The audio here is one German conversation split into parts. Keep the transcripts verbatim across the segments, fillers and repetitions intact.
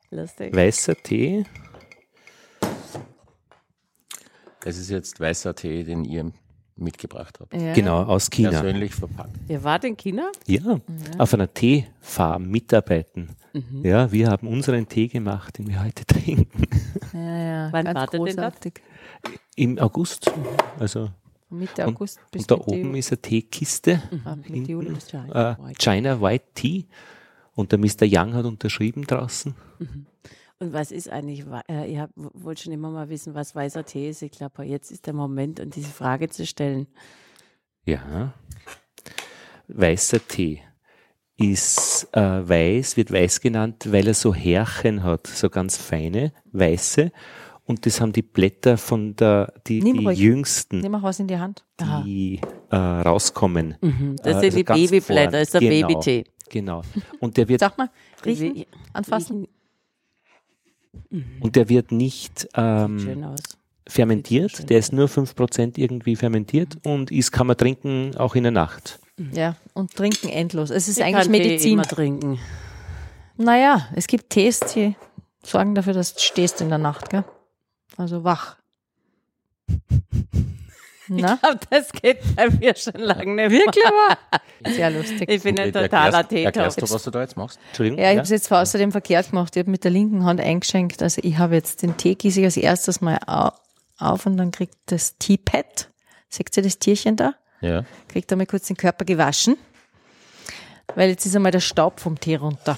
Lustig. Weißer Tee. Das ist jetzt weißer Tee, den ihr mitgebracht habt. Ja. Genau, aus China. Persönlich verpackt. Ihr wart in China? Ja, Ja. auf einer Teefarm mitarbeiten. Mhm. Ja, wir haben unseren Tee gemacht, den wir heute trinken. Ja, ja, Wann ganz wartet denn das? großartig. Im August. Also, Mitte und, August bis und da Mitte oben Ju- ist eine Teekiste. ah, Mitte hinten. Juli. Äh, China White Tea. Und der Mister Young hat unterschrieben draußen. Und was ist eigentlich, wa- äh, ihr habt, wollt schon immer mal wissen, was weißer Tee ist. Ich glaube, jetzt ist der Moment, um diese Frage zu stellen. Ja. Weißer Tee ist äh, weiß, wird weiß genannt, weil er so Härchen hat, so ganz feine, weiße. Und das haben die Blätter von der, die, Nimm die ruhig. jüngsten, Nimm mal was in die Hand. die äh, rauskommen. Mhm. Das Äh, sind also die ganz Babyblätter, vorn. das ist der Genau. Babytee. Genau. Und der wird, Sag mal, riechen, Wie- anfassen. und der wird nicht Sieht ähm, schön aus. fermentiert, schön der ist nur fünf Prozent irgendwie fermentiert und ist, kann man trinken auch in der Nacht. Ja, und trinken endlos. Es ist Ich eigentlich kann Tee Medizin. immer trinken. Naja, es gibt Tees, die sorgen dafür, dass du stehst in der Nacht, gell? Also wach. Na? Aber das geht bei mir schon lange nicht. Wirklich aber? Sehr lustig. Ich bin ein Erklärst- totaler Teetopf. Erklärst du, was du da jetzt machst? Entschuldigung? Ja, ich habe es jetzt außerdem verkehrt gemacht. Ich habe mit der linken Hand eingeschenkt. Also ich habe jetzt den Tee, gieße ich als erstes mal au- auf und dann kriegt das Teapad, seht ihr das Tierchen da? Ja. Kriegt einmal kurz den Körper gewaschen. Weil jetzt ist einmal der Staub vom Tee runter.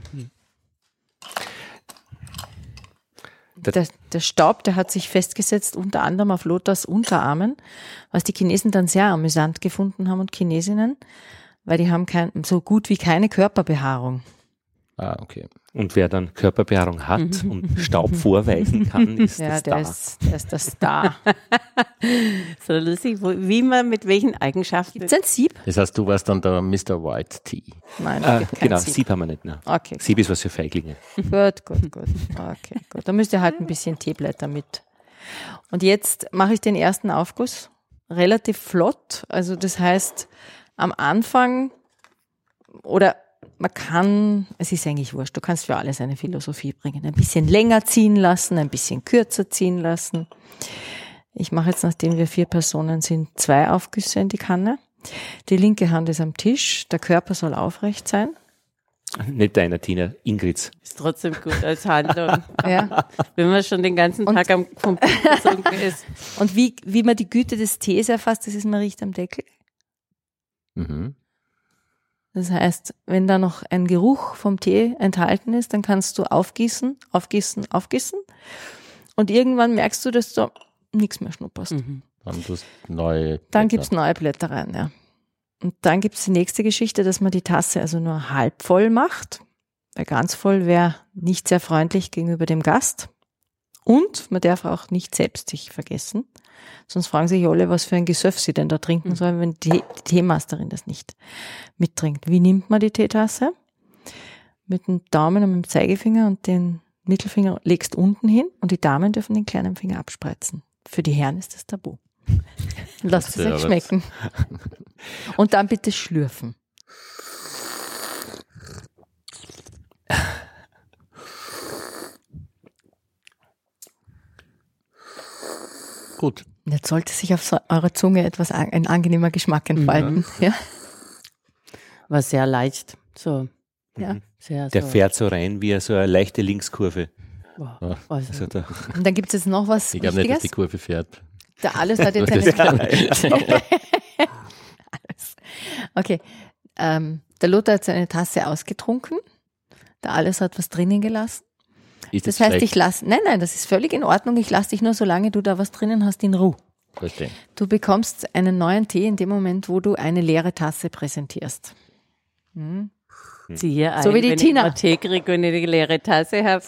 Der, der Staub, der hat sich festgesetzt unter anderem auf Lothars Unterarmen, was die Chinesen dann sehr amüsant gefunden haben und Chinesinnen, weil die haben kein, so gut wie keine Körperbehaarung. Ah, okay. Und wer dann Körperbehaarung hat und Staub vorweisen kann, ist Ja, das der da. ist, der ist der Star. So lustig, wo, wie man mit welchen Eigenschaften. Gibt's ein Sieb? Das heißt, du warst dann der Mister White Tea. Nein, Äh, gibt kein genau, Sieb. Sieb haben wir nicht. Ne? Okay, Sieb ist was für Feiglinge. gut, gut, gut. Okay, gut. Da müsst ihr halt ein bisschen Teeblätter mit. Und jetzt mache ich den ersten Aufguss relativ flott. Also das heißt, am Anfang oder man kann, es ist eigentlich wurscht, du kannst für alles eine Philosophie bringen. Ein bisschen länger ziehen lassen, ein bisschen kürzer ziehen lassen. Ich mache jetzt, nachdem wir vier Personen sind, zwei Aufgüsse in die Kanne. Die linke Hand ist am Tisch, der Körper soll aufrecht sein. Nicht deiner, Tina, Ingrid's. Ist trotzdem gut als Handlung. Ja. Wenn man schon den ganzen Und- Tag am Computer gesunken ist. Und wie, wie man die Güte des Tees erfasst, das ist, man riecht am Deckel. Mhm. Das heißt, wenn da noch ein Geruch vom Tee enthalten ist, dann kannst du aufgießen, aufgießen, aufgießen. Und irgendwann merkst du, dass du nichts mehr schnupperst. Mhm. Dann tust du neue. Dann Blätter. gibt's neue Blätter rein, ja. Und dann gibt's die nächste Geschichte, dass man die Tasse also nur halb voll macht. Weil ganz voll wäre nicht sehr freundlich gegenüber dem Gast. Und man darf auch nicht selbst sich vergessen. Sonst fragen sich alle, was für ein Gesöff sie denn da trinken sollen, wenn die, die Teemasterin das nicht mittrinkt. Wie nimmt man die Teetasse? Mit dem Daumen und mit dem Zeigefinger und den Mittelfinger legst unten hin und die Damen dürfen den kleinen Finger abspreizen. Für die Herren ist das tabu. Lasst es Ja, euch was- schmecken. Und dann bitte schlürfen. Gut. Und jetzt sollte sich auf so eurer Zunge etwas an, ein angenehmer Geschmack entfalten. Ja? War sehr leicht. So. Ja. Sehr, Der so. fährt so rein wie so eine leichte Linkskurve. Wow. Also, Also da, Und dann gibt es jetzt noch was Ich glaube nicht, dass Wichtiges. die Kurve fährt. Der Alles hat jetzt Das eine kann- Okay. Ähm, der Lothar hat seine Tasse ausgetrunken. Der Alles hat was drinnen gelassen. Ist Das das heißt, schlecht? ich lasse, nein, nein, das ist völlig in Ordnung. Ich lasse dich nur, solange du da was drinnen hast, in Ruhe. Verstehe. Du bekommst einen neuen Tee in dem Moment, wo du eine leere Tasse präsentierst. siehe ein, So wie die wenn Tina. ich mal Tee kriege und ich die leere Tasse habe.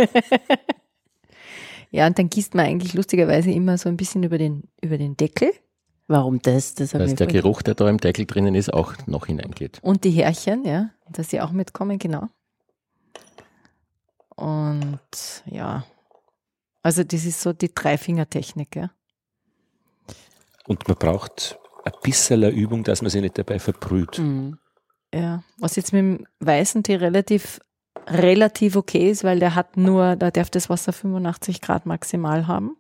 Ja, und dann gießt man eigentlich lustigerweise immer so ein bisschen über den, über den Deckel Warum das? Das hat Dass mich der voll- Geruch, der da im Deckel drinnen ist, auch noch hineingeht. und die Härchen, ja, dass sie auch mitkommen, genau. Und ja, also das ist so die Dreifingertechnik, ja. und man braucht ein bisschen eine Übung, dass man sich nicht dabei verbrüht. Mhm. Ja, was jetzt mit dem weißen Tee relativ relativ okay ist, weil der hat nur, da darf das Wasser fünfundachtzig Grad maximal haben.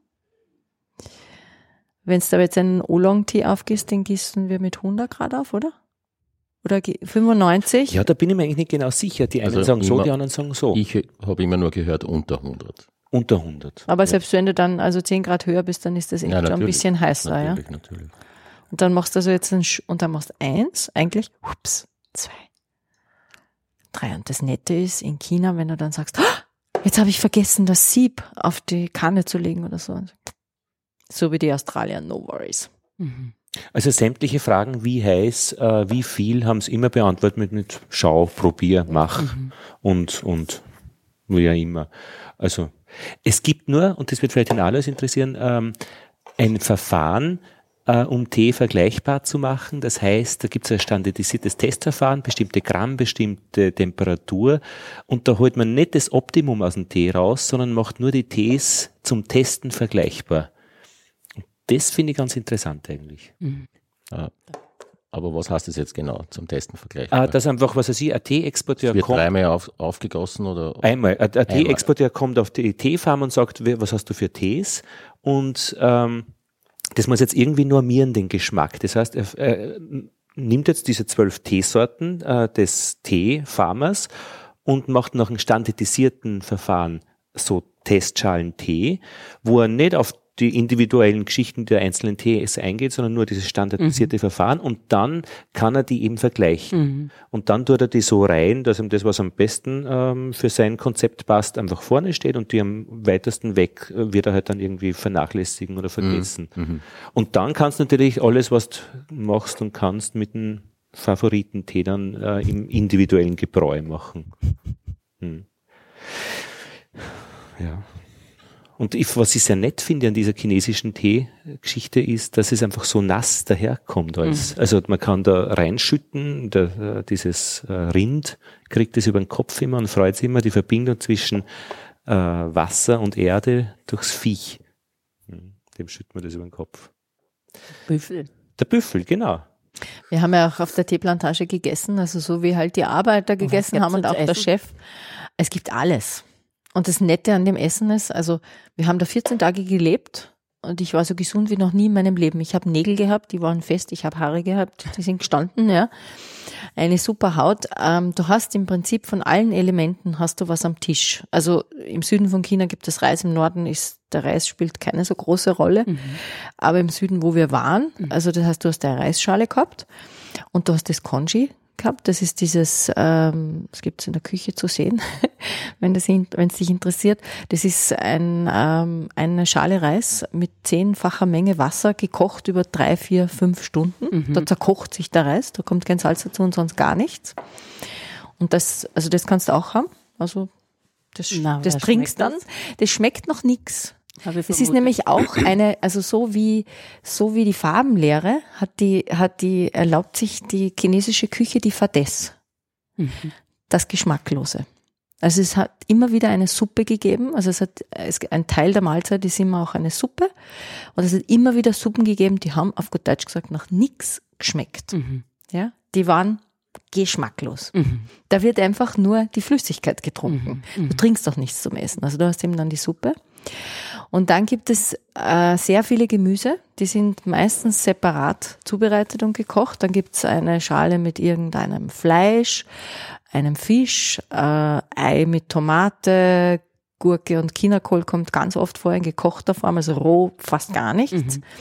Wenn du da jetzt einen Oolong-Tee aufgießt, den gießen wir mit hundert Grad auf, oder? Oder fünfundneunzig? Ja, da bin ich mir eigentlich nicht genau sicher. Die einen Also sagen so, immer- die anderen sagen so. Ich habe immer nur gehört unter hundert. Unter hundert. Aber selbst wenn du dann also zehn Grad höher bist, dann ist das echt Ja, schon ein natürlich. bisschen heißer, ja. Natürlich, natürlich. Und dann machst du also jetzt ein, Sch- und dann machst du eins, eigentlich, ups, zwei, drei. Und das Nette ist, in China, wenn du dann sagst, "Ah, jetzt habe ich vergessen, das Sieb auf die Kanne zu legen oder so. So wie die Australier, no worries. Mhm. Also sämtliche Fragen, wie heiß, äh, wie viel, haben es immer beantwortet mit, mit Schau, Probier, Mach Mhm. und, und wie ja immer. Also es gibt nur, und das wird vielleicht den alles interessieren, ähm, ein Verfahren, äh, um Tee vergleichbar zu machen. Das heißt, da gibt es ein standardisiertes Testverfahren, bestimmte Gramm, bestimmte Temperatur, und da holt man nicht das Optimum aus dem Tee raus, sondern macht nur die Tees zum Testen vergleichbar. Das finde ich ganz interessant eigentlich. Ja. Aber was heißt das jetzt genau zum Testen vergleichen? Ah, dass einfach, was weiß ich, ein Teeexporteur wird kommt, dreimal auf, aufgegossen oder? einmal, ein, ein Teeexporteur kommt auf die Teefarm und sagt, wer- was hast du für Tees? Und ähm, das muss jetzt irgendwie normieren, den Geschmack. Das heißt, er äh, nimmt jetzt diese zwölf Teesorten äh, des Teefarmers und macht nach einem standardisierten Verfahren so Testschalen Tee, wo er nicht auf die individuellen Geschichten der einzelnen Tees eingeht, sondern nur dieses standardisierte Verfahren, und dann kann er die eben vergleichen. Mhm. Und dann tut er die so rein, dass ihm das, was am besten ähm, für sein Konzept passt, einfach vorne steht, und die am weitesten weg äh, wird er halt dann irgendwie vernachlässigen oder vergessen. Mhm. Und dann kannst du natürlich alles, was du machst und kannst, mit dem Favoritentee dann äh, im individuellen Gebräu machen. Hm. Ja. Und ich, was ich sehr nett finde an dieser chinesischen Tee-Geschichte ist, dass es einfach so nass daherkommt. Als, Also man kann da reinschütten, der, äh, dieses äh, Rind kriegt es über den Kopf immer und freut sich immer, die Verbindung zwischen äh, Wasser und Erde durchs Viech. Hm, dem schüttet man das über den Kopf. Büffel. Der Büffel, genau. Wir haben ja auch auf der Teeplantage gegessen, also so wie halt die Arbeiter gegessen gibt's haben und da auch zu der essen? Chef. Es gibt alles. Und das Nette an dem Essen ist, also wir haben da vierzehn Tage gelebt und ich war so gesund wie noch nie in meinem Leben. Ich habe Nägel gehabt, die waren fest, ich habe Haare gehabt, die sind gestanden, ja. Eine super Haut. Ähm, du hast im Prinzip von allen Elementen hast du was am Tisch. Also im Süden von China gibt es Reis, im Norden ist der Reis spielt keine so große Rolle. Mhm. Aber im Süden, wo wir waren, also das heißt, du hast eine Reisschale gehabt und du hast das Congee gehabt. Das ist dieses, ähm, das gibt es in der Küche zu sehen, wenn das wenn es dich interessiert. Das ist ein, ähm, eine Schale Reis mit zehnfacher Menge Wasser, gekocht über drei, vier, fünf Stunden. Mhm. Da zerkocht sich der Reis, da kommt kein Salz dazu und sonst gar nichts. Und das, also das kannst du auch haben. Also das, Na, das wer trinkst schmeckt dann. das? Das schmeckt noch nix. Habe ich Es ist vermutet. nämlich auch eine, also so wie, so wie die Farbenlehre hat die, hat die, erlaubt sich die chinesische Küche die Fadesse, Mhm. das Geschmacklose. Also es hat immer wieder eine Suppe gegeben, also es hat, es, ein Teil der Mahlzeit ist immer auch eine Suppe, und es hat immer wieder Suppen gegeben, die haben auf gut Deutsch gesagt nach nix geschmeckt. Mhm. Ja, die waren geschmacklos. Mhm. Da wird einfach nur die Flüssigkeit getrunken. Mhm. Du trinkst doch nichts zum Essen. Also du hast eben dann die Suppe. Und dann gibt es äh, sehr viele Gemüse, die sind meistens separat zubereitet und gekocht. Dann gibt es eine Schale mit irgendeinem Fleisch, einem Fisch, äh, Ei mit Tomate, Gurke und Chinakohl kommt ganz oft vor in gekochter Form, also roh fast gar nichts. Mhm.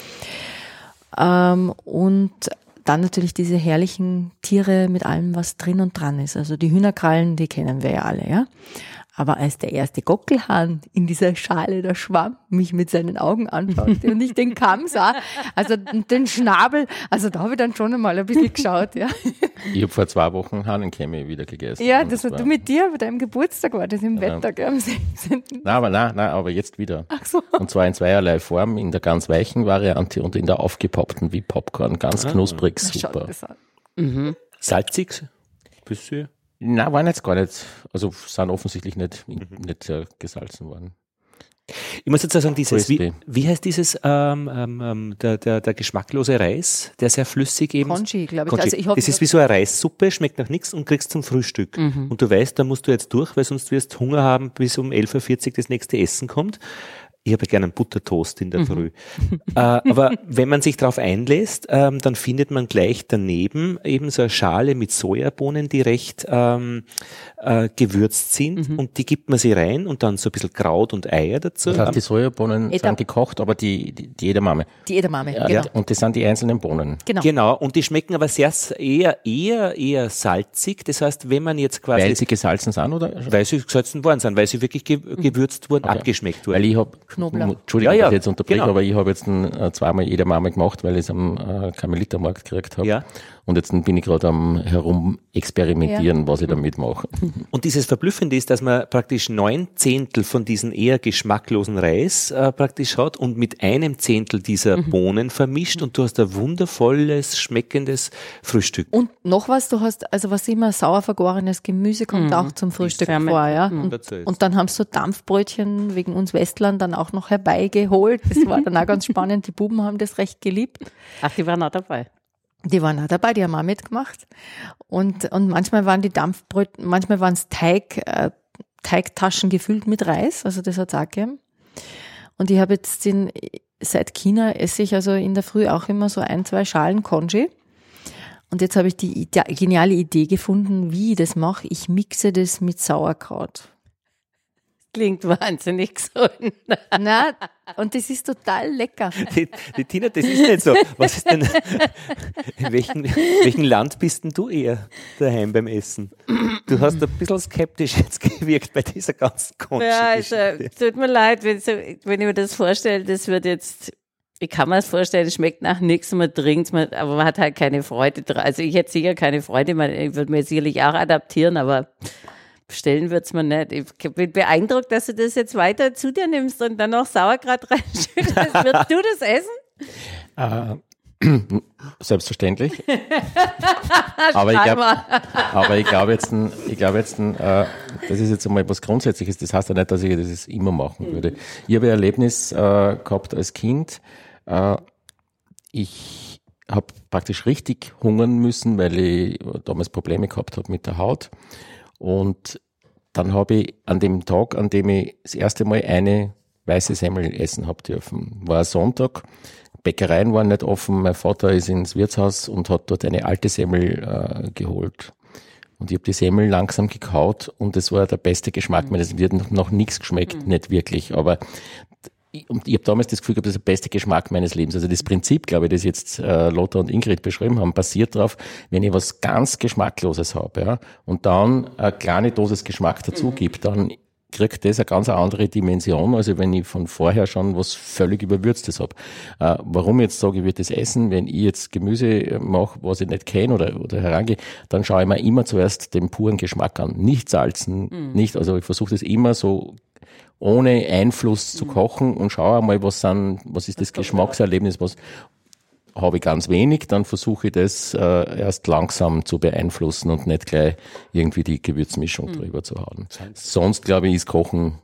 Ähm, und dann natürlich diese herrlichen Tiere mit allem, was drin und dran ist. Also die Hühnerkrallen, die kennen wir ja alle, ja. Aber als der erste Gockelhahn in dieser Schale da schwamm, mich mit seinen Augen anschaute und ich den Kamm sah, also den Schnabel, also da habe ich dann schon einmal ein bisschen geschaut, ja. Ich habe vor zwei Wochen Hahnenkämme wieder gegessen. Ja, Und das war- hat du mit dir, bei deinem Geburtstag war das im Ja. Wetter, gell, am sechzehnten Nein, aber nein, nein, aber jetzt wieder. Ach so. Und zwar in zweierlei Form, in der ganz weichen Variante und in der aufgepoppten wie Popcorn. Ganz knusprig, Na, schau dir super. das an. Mhm. Salzig? Bisschen? Nein, waren jetzt gar nicht, also sind offensichtlich nicht, nicht äh, gesalzen worden. Ich muss jetzt sagen, dieses, wie, Crispy. wie heißt dieses, ähm, ähm, der, der, der geschmacklose Reis, der sehr flüssig eben Congee, glaube ich. Congee. Also ich hoffe, das ist wie so eine Reissuppe, schmeckt nach nichts und kriegst zum Frühstück. Mhm. Und du weißt, da musst du jetzt durch, weil sonst wirst du Hunger haben, bis um elf Uhr vierzig das nächste Essen kommt. Ich habe gerne einen Buttertoast in der Früh. äh, aber wenn man sich darauf einlässt, ähm, dann findet man gleich daneben eben so eine Schale mit Sojabohnen, die recht ähm, äh, gewürzt sind Mhm. und die gibt man sie rein und dann so ein bisschen Kraut und Eier dazu. Das heißt, die Sojabohnen Edam- sind gekocht, aber die, die, die Edamame. die Edamame, Ja, genau. Und das sind die einzelnen Bohnen. genau. Genau, und die schmecken aber sehr eher, eher, eher salzig. Das heißt, wenn man jetzt quasi, Weil sie gesalzen sind, oder? weil sie gesalzen worden sind, weil sie wirklich ge gewürzt wurden, Okay. abgeschmeckt wurden. Weil ich habe, Knoblauch. Entschuldigung, Ja, ja, dass ich jetzt unterbreche, genau. aber ich habe jetzt ein, äh, zweimal Edamame gemacht, weil ich es am äh, Karmelitermarkt gekriegt habe. Ja. Und jetzt bin ich gerade am herum experimentieren, was ich damit mache. Und dieses Verblüffende ist, dass man praktisch neun Zehntel von diesen eher geschmacklosen Reis äh, praktisch hat und mit einem Zehntel dieser Bohnen vermischt und du hast ein wundervolles, schmeckendes Frühstück. Und noch was, du hast, also was immer sauer vergorenes Gemüse kommt auch zum Frühstück Ferment- vor, ja. Mhm. Und, Dazu jetzt. und dann haben sie so Dampfbrötchen wegen uns Westlern dann auch noch herbeigeholt. Das war dann auch ganz spannend. Die Buben haben das recht geliebt. Ach, die waren auch dabei. Die waren auch dabei, die haben auch mitgemacht. Und, und manchmal waren die Dampfbrötchen, manchmal waren es Teig, äh, Teigtaschen gefüllt mit Reis, also das hat es auch gegeben. Und ich habe jetzt den, seit China esse ich also in der Früh auch immer so ein, zwei Schalen Congee. Und jetzt habe ich die ide- geniale Idee gefunden, wie ich das mache. Ich mixe das mit Sauerkraut. Klingt wahnsinnig gesund. Na, und das ist total lecker. Die, die Tina, das ist nicht so. Was ist denn, in welchem, welchem Land bist denn du eher daheim beim Essen? Du hast ein bisschen skeptisch jetzt gewirkt bei dieser ganzen Konsch. Ja, also, tut mir leid, wenn, so, wenn ich mir das vorstelle, das wird jetzt, ich kann mir das vorstellen, es schmeckt nach nichts, man trinkt es, aber man hat halt keine Freude dran. Also ich hätte sicher keine Freude, man, ich würde mir sicherlich auch adaptieren, aber bestellen wird es mir nicht. Ich bin beeindruckt, dass du das jetzt weiter zu dir nimmst und dann noch Sauerkraut reinschüttest. Würdest du das essen? Äh, selbstverständlich. aber, ich glaub, aber ich glaube jetzt, ein- ich glaube jetzt, ein, äh, das ist jetzt einmal was Grundsätzliches. Das heißt ja nicht, dass ich das immer machen würde. Ich habe ein Erlebnis äh, gehabt als Kind. Äh, ich habe praktisch richtig hungern müssen, weil ich damals Probleme gehabt habe mit der Haut. Und dann habe ich an dem Tag, an dem ich das erste Mal eine weiße Semmel essen habe dürfen, war ein Sonntag. Bäckereien waren nicht offen. Mein Vater ist ins Wirtshaus und hat dort eine alte Semmel äh, geholt. Und ich habe die Semmel langsam gekaut und es war der beste Geschmack meines Lebens. Mir hat noch nichts geschmeckt, nicht wirklich, aber ich, und ich habe damals das Gefühl gehabt, das ist der beste Geschmack meines Lebens. Also das Prinzip, glaube ich, das jetzt äh, Lothar und Ingrid beschrieben haben, basiert darauf, wenn ich was ganz Geschmackloses habe, ja, und dann eine kleine Dosis Geschmack dazu gebe, dann kriegt das eine ganz andere Dimension, also wenn ich von vorher schon was völlig Überwürztes habe. Äh, warum ich jetzt sage, ich würde das essen, wenn ich jetzt Gemüse mache, was ich nicht kenne oder, oder herangehe, dann schaue ich mir immer zuerst den puren Geschmack an. Nicht salzen, mhm. nicht, also ich versuche das immer so ohne Einfluss zu kochen und schaue einmal, was sind, was ist das Geschmackserlebnis, was habe ich ganz wenig, dann versuche ich das äh, erst langsam zu beeinflussen und nicht gleich irgendwie die Gewürzmischung mhm. drüber zu hauen. Sonst, glaube ich, ist Kochen,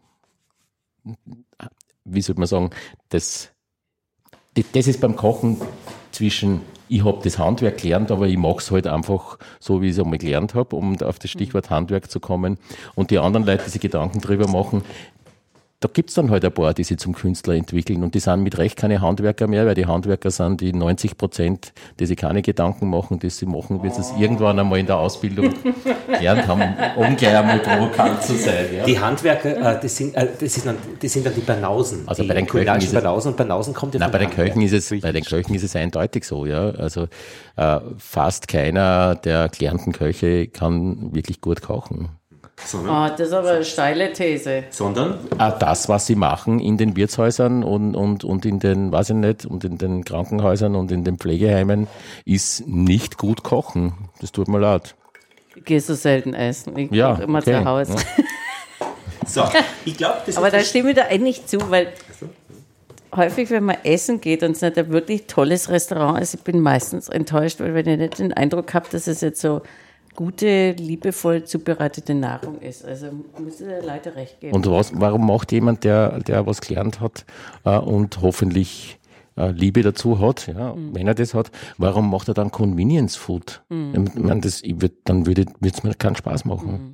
wie soll man sagen, das, das ist beim Kochen zwischen, ich habe das Handwerk gelernt, aber ich mache es halt einfach so, wie ich es einmal gelernt habe, um auf das Stichwort Handwerk zu kommen. Und die anderen Leute, die sich Gedanken drüber machen, da gibt's dann halt ein paar, die sich zum Künstler entwickeln und die sind mit Recht keine Handwerker mehr, weil die Handwerker sind die neunzig Prozent, die sich keine Gedanken machen, die sie machen, wie sie es irgendwann einmal in der Ausbildung gelernt haben, um gleich einmal provokant zu sein. Ja. Die Handwerker, äh, das, sind, äh, das, ist dann, das sind dann die Banausen. Also die bei den Köchen kulinarischen ist es- Banausen und Banausen kommt ja Nein, von bei den Handwerk. Köchen ist es, bei den Köchen ist es eindeutig so, ja. Also äh, fast keiner der gelernten Köche kann wirklich gut kochen. Sondern, Oh, das ist aber eine steile These. sondern Ah, das, was sie machen in den Wirtshäusern und, und, und in den, weiß ich nicht, und in den Krankenhäusern und in den Pflegeheimen, ist nicht gut kochen. Das tut mir leid. Ich gehe so selten essen. Ich Ja, koche immer okay. zu Hause. Ja. so, ich glaube, das Aber ist da stimme ich da eigentlich zu, weil häufig, wenn man essen geht und es nicht ein wirklich tolles Restaurant ist, ich bin meistens enttäuscht, weil wenn ich nicht den Eindruck habe, dass es jetzt so gute, liebevoll zubereitete Nahrung ist. Also muss ich der Leute recht geben. Und was, warum macht jemand, der, der was gelernt hat äh, und hoffentlich äh, Liebe dazu hat, ja, mhm. wenn er das hat, warum macht er dann Convenience Food? Mhm. Ich meine, das, ich würd, dann würde es mir keinen Spaß machen. Mhm.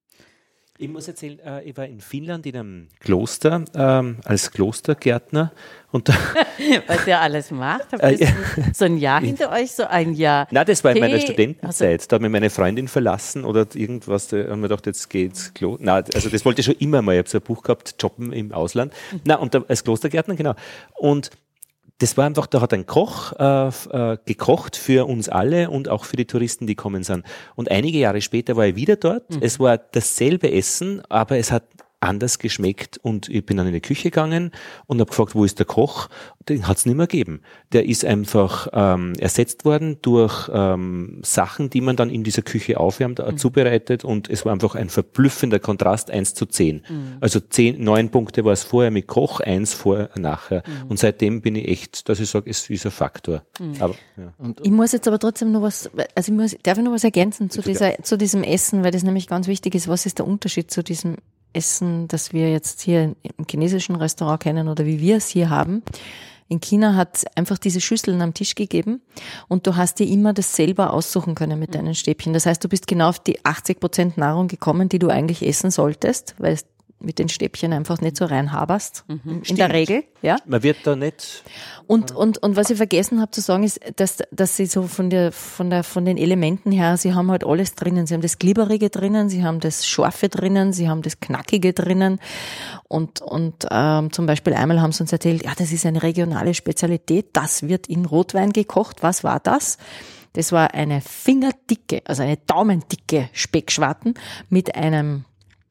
Ich muss erzählen, äh, ich war in Finnland in einem Kloster ähm, als Klostergärtner. Und was ihr alles macht? Habt ihr äh, so ein Jahr hinter euch? So ein Jahr? Nein, das war in meiner Studentenzeit. Also, da hat mich meine Freundin verlassen oder irgendwas. Da haben wir gedacht, jetzt geht's Klo. Nein, also das wollte ich schon immer mal. Ich habe so ein Buch gehabt, Jobben im Ausland. Mhm. Nein, und da, als Klostergärtner, genau. Und das war einfach, da hat ein Koch äh, äh, gekocht für uns alle und auch für die Touristen, die kommen sind. Und einige Jahre später war ich wieder dort. Mhm. Es war dasselbe Essen, aber es hat anders geschmeckt und ich bin dann in die Küche gegangen und habe gefragt, wo ist der Koch? Den hat es nicht mehr gegeben. Der ist einfach ähm, ersetzt worden durch ähm, Sachen, die man dann in dieser Küche aufwärmt, äh, mhm. zubereitet und es war einfach ein verblüffender Kontrast, eins zu zehn. Mhm. Also zehn, neun Punkte war es vorher mit Koch, eins vorher, nachher. Mhm. Und seitdem bin ich echt, dass ich sage, es ist ein Faktor. Mhm. Aber, ja. und, ich muss jetzt aber trotzdem noch was, also ich muss, darf ich noch was ergänzen zu, dieser, zu diesem Essen, weil das nämlich ganz wichtig ist. Was ist der Unterschied zu diesem Essen, das wir jetzt hier im chinesischen Restaurant kennen oder wie wir es hier haben? In China hat es einfach diese Schüsseln am Tisch gegeben und du hast dir immer das selber aussuchen können mit deinen Stäbchen. Das heißt, du bist genau auf die achtzig Prozent Nahrung gekommen, die du eigentlich essen solltest, weil es mit den Stäbchen einfach nicht so reinhaberst, mhm, in stimmt. der Regel. Ja. Man wird da nicht... Und, und, und was ich vergessen habe zu sagen, ist, dass, dass sie so von der, von der, von den Elementen her, sie haben halt alles drinnen. Sie haben das Glibberige drinnen, sie haben das Scharfe drinnen, sie haben das Knackige drinnen. Und, und, ähm, zum Beispiel einmal haben sie uns erzählt, ja, das ist eine regionale Spezialität, das wird in Rotwein gekocht. Was war das? Das war eine fingerdicke, also eine daumendicke Speckschwarten mit einem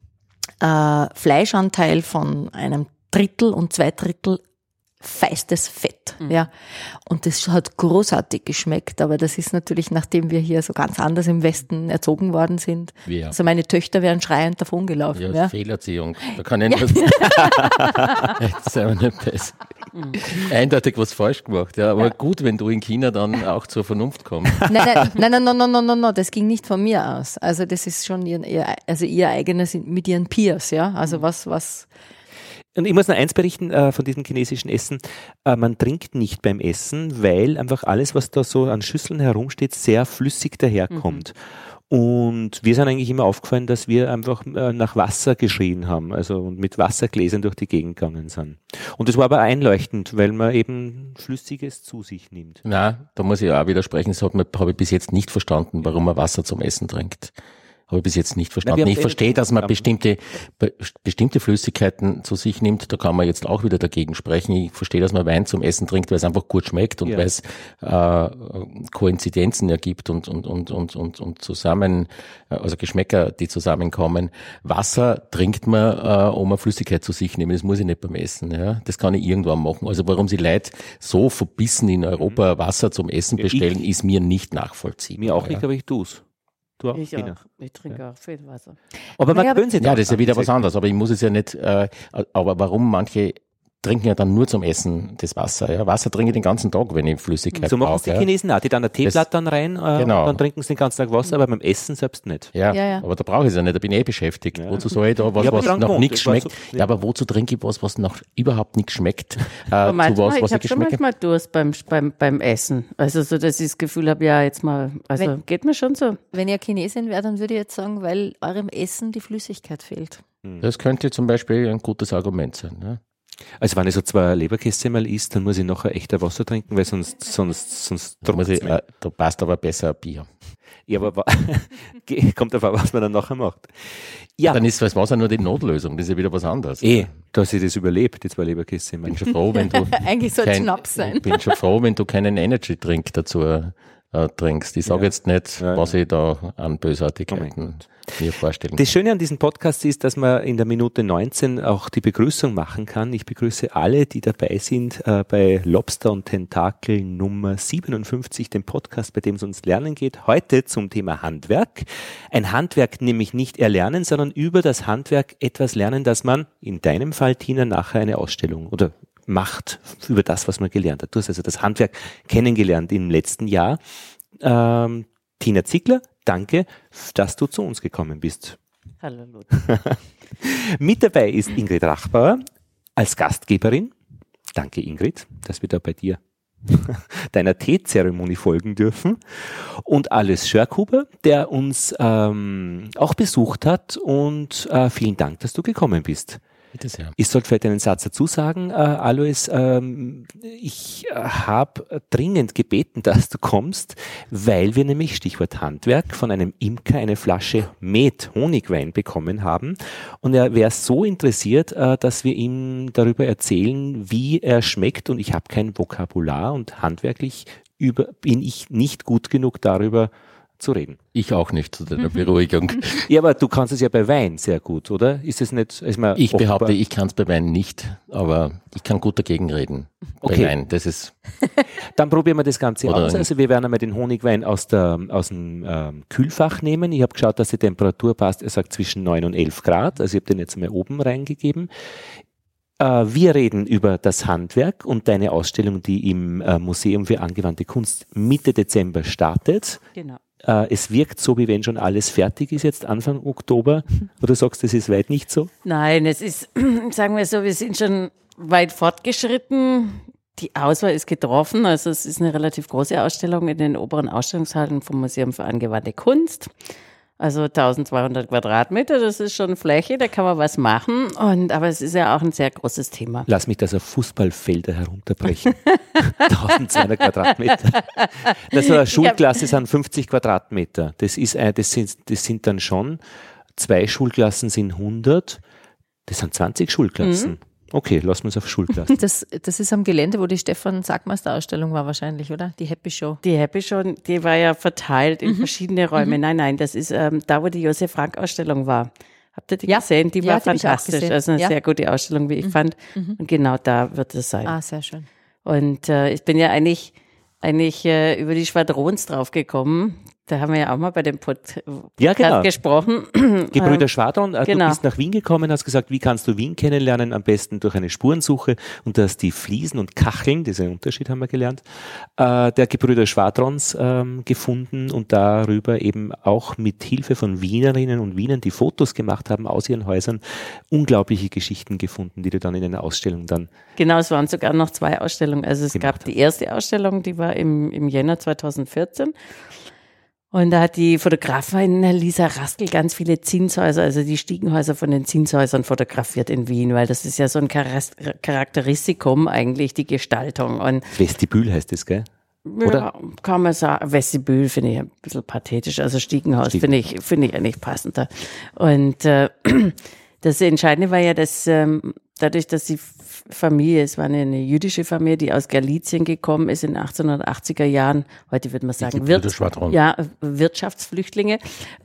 Äh, Fleischanteil von einem Drittel und zwei Drittel feistes Fett, mhm. ja. Und das hat großartig geschmeckt, aber das ist natürlich, nachdem wir hier so ganz anders im Westen erzogen worden sind. Ja. Also meine Töchter wären schreiend davongelaufen. Ja, ja. Fehlerziehung. Da kann ich nicht. Das ist aber nicht besser. Mhm. Eindeutig was falsch gemacht, ja. Aber ja. gut, wenn du in China dann auch zur Vernunft kommst. Nein, nein, nein, nein, nein, nein, nein, nein, nein, das ging nicht von mir aus. Also das ist schon ihr, ihr also ihr eigenes mit ihren Peers, ja. Also was, was. Und ich muss noch eins berichten äh, von diesem chinesischen Essen. Äh, man trinkt nicht beim Essen, weil einfach alles, was da so an Schüsseln herumsteht, sehr flüssig daherkommt. Mhm. Und wir sind eigentlich immer aufgefallen, dass wir einfach äh, nach Wasser geschrien haben, also mit Wassergläsern durch die Gegend gegangen sind. Und das war aber einleuchtend, weil man eben Flüssiges zu sich nimmt. Na, da muss ich auch widersprechen. Das hat man, habe ich bis jetzt nicht verstanden, warum man Wasser zum Essen trinkt. Habe ich bis jetzt nicht verstanden. Na, ich verstehe, dass man bestimmte be, bestimmte Flüssigkeiten zu sich nimmt. Da kann man jetzt auch wieder dagegen sprechen. Ich verstehe, dass man Wein zum Essen trinkt, weil es einfach gut schmeckt und ja. weil es äh, Koinzidenzen ergibt und und und und und und zusammen, also Geschmäcker, die zusammenkommen. Wasser trinkt man, äh, um eine Flüssigkeit zu sich nehmen. Das muss ich nicht beim Essen. Ja, das kann ich irgendwann machen. Also warum sie Leute so verbissen in Europa Wasser zum Essen bestellen, ich, ist mir nicht nachvollziehbar. Mir auch nicht, ja. aber ich tue es. Du auch, ich auch. Ich trinke ja. auch viel Wasser. Aber man gewöhnt sich. Ja, das ist ja wieder was anderes. Aber ich muss es ja nicht, äh, aber warum manche trinken ja dann nur zum Essen das Wasser. Ja? Wasser trinke ich den ganzen Tag, wenn ich Flüssigkeit so machen es die ja? Chinesen auch. Die dann eine Teeblatt dann rein äh, genau. und dann trinken sie den ganzen Tag Wasser, aber beim Essen selbst nicht. Ja, ja, ja. Aber da brauche ich es ja nicht, da bin ich eh beschäftigt. Ja. Wozu soll ich da was, was noch nichts schmeckt? So, ja, aber wozu trinke ich was, was noch überhaupt nichts schmeckt? Äh, zu was, was ich habe schon manchmal Durst beim, beim, beim Essen. Also so, dass ich das Gefühl habe, ja, jetzt mal, also wenn, geht mir schon so. Wenn ihr Chinesin wäre, dann würde ich jetzt sagen, weil eurem Essen die Flüssigkeit fehlt. Das könnte zum Beispiel ein gutes Argument sein, ne? Also wenn ich so zwei Leberkäse mal isst, dann muss ich nachher echter Wasser trinken, weil sonst sonst sonst da, muss ich, äh, da passt aber besser ein Bier. Ja, aber kommt davon, was man dann nachher macht. Ja. Dann ist das Wasser nur die Notlösung, das ist ja wieder was anderes. Eh, dass ich das überlebt, die zwei Leberkäse. Ich bin schon froh, wenn du eigentlich soll es Schnaps sein. Ich bin schon froh, wenn du keinen Energy-Drink dazu äh, trinkst. Ich sage ja. jetzt nicht, ja, was ja. ich da an Bösartigkeiten oh mir vorstellen Das Schöne an diesem Podcast ist, dass man in der Minute neunzehn auch die Begrüßung machen kann. Ich begrüße alle, die dabei sind äh, bei Lobster und Tentakel Nummer siebenundfünfzig, dem Podcast, bei dem es ums Lernen geht. Heute zum Thema Handwerk. Ein Handwerk nämlich nicht erlernen, sondern über das Handwerk etwas lernen, dass man, in deinem Fall, Tina, nachher eine Ausstellung oder macht über das, was man gelernt hat. Du hast also das Handwerk kennengelernt im letzten Jahr. Ähm, Tina Ziegler danke, dass du zu uns gekommen bist. Hallo Lothar. Mit dabei ist Ingrid Rachbauer als Gastgeberin. Danke Ingrid, dass wir da bei dir deiner Teezeremonie folgen dürfen. Und Alois Schörkhuber, der uns ähm, auch besucht hat, und äh, vielen Dank, dass du gekommen bist. Bitte sehr. Ich sollte vielleicht einen Satz dazu sagen, äh, Alois, ähm, ich äh, habe dringend gebeten, dass du kommst, weil wir nämlich, Stichwort Handwerk, von einem Imker eine Flasche Met, Honigwein bekommen haben, und er wäre so interessiert, äh, dass wir ihm darüber erzählen, wie er schmeckt, und ich habe kein Vokabular und handwerklich über, bin ich nicht gut genug darüber zu reden. Ich auch nicht, zu deiner Beruhigung. Ja, aber du kannst es ja bei Wein sehr gut, oder? Ist es nicht? Ist man ich behaupte, ich kann es bei Wein nicht, aber ich kann gut dagegen reden. Okay. Bei Wein, das ist. Dann probieren wir das Ganze Oder aus. Also wir werden einmal den Honigwein aus, der, aus dem ähm, Kühlfach nehmen. Ich habe geschaut, dass die Temperatur passt. Er sagt zwischen neun und elf Grad. Also ich habe den jetzt mal oben reingegeben. Äh, wir reden über das Handwerk und deine Ausstellung, die im äh, Museum für angewandte Kunst Mitte Dezember startet. Genau. Äh, es wirkt so, wie wenn schon alles fertig ist, jetzt Anfang Oktober. Oder sagst du, das ist weit nicht so? Nein, es ist, sagen wir so, wir sind schon weit fortgeschritten. Die Auswahl ist getroffen. Also es ist eine relativ große Ausstellung in den oberen Ausstellungshallen vom Museum für angewandte Kunst. Also eintausendzweihundert Quadratmeter, das ist schon Fläche, da kann man was machen. Und, aber es ist ja auch ein sehr großes Thema. Lass mich das auf Fußballfelder herunterbrechen. eintausendzweihundert Quadratmeter. Das war eine Schulklasse, sind fünfzig Quadratmeter. Das ist, äh, das sind, das sind dann schon, zwei Schulklassen sind hundert, das sind zwanzig Schulklassen. Mhm. Okay, lassen wir es auf Schulklassen. Das, das ist am Gelände, wo die Stefan Sackmeister-Ausstellung war wahrscheinlich, oder? Die Happy Show. Die Happy Show, die war ja verteilt in mhm. verschiedene Räume. Mhm. Nein, nein, das ist ähm, da, wo die Josef Frank-Ausstellung war. Habt ihr die ja. gesehen? Die ja, war die fantastisch. Also eine ja. sehr gute Ausstellung, wie ich mhm. fand. Mhm. Und genau da wird es sein. Ah, sehr schön. Und äh, ich bin ja eigentlich, eigentlich äh, über die Schwadrons drauf gekommen. Da haben wir ja auch mal bei dem Podcast ja, genau. gesprochen. Gebrüder Schwadron, genau. Du bist nach Wien gekommen, hast gesagt, wie kannst du Wien kennenlernen? Am besten durch eine Spurensuche. Und du hast die Fliesen und Kacheln, diesen Unterschied haben wir gelernt, äh, der Gebrüder Schwadrons ähm, gefunden und darüber eben auch mit Hilfe von Wienerinnen und Wienern, die Fotos gemacht haben aus ihren Häusern, unglaubliche Geschichten gefunden, die du dann in einer Ausstellung dann... Genau, es waren sogar noch zwei Ausstellungen. Also es gab die erste Ausstellung, die war im, im Jänner zweitausendvierzehn. Und da hat die Fotografin Lisa Raskel ganz viele Zinshäuser, also die Stiegenhäuser von den Zinshäusern fotografiert in Wien, weil das ist ja so ein Charakteristikum eigentlich, die Gestaltung. Und Vestibül heißt das, gell? Oder? Ja, kann man sagen. Vestibül finde ich ein bisschen pathetisch, also Stiegenhaus Stiegen. finde ich, finde ich eigentlich passender. Und äh, das Entscheidende war ja, dass ähm, dadurch, dass die Familie, es war eine, eine jüdische Familie, die aus Galizien gekommen ist in den achtzehnhundertachtziger Jahren, heute würde man sagen Wir, ja, Wirtschaftsflüchtlinge.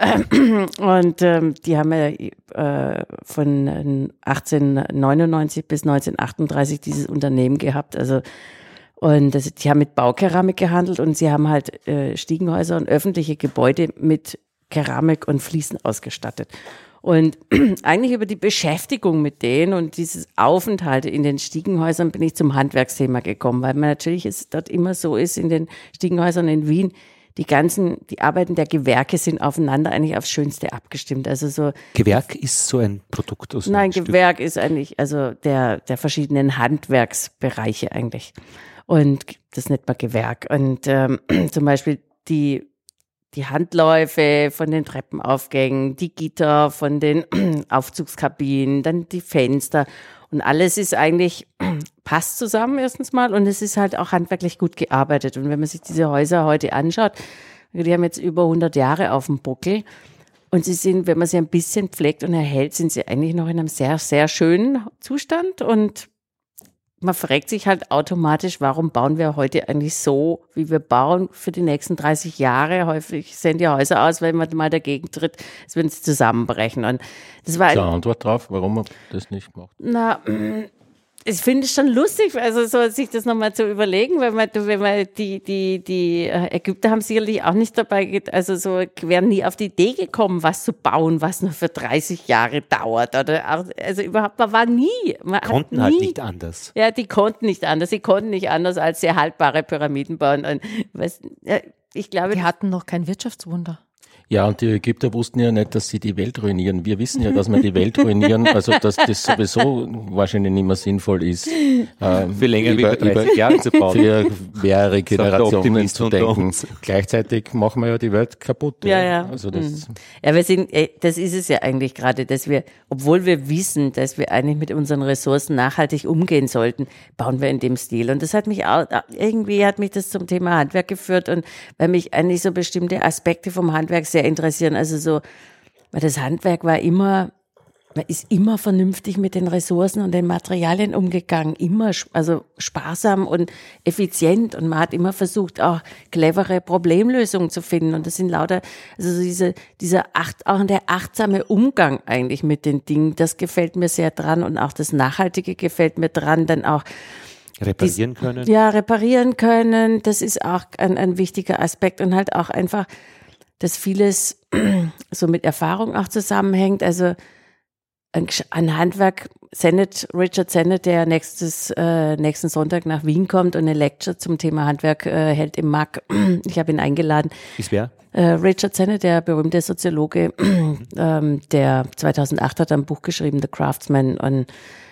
Und ähm, die haben ja äh, von achtzehnhundertneunundneunzig bis neunzehnhundertachtunddreißig dieses Unternehmen gehabt, also und das, die haben mit Baukeramik gehandelt und sie haben halt äh, Stiegenhäuser und öffentliche Gebäude mit Keramik und Fliesen ausgestattet. Und eigentlich über die Beschäftigung mit denen und dieses Aufenthalt in den Stiegenhäusern bin ich zum Handwerksthema gekommen, weil man natürlich es dort immer so ist in den Stiegenhäusern in Wien, die ganzen, die Arbeiten der Gewerke sind aufeinander eigentlich aufs Schönste abgestimmt. Also so. Gewerk ist so ein Produkt aus Nein, Gewerk Stück. Ist eigentlich, also der, der verschiedenen Handwerksbereiche eigentlich. Und das nennt man Gewerk. Und ähm, zum Beispiel die Die Handläufe von den Treppenaufgängen, die Gitter von den Aufzugskabinen, dann die Fenster und alles ist eigentlich, passt zusammen erstens mal und es ist halt auch handwerklich gut gearbeitet. Und wenn man sich diese Häuser heute anschaut, die haben jetzt über hundert Jahre auf dem Buckel und sie sind, wenn man sie ein bisschen pflegt und erhält, sind sie eigentlich noch in einem sehr, sehr schönen Zustand und man fragt sich halt automatisch, warum bauen wir heute eigentlich so, wie wir bauen für die nächsten dreißig Jahre. Häufig sehen die Häuser aus, wenn man mal dagegen tritt, als würden sie zusammenbrechen. Und das war eine Antwort drauf, warum man das nicht macht. Na, ich finde es schon lustig, also so sich das nochmal zu überlegen, wenn man, wenn man die, die, die Ägypter haben sicherlich auch nicht dabei, also so, wären nie auf die Idee gekommen, was zu bauen, was nur für dreißig Jahre dauert, oder, auch, also überhaupt, man war nie. Man konnten nie, halt nicht anders. Ja, die konnten nicht anders, sie konnten nicht anders als sehr haltbare Pyramiden bauen und, was, ich glaube. Die hatten noch kein Wirtschaftswunder. Ja, und die Ägypter wussten ja nicht, dass sie die Welt ruinieren. Wir wissen ja, dass wir die Welt ruinieren, also dass das sowieso wahrscheinlich nicht mehr sinnvoll ist, äh, für länger über, wie dreißig Jahre zu bauen. Für mehrere Generationen Optimist zu unter denken. uns. Gleichzeitig machen wir ja die Welt kaputt. Ja, ja. Also das, Ja, wir sind, äh, das ist es ja eigentlich gerade, dass wir, obwohl wir wissen, dass wir eigentlich mit unseren Ressourcen nachhaltig umgehen sollten, bauen wir in dem Stil. Und das hat mich auch, irgendwie hat mich das zum Thema Handwerk geführt und weil mich eigentlich so bestimmte Aspekte vom Handwerk sehr interessieren. Also so, weil das Handwerk war immer, man ist immer vernünftig mit den Ressourcen und den Materialien umgegangen, immer also sparsam und effizient und man hat immer versucht, auch clevere Problemlösungen zu finden und das sind lauter, also so diese, dieser acht, auch der achtsame Umgang eigentlich mit den Dingen, das gefällt mir sehr dran und auch das Nachhaltige gefällt mir dran, dann auch Reparieren können? Ja, reparieren können, das ist auch ein, ein wichtiger Aspekt und halt auch einfach, dass vieles so mit Erfahrung auch zusammenhängt. Also ein, ein Handwerk, Sennett, Richard Sennett, der nächstes, äh, nächsten Sonntag nach Wien kommt und eine Lecture zum Thema Handwerk äh, hält im M A C. Ich habe ihn eingeladen. Ist wer? Äh, Richard Sennett, der berühmte Soziologe, ähm, der zweitausendacht hat ein Buch geschrieben, The Craftsman. Und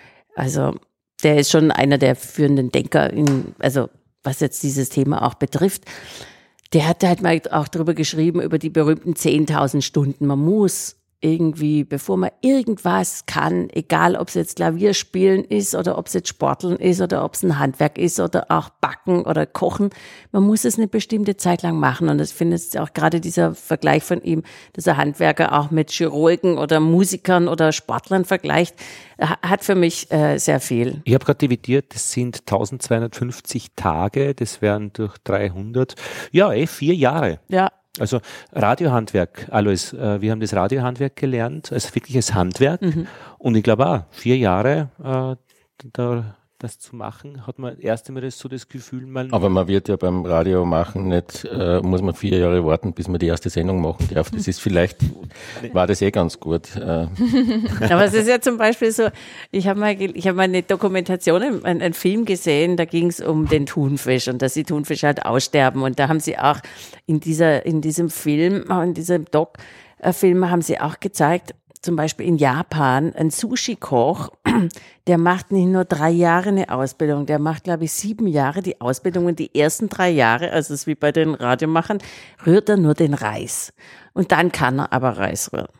also der ist schon einer der führenden Denker, in, also was jetzt dieses Thema auch betrifft. Der hat halt mal auch drüber geschrieben, über die berühmten zehntausend Stunden. Man muss irgendwie, bevor man irgendwas kann, egal ob es jetzt Klavierspielen ist oder ob es jetzt Sporteln ist oder ob es ein Handwerk ist oder auch Backen oder Kochen, man muss es eine bestimmte Zeit lang machen. Und ich finde es auch gerade dieser Vergleich von ihm, dass er Handwerker auch mit Chirurgen oder Musikern oder Sportlern vergleicht, hat für mich äh, sehr viel. Ich habe gerade dividiert, das sind eintausendzweihundertfünfzig Tage, das wären durch dreihundert, ja, eh, vier Jahre. Ja. Also Radiohandwerk, Alois, äh, wir haben das Radiohandwerk gelernt, als wirkliches Handwerk mhm. und ich glaube auch, vier Jahre äh, da, das zu machen, hat man erst einmal das, so das Gefühl, man... Aber man wird ja beim Radio machen nicht, äh, muss man vier Jahre warten, bis man die erste Sendung machen darf. Das ist vielleicht, war das eh ganz gut. Äh. Aber es ist ja zum Beispiel so, ich habe mal, ich habe mal eine Dokumentation, einen, einen Film gesehen, da ging es um den Thunfisch und dass die Thunfische halt aussterben und da haben sie auch in dieser, in diesem Film, in diesem Doc-Film haben sie auch gezeigt, zum Beispiel in Japan, ein Sushi-Koch, der macht nicht nur drei Jahre eine Ausbildung, der macht, glaube ich, sieben Jahre die Ausbildung und die ersten drei Jahre, also es ist wie bei den Radiomachern, rührt er nur den Reis. Und dann kann er aber Reis rühren.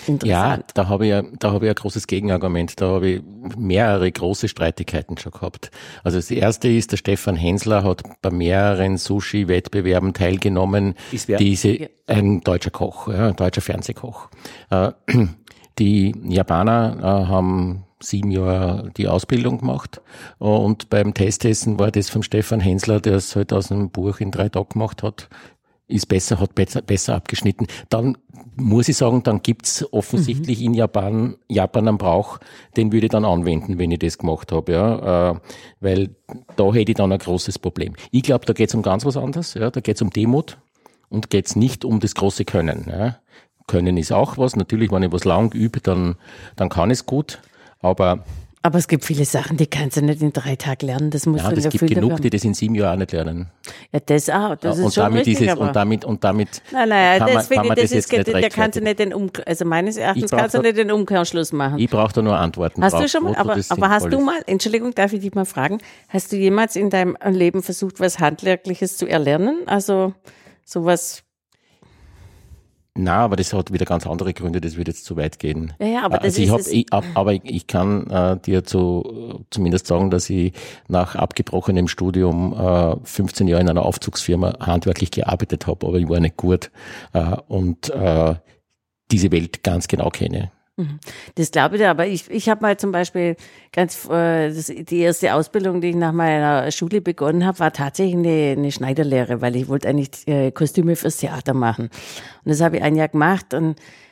Ja, da habe ich ja, da habe ich ein großes Gegenargument. Da habe ich mehrere große Streitigkeiten schon gehabt. Also das erste ist, der Stefan Hensler hat bei mehreren Sushi-Wettbewerben teilgenommen. Ist wer? Diese, ein deutscher Koch, ja, ein deutscher Fernsehkoch. Äh, die Japaner äh, haben sieben Jahre die Ausbildung gemacht und beim Testessen war das vom Stefan Hensler, der es halt aus einem Buch in drei Tagen gemacht hat, ist besser, hat besser, besser abgeschnitten. Dann muss ich sagen, dann gibt's offensichtlich mhm. in Japan, Japan einen Brauch, den würde ich dann anwenden, wenn ich das gemacht habe, ja, äh, weil da hätte ich dann ein großes Problem. Ich glaube, da geht's um ganz was anderes, ja, da geht's um Demut und geht's nicht um das große Können. Ja. Können ist auch was, natürlich, wenn ich was lang übe, dann, dann kann ich es gut, aber Aber es gibt viele Sachen, die kannst du nicht in drei Tagen lernen. Das muss ja, es gibt genug, werden. Die das in sieben Jahren auch nicht lernen. Ja, das auch. Das ja, ist schon damit richtig, dieses, aber und damit und damit. Nein, nein, kann das man, kann man das, das ist, jetzt nicht da kannst du nicht den um, also meines Erachtens kannst du nicht den Umkehrschluss machen. Ich brauche da nur Antworten. Hast drauf, du schon mal, aber, aber hast du mal, Entschuldigung, darf ich dich mal fragen, hast du jemals in deinem Leben versucht, was Handwerkliches zu erlernen? Also sowas. Na, aber das hat wieder ganz andere Gründe, das würde jetzt zu weit gehen. Ja, ja, aber das also ich ist hab, es. ich, aber ich, ich kann äh, dir zu, zumindest sagen, dass ich nach abgebrochenem Studium äh, fünfzehn Jahre in einer Aufzugsfirma handwerklich gearbeitet habe, aber ich war nicht gut äh, und äh, diese Welt ganz genau kenne. Das glaube ich dir, aber ich, ich habe mal zum Beispiel ganz, äh, das, die erste Ausbildung, die ich nach meiner Schule begonnen habe, war tatsächlich eine, eine Schneiderlehre, weil ich wollte eigentlich äh, Kostüme fürs Theater machen. Und das habe ich ein Jahr gemacht und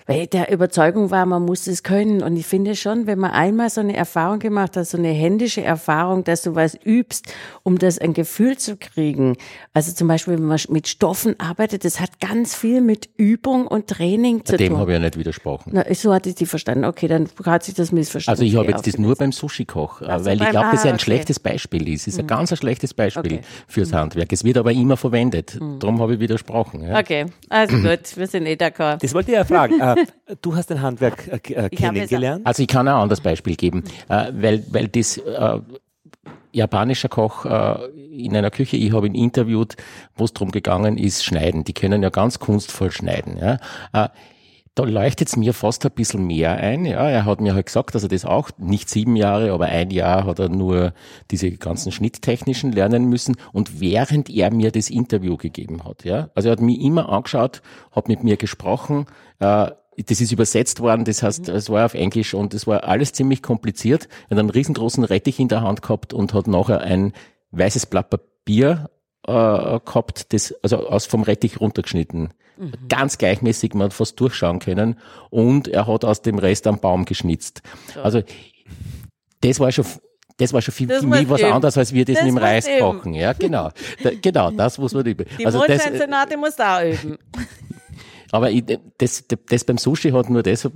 weil ich der Überzeugung war, man muss es können. Und ich finde schon, wenn man einmal so eine Erfahrung gemacht hat, so eine händische Erfahrung, dass du was übst, um das ein Gefühl zu kriegen. Also zum Beispiel, wenn man mit Stoffen arbeitet, das hat ganz viel mit Übung und Training zu Dem tun. habe ich ja nicht widersprochen. Na, so hatte ich die verstanden. Okay, dann hat sich das missverstanden. Also ich habe jetzt das nur beim Sushi-Koch, Also weil ich beim- glaube, dass es ah, ein okay. schlechtes Beispiel ist. Es ist ein ganz ein schlechtes Beispiel Okay. fürs Handwerk. Es wird aber immer verwendet. Darum habe ich widersprochen. Ja. Okay, also gut, wir sind eh d'accord. Das wollte ich ja fragen. Äh, du hast ein Handwerk äh, äh, Ich habe kennengelernt. Also ich kann auch ein anderes Beispiel geben, äh, weil, weil das äh, japanischer Koch äh, in einer Küche, ich habe ihn interviewt, wo es darum gegangen ist, schneiden. Die können ja ganz kunstvoll schneiden. Ja. Äh, Da leuchtet es mir fast ein bisschen mehr ein. Ja, er hat mir halt gesagt, dass er das auch, nicht sieben Jahre, aber ein Jahr hat er nur diese ganzen schnitttechnischen lernen müssen. Und während er mir das Interview gegeben hat, ja, also er hat mich immer angeschaut, hat mit mir gesprochen, äh, das ist übersetzt worden, das heißt, es war auf Englisch und es war alles ziemlich kompliziert. Er hat einen riesengroßen Rettich in der Hand gehabt und hat nachher ein weißes Blatt Papier äh, gehabt, das also aus vom Rettich runtergeschnitten. Mhm. Ganz gleichmäßig, man hat fast durchschauen können. Und er hat aus dem Rest einen Baum geschnitzt. So. Also das war schon das war schon für, für mich was üben. anderes, als wir das, das mit dem Reis üben. kochen. Ja, genau. Da, genau, das muss man üben. Die also Mondscheinsonate muss da üben. Aber ich, das, das beim Sushi hat nur deshalb,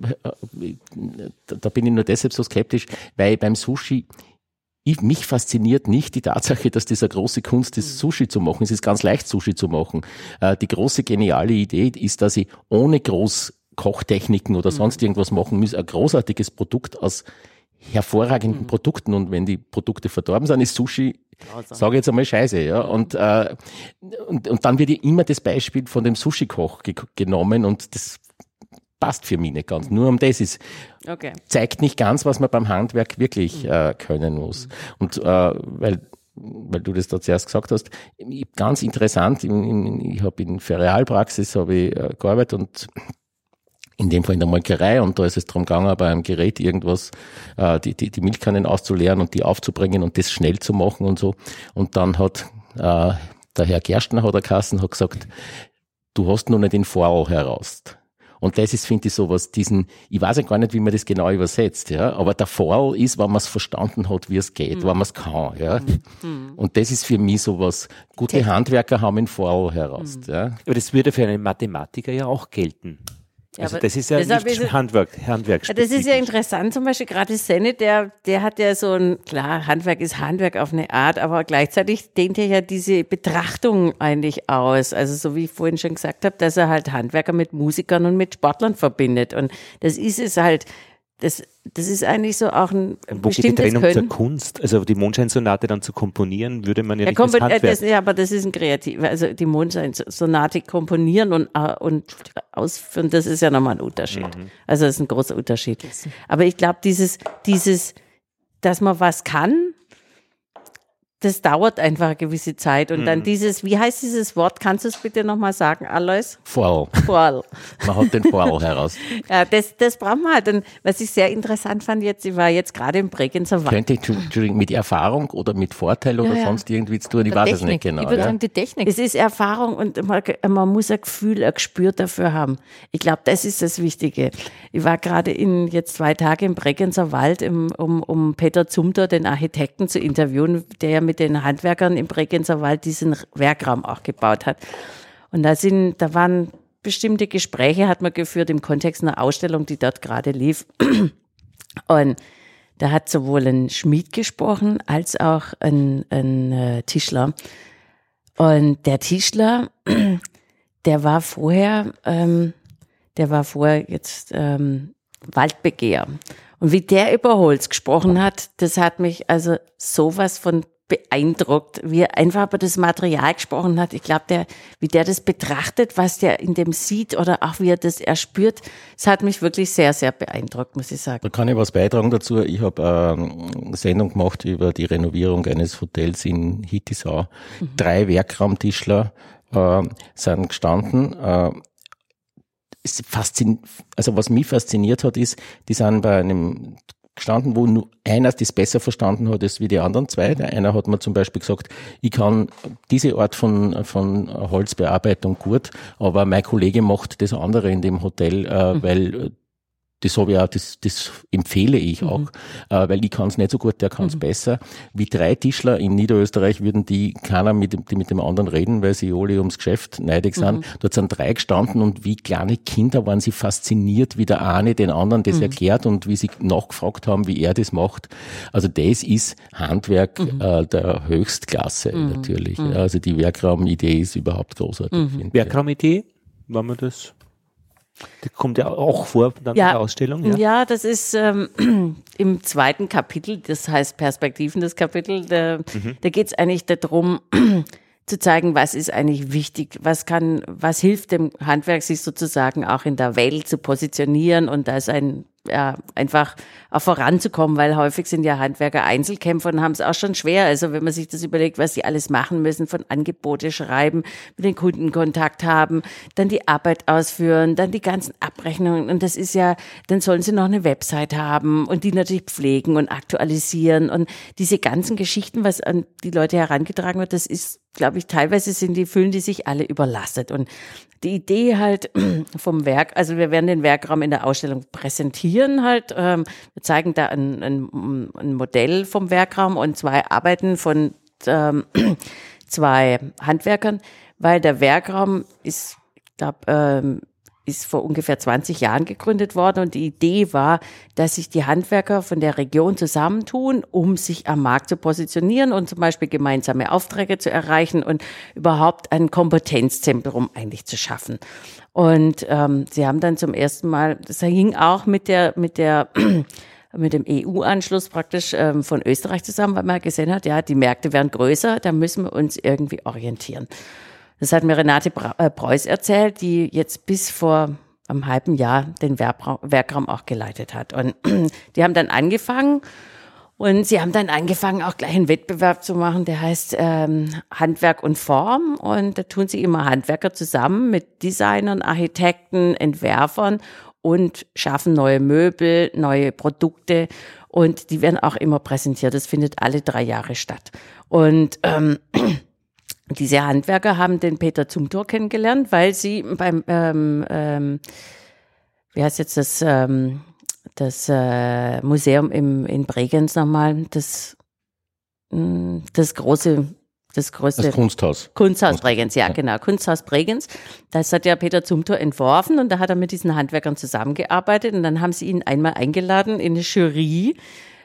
da bin ich nur deshalb so skeptisch, weil beim Sushi, ich, mich fasziniert nicht die Tatsache, dass das eine große Kunst ist, Sushi zu machen. Es ist ganz leicht, Sushi zu machen. Die große geniale Idee ist, dass ich ohne groß Kochtechniken oder sonst irgendwas machen muss, ein großartiges Produkt aus hervorragenden Produkten, und wenn die Produkte verdorben sind, ist Sushi, sage ich jetzt einmal, scheiße, ja, und, äh, und, und dann wird ja immer das Beispiel von dem Sushi-Koch ge- genommen und das passt für mich nicht ganz. Nur um das ist, okay. zeigt nicht ganz, was man beim Handwerk wirklich äh, können muss. Und äh, weil weil du das da zuerst gesagt hast, ganz interessant, ich, ich habe in Ferialpraxis habe ich äh, gearbeitet und in dem Fall in der Molkerei, und da ist es darum gegangen, bei einem Gerät irgendwas, äh, die, die, die Milchkannen auszuleeren und die aufzubringen und das schnell zu machen und so. Und dann hat äh, der Herr Gerstner, hat er geheißen, hat gesagt, du hast noch nicht den Vorl heraus. Und das ist, finde ich, sowas, diesen, ich weiß ja gar nicht, wie man das genau übersetzt, ja, aber der Vorl ist, wenn man es verstanden hat, wie es geht, mhm. wenn man es kann, ja. Mhm. Und das ist für mich sowas, gute Technik. Handwerker haben den Vorl heraus, mhm. ja. Aber das würde für einen Mathematiker ja auch gelten. Ja, also das ist ja nicht ist, Handwerk, Handwerkspezifisch. Das ist ja interessant, zum Beispiel gerade Senne, der, der hat ja so ein, klar, Handwerk ist Handwerk auf eine Art, aber gleichzeitig dehnt er ja diese Betrachtung eigentlich aus. Also so wie ich vorhin schon gesagt habe, dass er halt Handwerker mit Musikern und mit Sportlern verbindet. Und das ist es halt, das, das ist eigentlich so auch ein und wo geht die Trennung Können. Zur Kunst? Also die Mondscheinsonate dann zu komponieren, würde man ja, ja nicht kommt, als Handwerk. Das, ja, aber das ist ein Kreativ, also die Mondscheinsonate komponieren und, und ausführen, das ist ja nochmal ein Unterschied. Mhm. Also das ist ein großer Unterschied. Aber ich glaube, dieses, dieses, dass man was kann, das dauert einfach eine gewisse Zeit. Und mhm. dann dieses, wie heißt dieses Wort? Kannst du es bitte nochmal sagen, Alois? Vorl. Vorl. Man hat den Vorl heraus. Ja, das, das braucht man halt. Und was ich sehr interessant fand jetzt, ich war jetzt gerade im Bregenzer Wald. Könnte, Entschuldigung, mit Erfahrung oder mit Vorteil oder ja, ja. sonst irgendwie zu tun? Ich weiß es nicht genau. Ich würde ja? sagen, die Technik. Es ist Erfahrung und man, man muss ein Gefühl, ein Gespür dafür haben. Ich glaube, das ist das Wichtige. Ich war gerade in jetzt zwei Tage im Bregenzer Wald, im, um, um Peter Zumthor, den Architekten, zu interviewen, der ja mit den Handwerkern im Bregenzer Wald diesen Werkraum auch gebaut hat. Und da sind, da waren bestimmte Gespräche, hat man geführt im Kontext einer Ausstellung, die dort gerade lief. Und da hat sowohl ein Schmied gesprochen, als auch ein, ein äh, Tischler. Und der Tischler, der war vorher, ähm, der war vorher jetzt ähm, Waldbegehr. Und wie der über Holz gesprochen hat, das hat mich also sowas von beeindruckt, wie er einfach über das Material gesprochen hat. Ich glaube, der, wie der das betrachtet, was der in dem sieht oder auch wie er das erspürt, das hat mich wirklich sehr, sehr beeindruckt, muss ich sagen. Da kann ich was beitragen dazu. Ich habe eine Sendung gemacht über die Renovierung eines Hotels in Hittisau. Mhm. Drei Werkraumtischler äh, sind gestanden. Äh, es faszin- also was mich fasziniert hat, ist, die sind bei einem gestanden, wo nur einer das besser verstanden hat als wie die anderen zwei. Der eine hat mir zum Beispiel gesagt, ich kann diese Art von, von Holzbearbeitung gut, aber mein Kollege macht das andere in dem Hotel, äh, mhm. weil das habe ich auch, das, das empfehle ich auch, mhm. äh, weil ich kann es nicht so gut, der kann es mhm. besser. Wie drei Tischler in Niederösterreich würden die keiner mit dem, die mit dem anderen reden, weil sie alle ums Geschäft neidig sind. Mhm. Dort sind drei gestanden und wie kleine Kinder waren sie fasziniert, wie der eine den anderen das mhm. erklärt und wie sie nachgefragt haben, wie er das macht. Also das ist Handwerk mhm. äh, der Höchstklasse mhm. natürlich. Mhm. Also die Werkraumidee ist überhaupt großartig. Mhm. Werkraumidee, wenn man das... Das kommt ja auch vor dann ja, in der Ausstellung. Ja, ja das ist ähm, im zweiten Kapitel, das heißt Perspektiven des Kapitels, da, mhm. da geht es eigentlich darum, zu zeigen, was ist eigentlich wichtig, was kann, was hilft dem Handwerk, sich sozusagen auch in der Welt zu positionieren und da ist ein ja, einfach auch voranzukommen, weil häufig sind ja Handwerker Einzelkämpfer und haben es auch schon schwer. Also wenn man sich das überlegt, was sie alles machen müssen, von Angebote schreiben, mit den Kunden Kontakt haben, dann die Arbeit ausführen, dann die ganzen Abrechnungen und das ist ja, dann sollen sie noch eine Website haben und die natürlich pflegen und aktualisieren und diese ganzen Geschichten, was an die Leute herangetragen wird, das ist, glaube ich, teilweise sind die, fühlen die sich alle überlastet und die Idee halt vom Werk, also wir werden den Werkraum in der Ausstellung präsentieren halt, ähm, wir zeigen da ein, ein, ein Modell vom Werkraum und zwei Arbeiten von ähm, zwei Handwerkern, weil der Werkraum ist, ich glaube, ähm, ist vor ungefähr zwanzig Jahren gegründet worden und die Idee war, dass sich die Handwerker von der Region zusammentun, um sich am Markt zu positionieren und zum Beispiel gemeinsame Aufträge zu erreichen und überhaupt ein Kompetenzzentrum eigentlich zu schaffen. Und ähm, sie haben dann zum ersten Mal, das hing auch mit der mit der mit dem E U-Anschluss praktisch ähm, von Österreich zusammen, weil man gesehen hat, ja, die Märkte werden größer, da müssen wir uns irgendwie orientieren. Das hat mir Renate Preuß erzählt, die jetzt bis vor einem halben Jahr den Werkraum auch geleitet hat. Und die haben dann angefangen und sie haben dann angefangen, auch gleich einen Wettbewerb zu machen, der heißt ähm, Handwerk und Form. Und da tun sie immer Handwerker zusammen mit Designern, Architekten, Entwerfern und schaffen neue Möbel, neue Produkte. Und die werden auch immer präsentiert. Das findet alle drei Jahre statt. Und ähm, diese Handwerker haben den Peter Zumthor kennengelernt, weil sie beim, ähm, ähm, wie heißt jetzt das, ähm, das äh, Museum im, in Bregenz nochmal, das, mh, das große, das größte. Das Kunsthaus. Kunsthaus Bregenz, ja, ja, genau, Kunsthaus Bregenz. Das hat ja Peter Zumthor entworfen und da hat er mit diesen Handwerkern zusammengearbeitet und dann haben sie ihn einmal eingeladen in eine Jury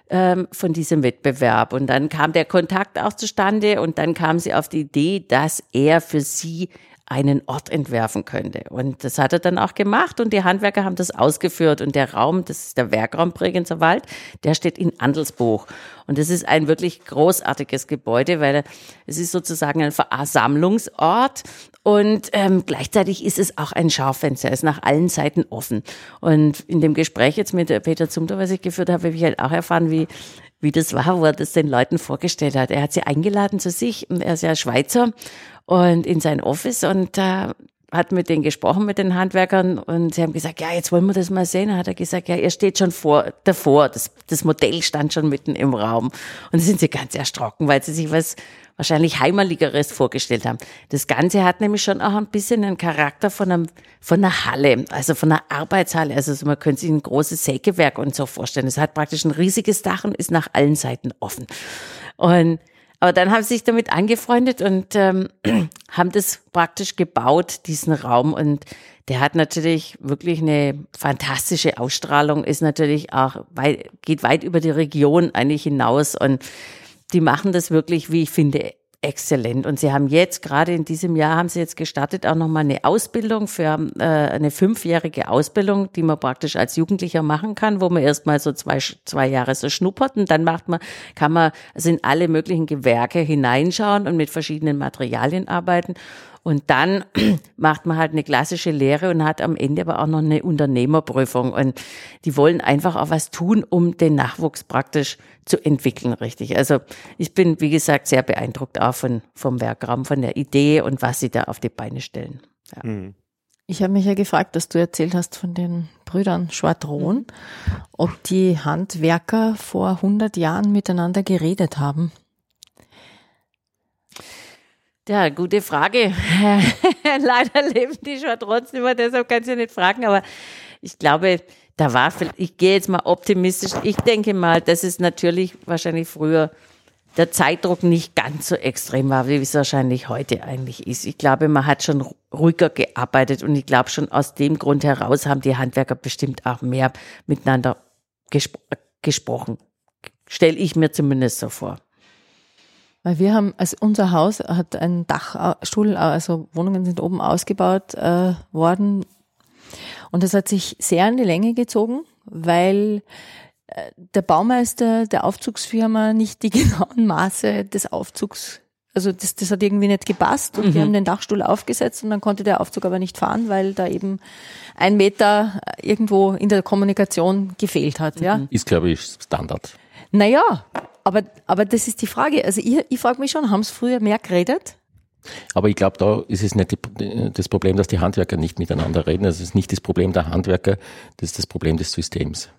von diesem Wettbewerb. Und dann kam der Kontakt auch zustande und dann kam sie auf die Idee, dass er für sie einen Ort entwerfen könnte. Und das hat er dann auch gemacht und die Handwerker haben das ausgeführt und der Raum, das ist der Werkraum Bregenzer Wald, der steht in Andelsbuch. Und das ist ein wirklich großartiges Gebäude, weil es ist sozusagen ein Versammlungsort und ähm, gleichzeitig ist es auch ein Schaufenster, es ist nach allen Seiten offen. Und in dem Gespräch jetzt mit Peter Zumthor, was ich geführt habe, habe ich halt auch erfahren, wie wie das war, wo er das den Leuten vorgestellt hat. Er hat sie eingeladen zu sich, er ist ja Schweizer, und in sein Office und äh, hat mit denen gesprochen, mit den Handwerkern und sie haben gesagt, ja, jetzt wollen wir das mal sehen. Dann hat er gesagt, ja, er steht schon vor, davor, das, das Modell stand schon mitten im Raum. Und da sind sie ganz erschrocken, weil sie sich was wahrscheinlich Heimeligeres vorgestellt haben. Das Ganze hat nämlich schon auch ein bisschen einen Charakter von einem, von einer Halle, also von einer Arbeitshalle. Also man könnte sich ein großes Sägewerk und so vorstellen. Es hat praktisch ein riesiges Dach und ist nach allen Seiten offen. Und aber dann haben sie sich damit angefreundet und ähm, haben das praktisch gebaut, diesen Raum. Und der hat natürlich wirklich eine fantastische Ausstrahlung, ist natürlich auch weit, geht weit über die Region eigentlich hinaus. Und die machen das wirklich, wie ich finde, exzellent. Und sie haben jetzt, gerade in diesem Jahr, haben sie jetzt gestartet, auch nochmal eine Ausbildung für äh, eine fünfjährige Ausbildung, die man praktisch als Jugendlicher machen kann, wo man erstmal so zwei, zwei Jahre so schnuppert und dann macht man, kann man also in alle möglichen Gewerke hineinschauen und mit verschiedenen Materialien arbeiten. Und dann macht man halt eine klassische Lehre und hat am Ende aber auch noch eine Unternehmerprüfung. Und die wollen einfach auch was tun, um den Nachwuchs praktisch zu entwickeln, richtig. Also ich bin, wie gesagt, sehr beeindruckt auch von, vom Werkraum, von der Idee und was sie da auf die Beine stellen. Ja. Ich habe mich ja gefragt, dass du erzählt hast von den Brüdern Schwadron, ob die Handwerker vor hundert Jahren miteinander geredet haben. Ja, gute Frage. Leider leben die Schwadrons nicht mehr, deshalb kannst du nicht fragen, aber ich glaube, da war, ich gehe jetzt mal optimistisch, ich denke mal, dass es natürlich wahrscheinlich früher der Zeitdruck nicht ganz so extrem war, wie es wahrscheinlich heute eigentlich ist. Ich glaube, man hat schon ruhiger gearbeitet und ich glaube schon aus dem Grund heraus haben die Handwerker bestimmt auch mehr miteinander gespro- gesprochen. Stelle ich mir zumindest so vor. Weil wir haben, also unser Haus hat einen Dachstuhl, also Wohnungen sind oben ausgebaut äh, worden und das hat sich sehr in die Länge gezogen, weil der Baumeister der Aufzugsfirma nicht die genauen Maße des Aufzugs, also das, das hat irgendwie nicht gepasst und mhm. wir haben den Dachstuhl aufgesetzt und dann konnte der Aufzug aber nicht fahren, weil da eben ein Meter irgendwo in der Kommunikation gefehlt hat. Ja. Ist, glaube ich, Standard. Naja, aber, aber das ist die Frage. Also ich, ich frage mich schon, haben es früher mehr geredet? Aber ich glaube, da ist es nicht die, das Problem, dass die Handwerker nicht miteinander reden. Das ist nicht das Problem der Handwerker, das ist das Problem des Systems.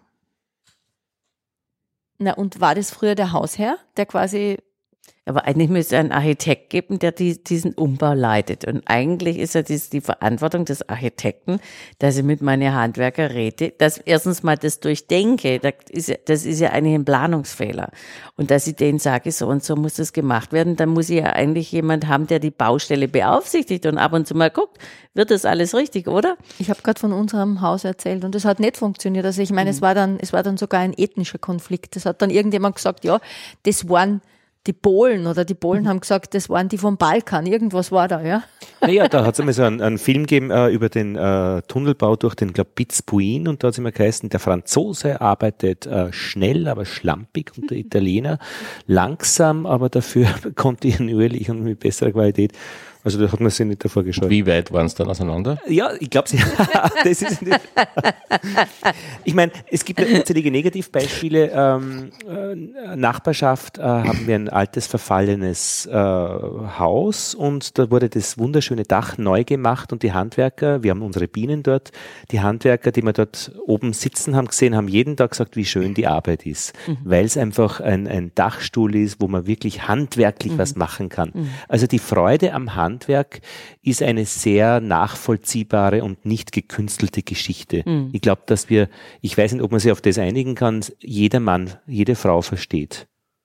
Na, und war das früher der Hausherr, der quasi... Aber eigentlich müsste es einen Architekt geben, der die, diesen Umbau leitet. Und eigentlich ist ja dies, die Verantwortung des Architekten, dass ich mit meinen Handwerker rede, dass erstens mal das durchdenke, das ist, ja, das ist ja eigentlich ein Planungsfehler. Und dass ich denen sage, so und so muss das gemacht werden, dann muss ich ja eigentlich jemand haben, der die Baustelle beaufsichtigt und ab und zu mal guckt, wird das alles richtig, oder? Ich habe gerade von unserem Haus erzählt und das hat nicht funktioniert. Also ich meine, mhm. es war dann, es war dann sogar ein ethnischer Konflikt. Das hat dann irgendjemand gesagt, ja, das waren die Polen oder die Polen mhm. haben gesagt, das waren die vom Balkan, irgendwas war da, ja? Naja, da hat es einmal so einen, einen Film gegeben äh, über den äh, Tunnelbau durch den, glaube Bizbuin und da hat es immer geheißen, der Franzose arbeitet äh, schnell, aber schlampig und der Italiener langsam, aber dafür kontinuierlich und mit besserer Qualität. Also da hat man sich nicht davor geschaut. Wie weit waren es dann auseinander? Ja, ich glaube, das ist nicht. Ich meine, es gibt unzählige Negativbeispiele. Ähm, äh, Nachbarschaft äh, haben wir ein altes, verfallenes äh, Haus und da wurde das wunderschöne Dach neu gemacht und die Handwerker, wir haben unsere Bienen dort, die Handwerker, die wir dort oben sitzen haben gesehen, haben jeden Tag gesagt, wie schön die Arbeit ist, mhm. weil es einfach ein, ein Dachstuhl ist, wo man wirklich handwerklich mhm. was machen kann. Mhm. Also die Freude am Handwerk Handwerk ist eine sehr nachvollziehbare und nicht gekünstelte Geschichte. Mhm. Ich glaube, dass wir, ich weiß nicht, ob man sich auf das einigen kann, jeder Mann, jede Frau versteht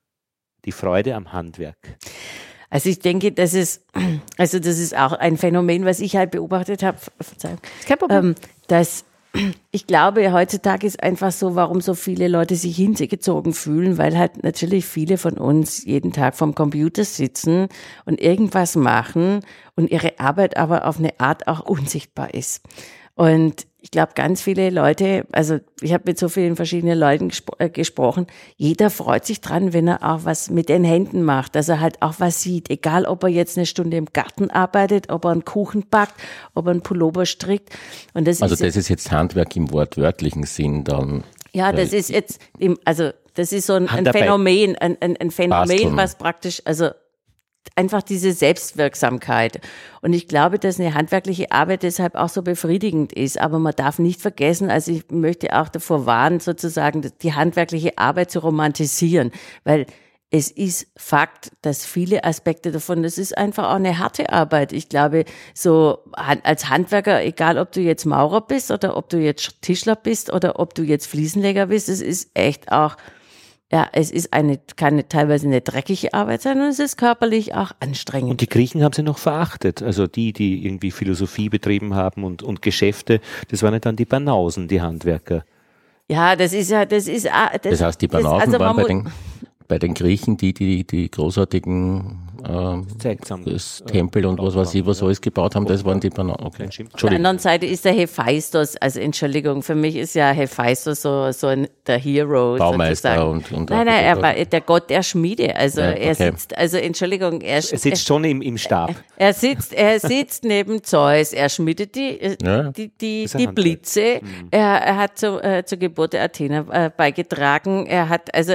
die Freude am Handwerk. Also ich denke, das ist, also das ist auch ein Phänomen, was ich halt beobachtet habe, Verzeihung, ähm, dass ich glaube, heutzutage ist einfach so, warum so viele Leute sich hingezogen fühlen, weil halt natürlich viele von uns jeden Tag vorm Computer sitzen und irgendwas machen und ihre Arbeit aber auf eine Art auch unsichtbar ist. Und ich glaube, ganz viele Leute, also ich habe mit so vielen verschiedenen Leuten gespro- äh, gesprochen, jeder freut sich dran, wenn er auch was mit den Händen macht, dass er halt auch was sieht, egal ob er jetzt eine Stunde im Garten arbeitet, ob er einen Kuchen backt, ob er einen Pullover strickt. Und das also ist das ist jetzt Handwerk im wortwörtlichen Sinn dann. Ja, das ist jetzt, im, also das ist so ein, ein Phänomen, ein, ein, ein Phänomen, Basteln. was praktisch, also einfach diese Selbstwirksamkeit. Und ich glaube, dass eine handwerkliche Arbeit deshalb auch so befriedigend ist. Aber man darf nicht vergessen, also ich möchte auch davor warnen, sozusagen die handwerkliche Arbeit zu romantisieren, weil es ist Fakt, dass viele Aspekte davon, das ist einfach auch eine harte Arbeit. Ich glaube, so als Handwerker, egal ob du jetzt Maurer bist oder ob du jetzt Tischler bist oder ob du jetzt Fliesenleger bist, es ist echt auch Ja, es ist eine, keine teilweise eine dreckige Arbeit sein und es ist körperlich auch anstrengend. Und die Griechen haben sie noch verachtet. Also die, die irgendwie Philosophie betrieben haben und, und Geschäfte, das waren ja dann die Banausen, die Handwerker. Ja, das ist ja, das ist, das, das heißt, die Banausen das, also waren bei den, bei den Griechen, die, die, die großartigen, ähm, das Tempel und was weiß ich, was alles gebaut haben, das waren die Banausen. Okay. Auf der anderen Seite ist der Hephaistos, also Entschuldigung, für mich ist ja Hephaistos so, so ein, der Hero. Baumeister sozusagen. und, und Nein, nein, er war der Gott der Schmiede. Also ja, okay. er sitzt, also Entschuldigung, er, er sitzt er, schon im, im Stab. Er sitzt, er sitzt neben Zeus, er schmiedet die, ja. die, die, die Blitze, mhm. er, er hat zu, äh, zur Geburt der Athener äh, beigetragen, er hat, also,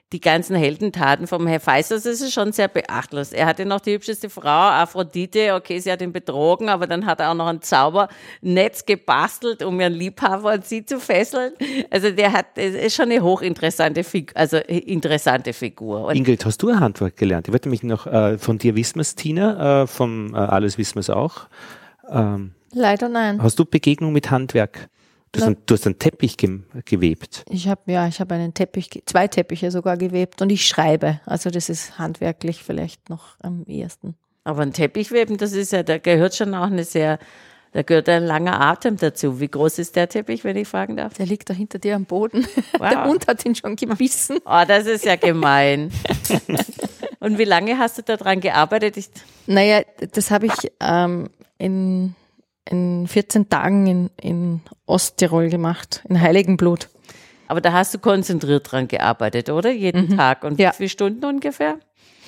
die ganzen Heldentaten vom Herr Feister, das ist schon sehr beachtlos. Er hatte noch die hübscheste Frau, Aphrodite, okay, sie hat ihn betrogen, aber dann hat er auch noch ein Zaubernetz gebastelt, um ihren Liebhaber und sie zu fesseln. Also der hat, es ist schon eine hochinteressante Figur, also interessante Figur. Und Ingrid, hast du ein Handwerk gelernt? Ich wollte mich noch äh, von dir wissen, Tina, äh, vom äh, Alles wissen wir es auch. Ähm, Leider nein. Hast du Begegnung mit Handwerk? Du hast, einen, du hast einen Teppich ge- gewebt. Ich habe ja, ich habe einen Teppich, ge- zwei Teppiche sogar gewebt und ich schreibe. Also das ist handwerklich vielleicht noch am ehesten. aber ein Teppichweben, das ist ja, da gehört schon auch eine sehr, da gehört ein langer Atem dazu. Wie groß ist der Teppich, wenn ich fragen darf? Der liegt da hinter dir am Boden. Wow. Der Hund hat ihn schon gebissen. Oh, das ist ja gemein. Und wie lange hast du daran gearbeitet? Ich, Naja, das habe ich ähm, in, in vierzehn Tagen in, in Osttirol gemacht, in Heiligenblut. aber da hast du konzentriert dran gearbeitet, oder? Jeden Mhm. Tag. Und Ja. wie viele Stunden ungefähr?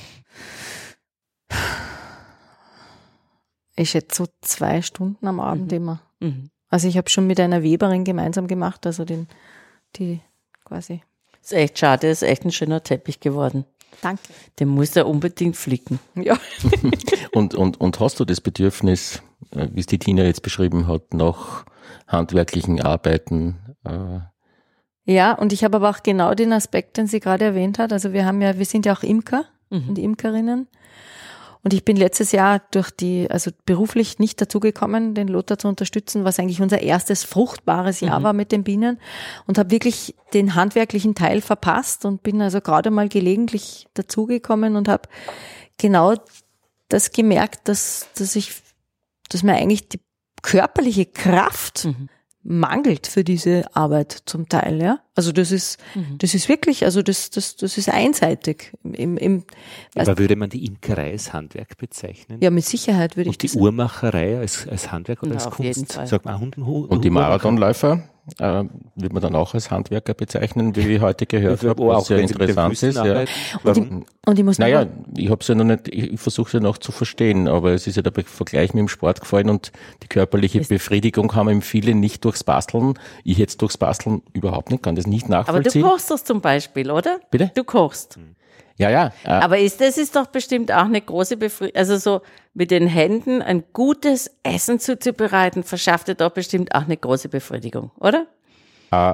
Ich schätze so zwei Stunden am Abend Mhm. immer. Mhm. Also ich habe schon mit einer Weberin gemeinsam gemacht, also den, die quasi. Ist echt schade, ist echt ein schöner Teppich geworden. Danke. Den muss er unbedingt flicken. Ja. Und, und, und hast du das Bedürfnis, äh, wie es die Tina jetzt beschrieben hat, nach handwerklichen Arbeiten? Äh, Ja, und ich habe aber auch genau den Aspekt, den sie gerade erwähnt hat. Also wir haben ja, wir sind ja auch Imker Mhm. und Imkerinnen. Und ich bin letztes Jahr durch die, also beruflich nicht dazugekommen, den Lothar zu unterstützen, was eigentlich unser erstes fruchtbares Jahr Mhm. war mit den Bienen, und habe wirklich den handwerklichen Teil verpasst und bin also gerade mal gelegentlich dazugekommen und habe genau das gemerkt, dass, dass ich, dass mir eigentlich die körperliche Kraft Mhm. mangelt für diese Arbeit zum Teil, ja. Also das ist, Mhm. das ist wirklich, also das, das, das ist einseitig. Im, im, Aber würde man die Imkerei als Handwerk bezeichnen? ja, mit Sicherheit würde ich Und die das. Uhrmacherei als, als Handwerk oder Ja, als auf jeden Kunst? Fall. Sagt man Hunden, und die Marathonläufer äh, wird man dann auch als Handwerker bezeichnen, wie ich heute gehört habe, was sehr interessant ist. Ja. Und ich, und ich muss Naja, noch, ich habe es ja noch nicht, ich versuche es ja noch zu verstehen, aber es ist ja der Be- Vergleich mit dem Sport gefallen und die körperliche Befriedigung haben eben viele nicht durchs Basteln. Ich jetzt durchs Basteln überhaupt nicht, kann das nicht Aber du nachvollziehen. kochst das zum Beispiel, oder? Bitte? Du kochst. Ja, ja. Äh, Aber ist, das ist doch bestimmt auch eine große Befriedigung. Also so mit den Händen ein gutes Essen zuzubereiten, verschafft dir doch bestimmt auch eine große Befriedigung, oder? äh,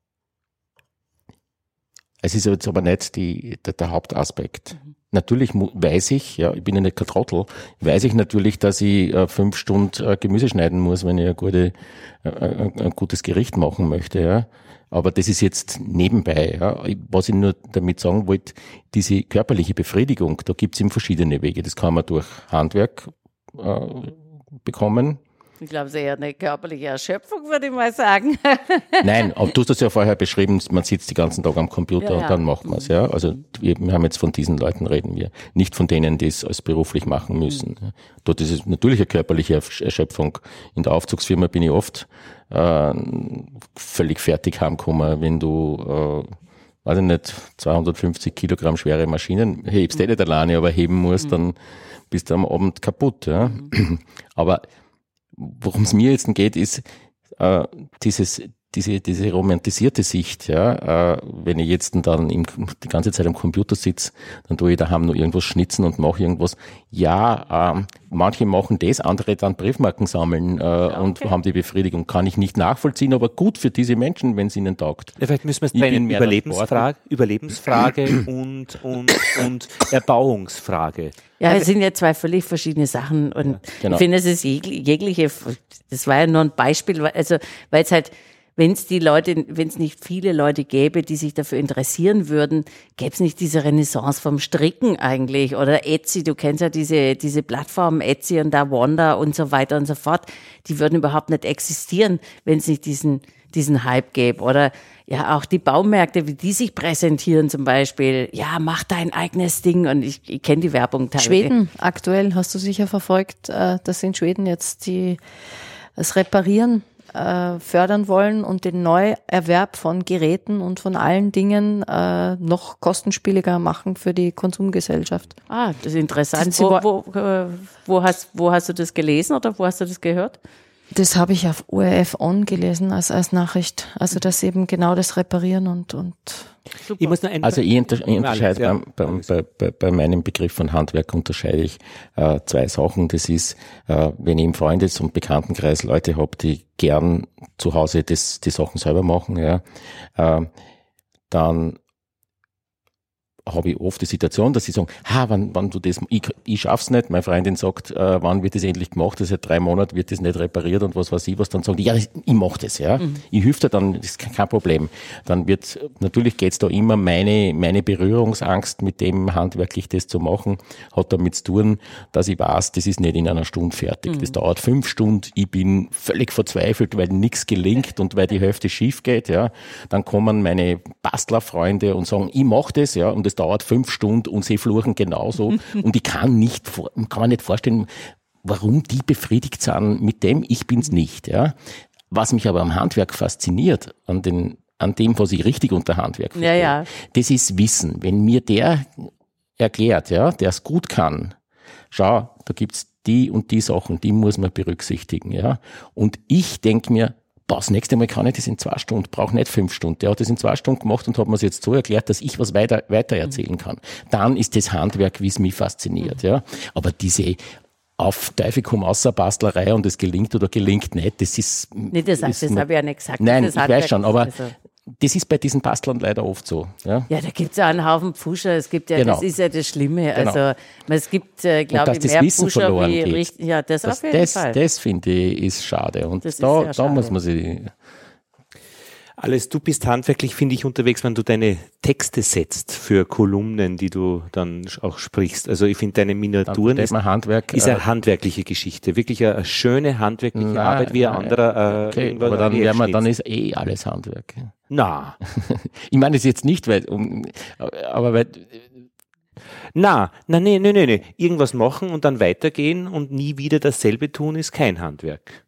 es ist jetzt aber nicht die, der, der Hauptaspekt. Mhm. Natürlich mu- weiß ich, ja, ich bin ja nicht kein Trottel, weiß ich natürlich, dass ich äh, fünf Stunden äh, Gemüse schneiden muss, wenn ich ein, gute, äh, ein, ein gutes Gericht machen möchte, ja. Aber das ist jetzt nebenbei, ja. Ich- Was ich nur damit sagen wollte, diese körperliche Befriedigung, da gibt's eben verschiedene Wege. Das kann man durch Handwerk äh, bekommen. Ich glaube, es ist eher eine körperliche Erschöpfung, würde ich mal sagen. Nein, aber du hast das ja vorher beschrieben, man sitzt den ganzen Tag am Computer Ja, und ja. dann macht man es, ja. Also wir, wir haben jetzt von diesen Leuten reden wir, nicht von denen, die es als beruflich machen müssen. Mhm. Dort ist es natürlich eine körperliche Ersch- Erschöpfung. In der Aufzugsfirma bin ich oft äh, völlig fertig heimgekommen, wenn du, äh, weiß ich nicht, zweihundertfünfzig Kilogramm schwere Maschinen hebst, eh nicht alleine, aber heben musst, dann bist du am Abend kaputt, ja. Aber worum es mir jetzt geht, ist äh, dieses, diese, diese romantisierte Sicht. Ja, äh, wenn ich jetzt dann im, die ganze Zeit am Computer sitze, dann tue ich daheim nur irgendwas schnitzen und mache irgendwas. Ja, ähm, manche machen das, andere dann Briefmarken sammeln äh, und haben die Befriedigung. Kann ich nicht nachvollziehen, aber gut für diese Menschen, wenn es ihnen taugt. Ja, vielleicht müssen wir es Ich bin trennen. mehr der Überlebensfrage, Überlebensfrage und, und, und Erbauungsfrage. Ja, es sind ja zwei völlig verschiedene Sachen und genau. ich finde, es ist jegli- jegliche, das war ja nur ein Beispiel, weil- also, weil es halt, wenn es die Leute, wenn es nicht viele Leute gäbe, die sich dafür interessieren würden, gäbe es nicht diese Renaissance vom Stricken eigentlich oder Etsy, du kennst ja diese, diese Plattformen Etsy und da Wanda und so weiter und so fort, die würden überhaupt nicht existieren, wenn es nicht diesen, diesen Hype gäbe oder ja, auch die Baumärkte, wie die sich präsentieren zum Beispiel, ja, mach dein eigenes Ding und ich, ich kenne die Werbung teilweise. Schweden aktuell, hast du sicher verfolgt, äh, dass in Schweden jetzt die das Reparieren äh, fördern wollen und den Neuerwerb von Geräten und von allen Dingen äh, noch kostenspieliger machen für die Konsumgesellschaft. Ah, das ist interessant. Sie Wo, woll- wo, äh, wo, hast, wo hast du das gelesen oder wo hast du das gehört? Das habe ich auf O R F On gelesen als, als Nachricht. Also das eben genau das Reparieren und, und Super. Ich muss noch also ich, unter, ich unterscheide ja. beim, bei, bei, bei meinem Begriff von Handwerk unterscheide ich äh, zwei Sachen. Das ist, äh, wenn ich im Freundes- und Bekanntenkreis Leute habe, die gern zu Hause das, die Sachen selber machen, ja, äh, dann habe ich oft die Situation, dass sie sagen, ha, wann, wann du das, ich, ich schaff's nicht, meine Freundin sagt, äh, wann wird das endlich gemacht, das seit drei Monaten wird das nicht repariert und was weiß ich was, dann sagen die, ja, ich mach das, ja. Mhm. Ich helfe dir dann, das ist kein Problem. Dann wird, natürlich geht's da immer meine, meine Berührungsangst mit dem handwerklich das zu machen, hat damit zu tun, dass ich weiß, das ist nicht in einer Stunde fertig. Mhm. Das dauert fünf Stunden, ich bin völlig verzweifelt, weil nichts gelingt und weil die Hälfte schief geht, ja. Dann kommen meine Bastlerfreunde und sagen, ich mach das, ja, und das dauert fünf Stunden und sie fluchen genauso und ich kann nicht, kann man nicht vorstellen, warum die befriedigt sind mit dem, ich bin's nicht, ja. Was mich aber am Handwerk fasziniert, an den, an dem, was ich richtig unter Handwerk verstehe, ja, ja. das ist Wissen. Wenn mir der erklärt, ja, der es gut kann, schau, da gibt's die und die Sachen, die muss man berücksichtigen, ja. Und ich denk mir, boah, das nächste Mal kann ich das in zwei Stunden, brauche nicht fünf Stunden. Der hat das in zwei Stunden gemacht und hat mir es jetzt so erklärt, dass ich was weiter, weiter erzählen kann. Dann ist das Handwerk, wie es mich fasziniert, ja. Aber diese auf Teufel komm außer Bastlerei und es gelingt oder gelingt nicht, das ist... Nee, das, das, das habe ich ja nicht gesagt. Nein, das ich Handwerk, weiß schon, aber also das ist bei diesen Bastlern leider oft so. Ja, ja da gibt es ja einen Haufen Pfuscher, es gibt ja, genau. das ist ja das Schlimme. Genau. Also es gibt, äh, glaube ich, das mehr Wissen Pfuscher verloren wie geht. richtig, ja, das, das auf jeden das, Fall. Das finde ich ist schade und Das da, ist da schade. muss man sich... Alles, du bist handwerklich, finde ich, unterwegs, wenn du deine Texte setzt für Kolumnen, die du dann auch sprichst. Also ich finde, deine Miniaturen ist, Handwerk, ist eine äh, handwerkliche Geschichte. Wirklich eine, eine schöne handwerkliche nein, Arbeit, wie ein nein, anderer. Äh, okay, aber dann, ja, man, dann ist eh alles Handwerk. Na. Ich meine, das ist jetzt nicht, weil, um, aber weil... Na, na, nee, nee, nee, nee. Irgendwas machen und dann weitergehen und nie wieder dasselbe tun, ist kein Handwerk.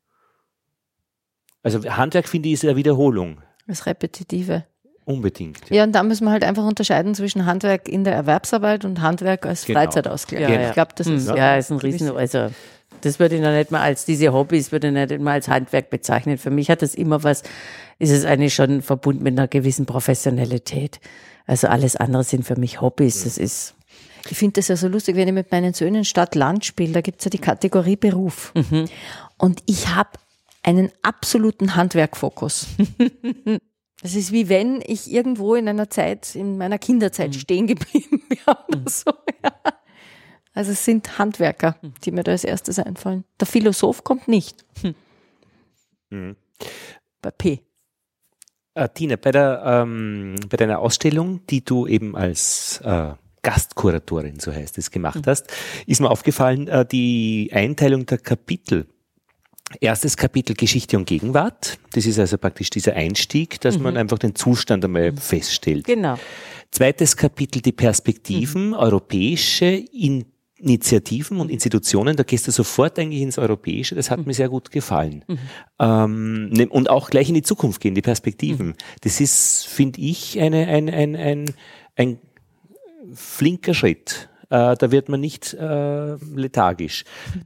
Also Handwerk, finde ich, ist eine Wiederholung. Das Repetitive. Unbedingt. Ja. ja, und da müssen wir halt einfach unterscheiden zwischen Handwerk in der Erwerbsarbeit und Handwerk als genau. Freizeitausgleich. Ja, ja. Ich glaube, das ist... Ja, ja, ist ein Riesen... Also das würde ich noch nicht mal als, diese Hobbys würde ich nicht mal als Handwerk bezeichnen. Für mich hat das immer was, ist es eigentlich schon verbunden mit einer gewissen Professionalität. Also alles andere sind für mich Hobbys. Das ist... Ich finde das ja so lustig, wenn ich mit meinen Söhnen Stadt-Land spiele, da gibt es ja die Kategorie Beruf. Mhm. Und ich habe einen absoluten Handwerkfokus. Das ist wie wenn ich irgendwo in einer Zeit, in meiner Kinderzeit stehen geblieben wäre oder so. Ja. Also es sind Handwerker, die mir da als erstes einfallen. Der Philosoph kommt nicht. Mhm. Bei P. Äh, Tina, bei, der, ähm, bei deiner Ausstellung, die du eben als äh, Gastkuratorin, so heißt es, gemacht hast, ist mir aufgefallen, äh, die Einteilung der Kapitel. Erstes Kapitel Geschichte und Gegenwart. Das ist also praktisch dieser Einstieg, dass mhm. man einfach den Zustand einmal feststellt. Genau. Zweites Kapitel die Perspektiven, mhm. europäische Initiativen und Institutionen. Da gehst du sofort eigentlich ins Europäische. Das hat mhm. mir sehr gut gefallen. Mhm. Ähm, und auch gleich in die Zukunft gehen, die Perspektiven. Mhm. Das ist, finde ich, eine, ein, ein, ein, ein flinker Schritt. Äh, da wird man nicht äh, lethargisch.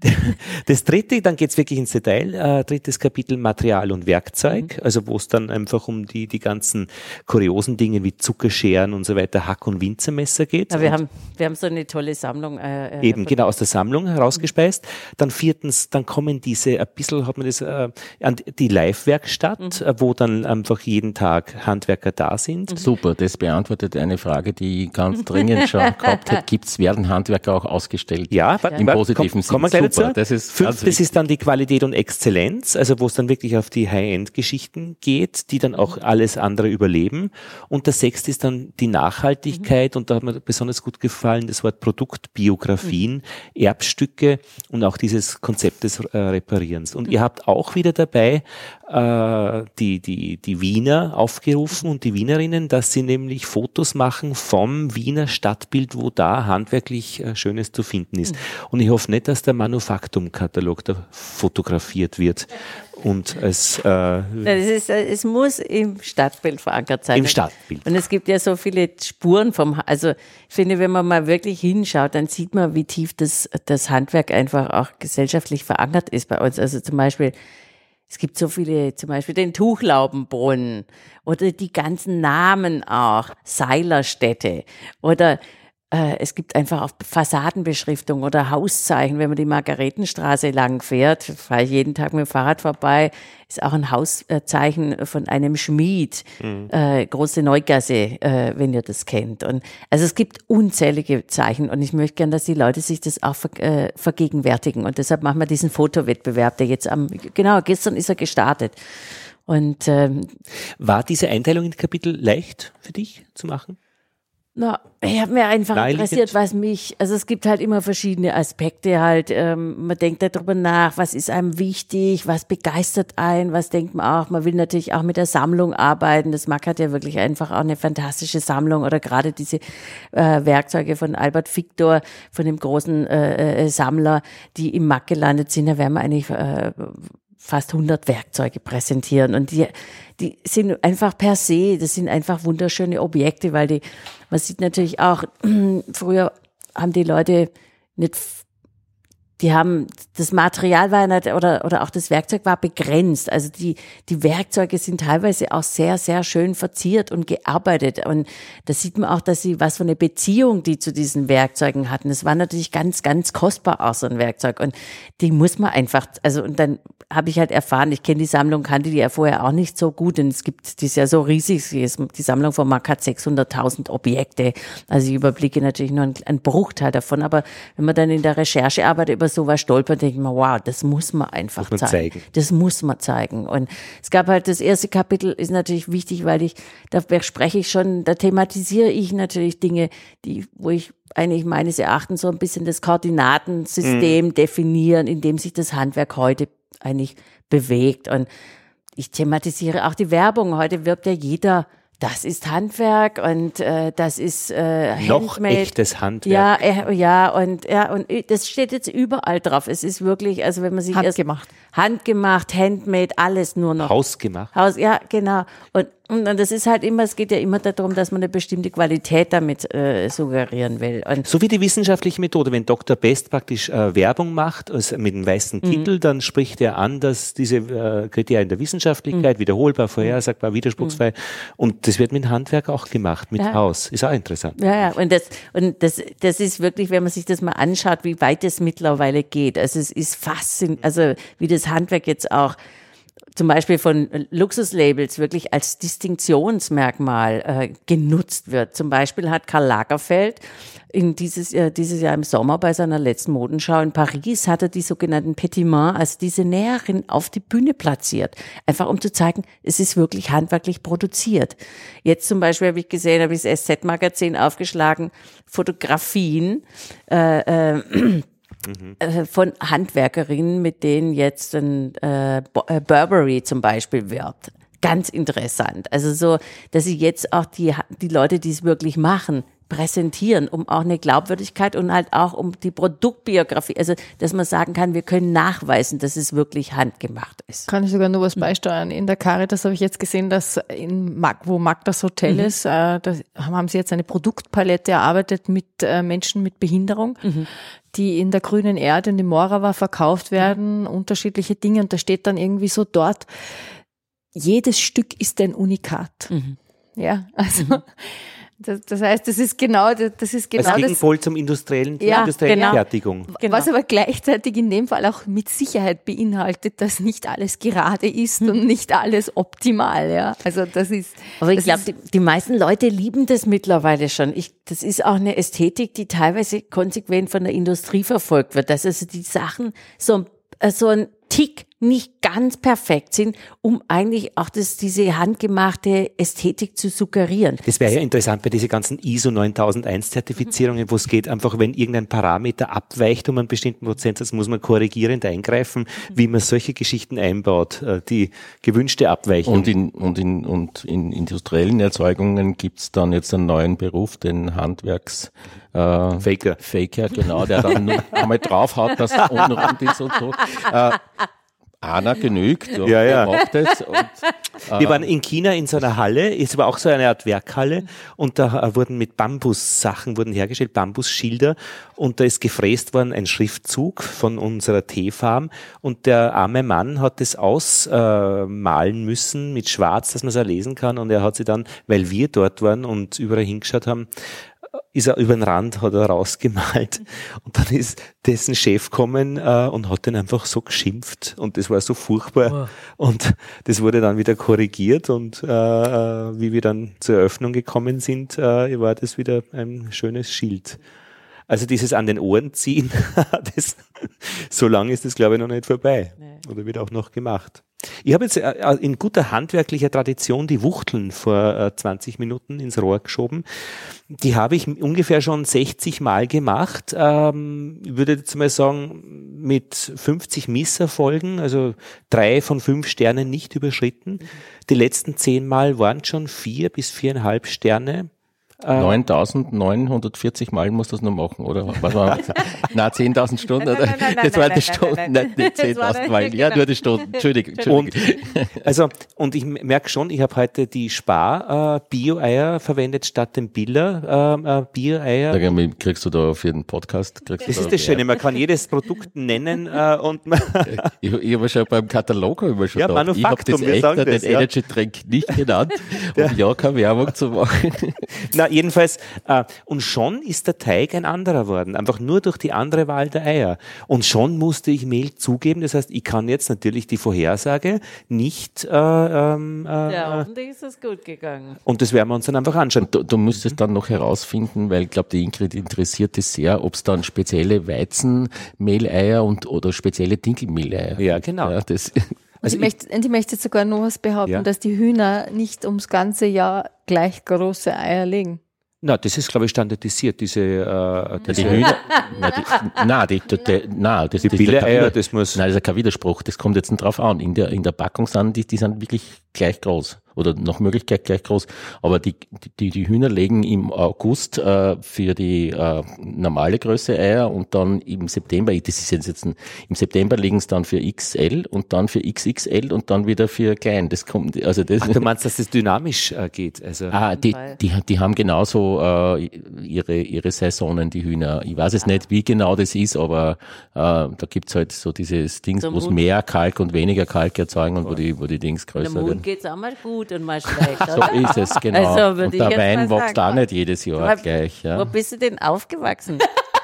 Das dritte, dann geht's wirklich ins Detail, äh, drittes Kapitel Material und Werkzeug, mhm. also wo es dann einfach um die die ganzen kuriosen Dinge wie Zuckerscheren und so weiter, Hack- und Winzermesser geht. Ja, wir haben wir haben so eine tolle Sammlung. Äh, eben, genau, aus der Sammlung herausgespeist. Dann viertens, dann kommen diese, ein bisschen hat man das, äh, an die Live-Werkstatt, mhm. äh, wo dann einfach jeden Tag Handwerker da sind. Mhm. Super, das beantwortet eine Frage, die ich ganz dringend schon gehabt hätte. Gibt's werden Handwerker auch ausgestellt? Ja, im positiven Sinn. Kommen wir gleich dazu. Das ist Fünftes ist dann die Qualität und Exzellenz, also wo es dann wirklich auf die High-End-Geschichten geht, die dann auch alles andere überleben. Und der sechste ist dann die Nachhaltigkeit, mhm. und da hat mir besonders gut gefallen das Wort Produktbiografien, mhm. Erbstücke und auch dieses Konzept des äh, Reparierens. Und mhm. ihr habt auch wieder dabei äh, die, die, die Wiener aufgerufen und die Wienerinnen, dass sie nämlich Fotos machen vom Wiener Stadtbild, wo da handwerklich äh, Schönes zu finden ist. Mhm. Und ich hoffe nicht, dass der Manufaktum-Katalog da fotografiert wird. Und es, äh, es, ist, es muss im Stadtbild verankert sein. Im Stadtbild. Und es gibt ja so viele Spuren vom, also ich finde, wenn man mal wirklich hinschaut, dann sieht man, wie tief das, das Handwerk einfach auch gesellschaftlich verankert ist bei uns. Also zum Beispiel, es gibt so viele, zum Beispiel den Tuchlaubenbrunnen oder die ganzen Namen auch, Seilerstätte oder äh, es gibt einfach auch Fassadenbeschriftung oder Hauszeichen, wenn man die Margaretenstraße lang fährt, fahre ich jeden Tag mit dem Fahrrad vorbei, ist auch ein Hauszeichen von einem Schmied, mhm. äh, Große Neugasse, äh, wenn ihr das kennt. Und also es gibt unzählige Zeichen und ich möchte gern, dass die Leute sich das auch ver, äh, vergegenwärtigen und deshalb machen wir diesen Fotowettbewerb, der jetzt am, genau, gestern ist er gestartet. Und ähm, war diese Einteilung in Kapitel leicht für dich zu machen? Na, ich habe mir einfach interessiert, was mich, also es gibt halt immer verschiedene Aspekte halt, ähm, man denkt darüber nach, was ist einem wichtig, was begeistert einen, was denkt man auch, man will natürlich auch mit der Sammlung arbeiten, das Mack hat ja wirklich einfach auch eine fantastische Sammlung oder gerade diese äh, Werkzeuge von Albert Victor, von dem großen äh, äh, Sammler, die im Mack gelandet sind, da werden wir eigentlich äh, fast hundert Werkzeuge präsentieren und die, die sind einfach per se, das sind einfach wunderschöne Objekte, weil die, man sieht natürlich auch, früher haben die Leute nicht, die haben, das Material war nicht, oder, oder auch das Werkzeug war begrenzt, also die, die Werkzeuge sind teilweise auch sehr, sehr schön verziert und gearbeitet und da sieht man auch, dass sie, was für eine Beziehung die zu diesen Werkzeugen hatten, das war natürlich ganz, ganz kostbar auch so ein Werkzeug und die muss man einfach, also und dann habe ich halt erfahren, ich kenne die Sammlung, kannte die ja vorher auch nicht so gut, denn es gibt, die ist ja so riesig, die Sammlung von Mack hat sechshunderttausend Objekte, also ich überblicke natürlich nur einen, einen Bruchteil davon, aber wenn man dann in der Recherche arbeitet, über sowas stolpert, denkt man, wow, das muss man einfach muss man zeigen. zeigen. Das muss man zeigen. Und es gab halt, das erste Kapitel ist natürlich wichtig, weil ich, da spreche ich schon, da thematisiere ich natürlich Dinge, die, wo ich eigentlich meines Erachtens so ein bisschen das Koordinatensystem mhm. definieren, in dem sich das Handwerk heute eigentlich bewegt. Und ich thematisiere auch die Werbung. Heute wirbt ja jeder, das ist Handwerk und äh, das ist äh, noch Handmade. Echtes Handwerk. Ja, äh, ja und ja und das steht jetzt überall drauf. Es ist wirklich, also wenn man sich handgemacht, erst, handgemacht, handmade, alles nur noch hausgemacht. Haus, ja, genau. Und und das ist halt immer, es geht ja immer darum, dass man eine bestimmte Qualität damit äh, suggerieren will. Und so wie die wissenschaftliche Methode, wenn Doktor Best praktisch äh, Werbung macht, also mit dem weißen mhm. Kittel, dann spricht er an, dass diese äh, Kriterien der Wissenschaftlichkeit, mhm. wiederholbar, vorhersagbar, widerspruchsfrei, mhm. und das wird mit Handwerk auch gemacht, mit ja. Haus. Ist auch interessant. Ja, ja, und das, und das, das ist wirklich, wenn man sich das mal anschaut, wie weit es mittlerweile geht. Also es ist faszinierend, also wie das Handwerk jetzt auch zum Beispiel von Luxuslabels wirklich als Distinktionsmerkmal äh, genutzt wird. Zum Beispiel hat Karl Lagerfeld in dieses, äh, dieses Jahr im Sommer bei seiner letzten Modenschau in Paris hat er die sogenannten Petits-Mains, also diese Näherin, auf die Bühne platziert. Einfach um zu zeigen, es ist wirklich handwerklich produziert. Jetzt zum Beispiel habe ich gesehen, habe ich das S Z-Magazin aufgeschlagen, Fotografien, äh, äh, Mhm. von Handwerkerinnen, mit denen jetzt ein äh, Burberry zum Beispiel wirbt. Ganz interessant. Also so, dass sie jetzt auch die, die Leute, die es wirklich machen, präsentieren, um auch eine Glaubwürdigkeit und halt auch um die Produktbiografie, also dass man sagen kann, wir können nachweisen, dass es wirklich handgemacht ist. Kann ich sogar nur was beisteuern. In der Caritas habe ich jetzt gesehen, dass in Mack, wo Mack das Hotel mhm. ist, äh, da haben sie jetzt eine Produktpalette erarbeitet mit äh, Menschen mit Behinderung, mhm. die in der grünen Erde in die Morava verkauft werden, mhm. unterschiedliche Dinge, und da steht dann irgendwie so dort, jedes Stück ist ein Unikat. Mhm. Ja, also mhm. Das, das heißt, das ist genau das ist genau das Gegenpol zum industriellen, zur ja, industriellen genau. Fertigung. Genau. Was aber gleichzeitig in dem Fall auch mit Sicherheit beinhaltet, dass nicht alles gerade ist hm. und nicht alles optimal. Ja, also das ist. Aber ich glaube, die, die meisten Leute lieben das mittlerweile schon. Ich, das ist auch eine Ästhetik, die teilweise konsequent von der Industrie verfolgt wird, dass also die Sachen so, so ein Tick nicht ganz perfekt sind, um eigentlich auch das, diese handgemachte Ästhetik zu suggerieren. Das wäre ja interessant bei diesen ganzen I S O neuntausend Zertifizierungen, wo es geht, einfach wenn irgendein Parameter abweicht um einen bestimmten Prozentsatz, muss man korrigierend eingreifen, wie man solche Geschichten einbaut, die gewünschte Abweichung. Und in, und in, und in industriellen Erzeugungen gibt's dann jetzt einen neuen Beruf, den Handwerks äh, Faker. Faker, genau, der dann nur einmal draufhaut, dass es unrund ist und so. Äh, Einer genügt, ja, ja. ja. macht es. Und, äh, wir waren in China in so einer Halle, es war auch so eine Art Werkhalle und da wurden mit Bambussachen wurden hergestellt, Bambusschilder und da ist gefräst worden ein Schriftzug von unserer Teefarm und der arme Mann hat das ausmalen äh, müssen mit Schwarz, dass man es auch lesen kann und er hat sie dann, weil wir dort waren und überall hingeschaut haben, ist er über den Rand, hat er rausgemalt und dann ist dessen Chef gekommen äh, und hat den einfach so geschimpft und das war so furchtbar oh. und das wurde dann wieder korrigiert und äh, wie wir dann zur Eröffnung gekommen sind, äh, war das wieder ein schönes Schild. Also dieses an den Ohren ziehen, das, so lange ist das glaube ich noch nicht vorbei nee. Oder wird auch noch gemacht. Ich habe jetzt in guter handwerklicher Tradition die Wuchteln vor zwanzig Minuten ins Rohr geschoben. Die habe ich ungefähr schon sechzig Mal gemacht. Ähm, ich würde jetzt mal sagen, mit fünfzig Misserfolgen, also drei von fünf Sternen nicht überschritten. Die letzten zehn Mal waren schon vier bis viereinhalb Sterne. neuntausendneunhundertvierzig Mal musst du das noch machen, oder? Was war das? Nein, zehntausend Stunden, oder? Nein, nein, nein, das war nein, die Stunden, nicht, nicht zehntausend Mal. Ja, nur die Stunden. Entschuldigung, Entschuldigung. Und, also, und ich merke schon, ich habe heute die Spar äh, Bio-Eier verwendet statt dem Biller äh, äh, Bio-Eier. Da kriegst du da für den Podcast. Kriegst das du ist da das Schöne, man kann jedes Produkt nennen äh, und man ich, ich habe schon beim Katalog immer schon ja, gedacht, ich habe das echt den das, ja. Energy Drink nicht genannt, um ja, ja keine Werbung zu machen. Na, jedenfalls, äh, und schon ist der Teig ein anderer worden, einfach nur durch die andere Wahl der Eier. Und schon musste ich Mehl zugeben, das heißt, ich kann jetzt natürlich die Vorhersage nicht... Äh, ähm, äh, ja, hoffentlich ist es gut gegangen. Und das werden wir uns dann einfach anschauen. Du, du müsstest dann noch herausfinden, weil ich glaube, die Ingrid interessiert es sehr, ob es dann spezielle Weizenmehleier und oder spezielle Dinkelmehleier Ja, genau. Ja, das Also ich, möchte, ich möchte sogar noch was behaupten, ja. dass die Hühner nicht ums ganze Jahr gleich große Eier legen. Na, das ist, glaube ich, standardisiert, diese, äh, diese die Hühner. Nein, die, nein, die, die, die, nein, das, die das, Bille-Eier, das muss. Nein, das ist kein Widerspruch, das kommt jetzt nicht drauf an. In der, in der Packung sind die, die sind wirklich gleich groß. Oder nach Möglichkeit gleich groß. Aber die, die, die Hühner legen im August äh, für die äh, normale Größe Eier und dann im September, das ist jetzt ein, im September legen es dann für X L und dann für X X L und dann wieder für klein. Das kommt, also das. Ach, du meinst, dass das dynamisch äh, geht? Also. Ah, die, die, die haben genauso äh, ihre, ihre Saisonen, die Hühner. Ich weiß es ah. nicht, wie genau das ist, aber äh, da gibt's halt so dieses Ding, wo es mehr Kalk und weniger Kalk erzeugen und wo die, wo die Dings größer werden. Im Mund geht's auch mal gut und mal schlecht, so ist es, genau. Also, und der Wein wächst auch nicht jedes Jahr Aber gleich. Ja. Wo bist du denn aufgewachsen?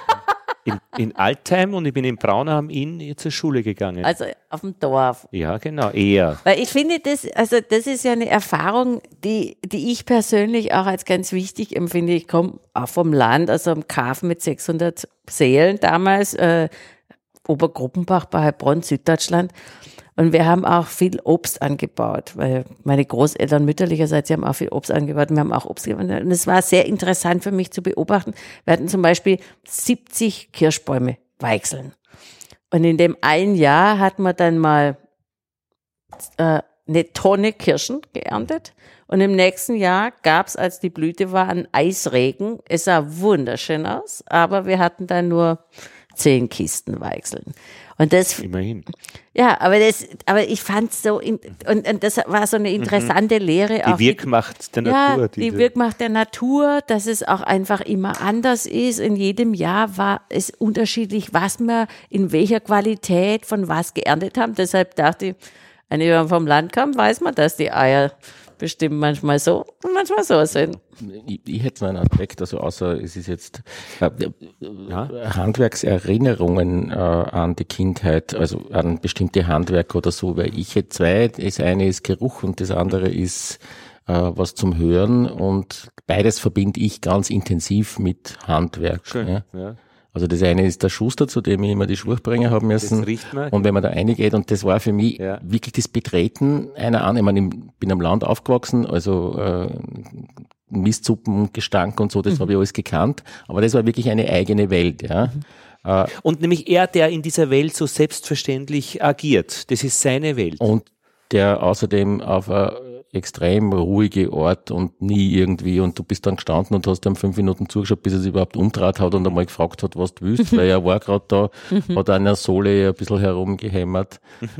In, in Altheim und ich bin in Braunau am Inn zur Schule gegangen. Also auf dem Dorf. Ja, genau, eher. Weil ich finde, das, also das ist ja eine Erfahrung, die, die ich persönlich auch als ganz wichtig empfinde. Ich komme auch vom Land, also am Kaff mit sechshundert Seelen damals, äh, Obergruppenbach bei Heilbronn, Süddeutschland. Und wir haben auch viel Obst angebaut, weil meine Großeltern mütterlicherseits, sie haben auch viel Obst angebaut und wir haben auch Obst angebaut. Und es war sehr interessant für mich zu beobachten. Wir hatten zum Beispiel siebzig Kirschbäume weichseln. Und in dem einen Jahr hat man dann mal äh, eine Tonne Kirschen geerntet. Und im nächsten Jahr gab es, als die Blüte war, einen Eisregen. Es sah wunderschön aus, aber wir hatten dann nur zehn Kisten Weichseln. Und das, immerhin. Ja, aber das, aber ich fand so, und, und das war so eine interessante mhm. Lehre. Die auch Wirkmacht der ja, Natur. Die Wirkmacht der Natur, dass es auch einfach immer anders ist. In jedem Jahr war es unterschiedlich, was wir in welcher Qualität von was geerntet haben. Deshalb dachte ich, wenn jemand vom Land kommt, weiß man, dass die Eier bestimmt manchmal so und manchmal so sind. Ich, ich hätte noch einen Aspekt, also außer es ist jetzt äh, ja? Handwerkserinnerungen äh, an die Kindheit, also an bestimmte Handwerke oder so, weil ich hätte zwei, das eine ist Geruch und das andere ist äh, was zum Hören und beides verbinde ich ganz intensiv mit Handwerk. Schön, ja. ja. Also das eine ist der Schuster, zu dem ich immer die Schuhe bringen haben müssen. Das riecht man. Und wenn man da reingeht, und das war für mich ja. wirklich das Betreten einer an. Ich meine, ich bin am Land aufgewachsen, also äh, Mistsuppengestank und so, das mhm. habe ich alles gekannt. Aber das war wirklich eine eigene Welt, ja. Mhm. Äh, und nämlich er, der in dieser Welt so selbstverständlich agiert. Das ist seine Welt. Und der außerdem auf eine extrem ruhige Ort und nie irgendwie, und du bist dann gestanden und hast ihm fünf Minuten zugeschaut, bis er sich überhaupt umtrat hat und einmal gefragt hat, was du willst, weil er war gerade da, hat an der Sohle ein bisschen herumgehämmert. Mhm.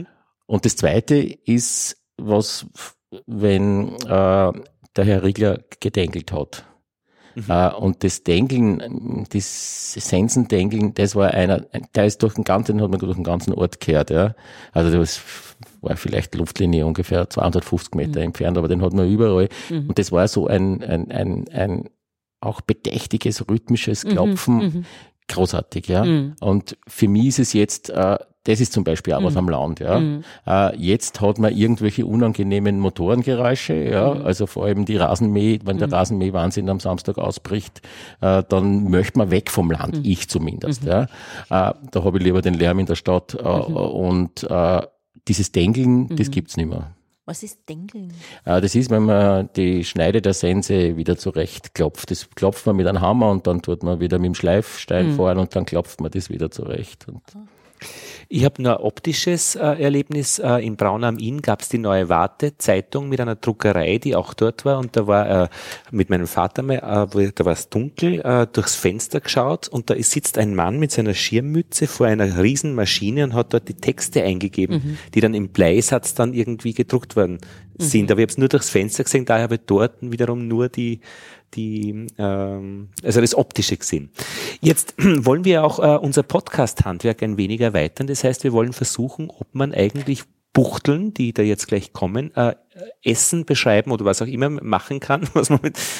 Und das Zweite ist, was, wenn äh, der Herr Riegler gedenkelt hat. Mhm. Uh, und das Denkeln, das Sensendenkeln, das war einer, der ist durch den ganzen, hat man durch den ganzen Ort gehört, ja. Also das war vielleicht Luftlinie ungefähr zweihundertfünfzig Meter mhm. entfernt, aber den hat man überall. Mhm. Und das war so ein, ein, ein, ein auch bedächtiges, rhythmisches Klopfen, mhm. großartig, ja. Mhm. Und für mich ist es jetzt, uh, das ist zum Beispiel auch mhm. was am Land, ja. Mhm. Uh, jetzt hat man irgendwelche unangenehmen Motorengeräusche, ja. Mhm. Also vor allem die Rasenmäh, wenn der mhm. Rasenmäh-Wahnsinn am Samstag ausbricht, uh, dann möchte man weg vom Land, mhm. ich zumindest, mhm. ja. Uh, da habe ich lieber den Lärm in der Stadt uh, mhm. und uh, dieses Denkeln, mhm. das gibt's nicht mehr. Was ist Denkeln? Uh, das ist, wenn man die Schneide der Sense wieder zurecht klopft. Das klopft man mit einem Hammer und dann tut man wieder mit dem Schleifstein mhm. fahren und dann klopft man das wieder zurecht. Und ich habe nur ein optisches äh, Erlebnis. Äh, in Braun am Inn gab es die Neue Warte Zeitung mit einer Druckerei, die auch dort war. Und da war äh, mit meinem Vater mal, äh, wo, da war es dunkel, äh, durchs Fenster geschaut und da sitzt ein Mann mit seiner Schirmmütze vor einer riesen Maschine und hat dort die Texte eingegeben, mhm. die dann im Bleisatz dann irgendwie gedruckt worden sind. Mhm. Aber ich habe es nur durchs Fenster gesehen, daher habe ich dort wiederum nur die die, ähm, also das Optische gesehen. Jetzt wollen wir auch äh, unser Podcast-Handwerk ein wenig erweitern. Das heißt, wir wollen versuchen, ob man eigentlich Buchteln, die da jetzt gleich kommen, äh, Essen beschreiben oder was auch immer machen kann, was man mit,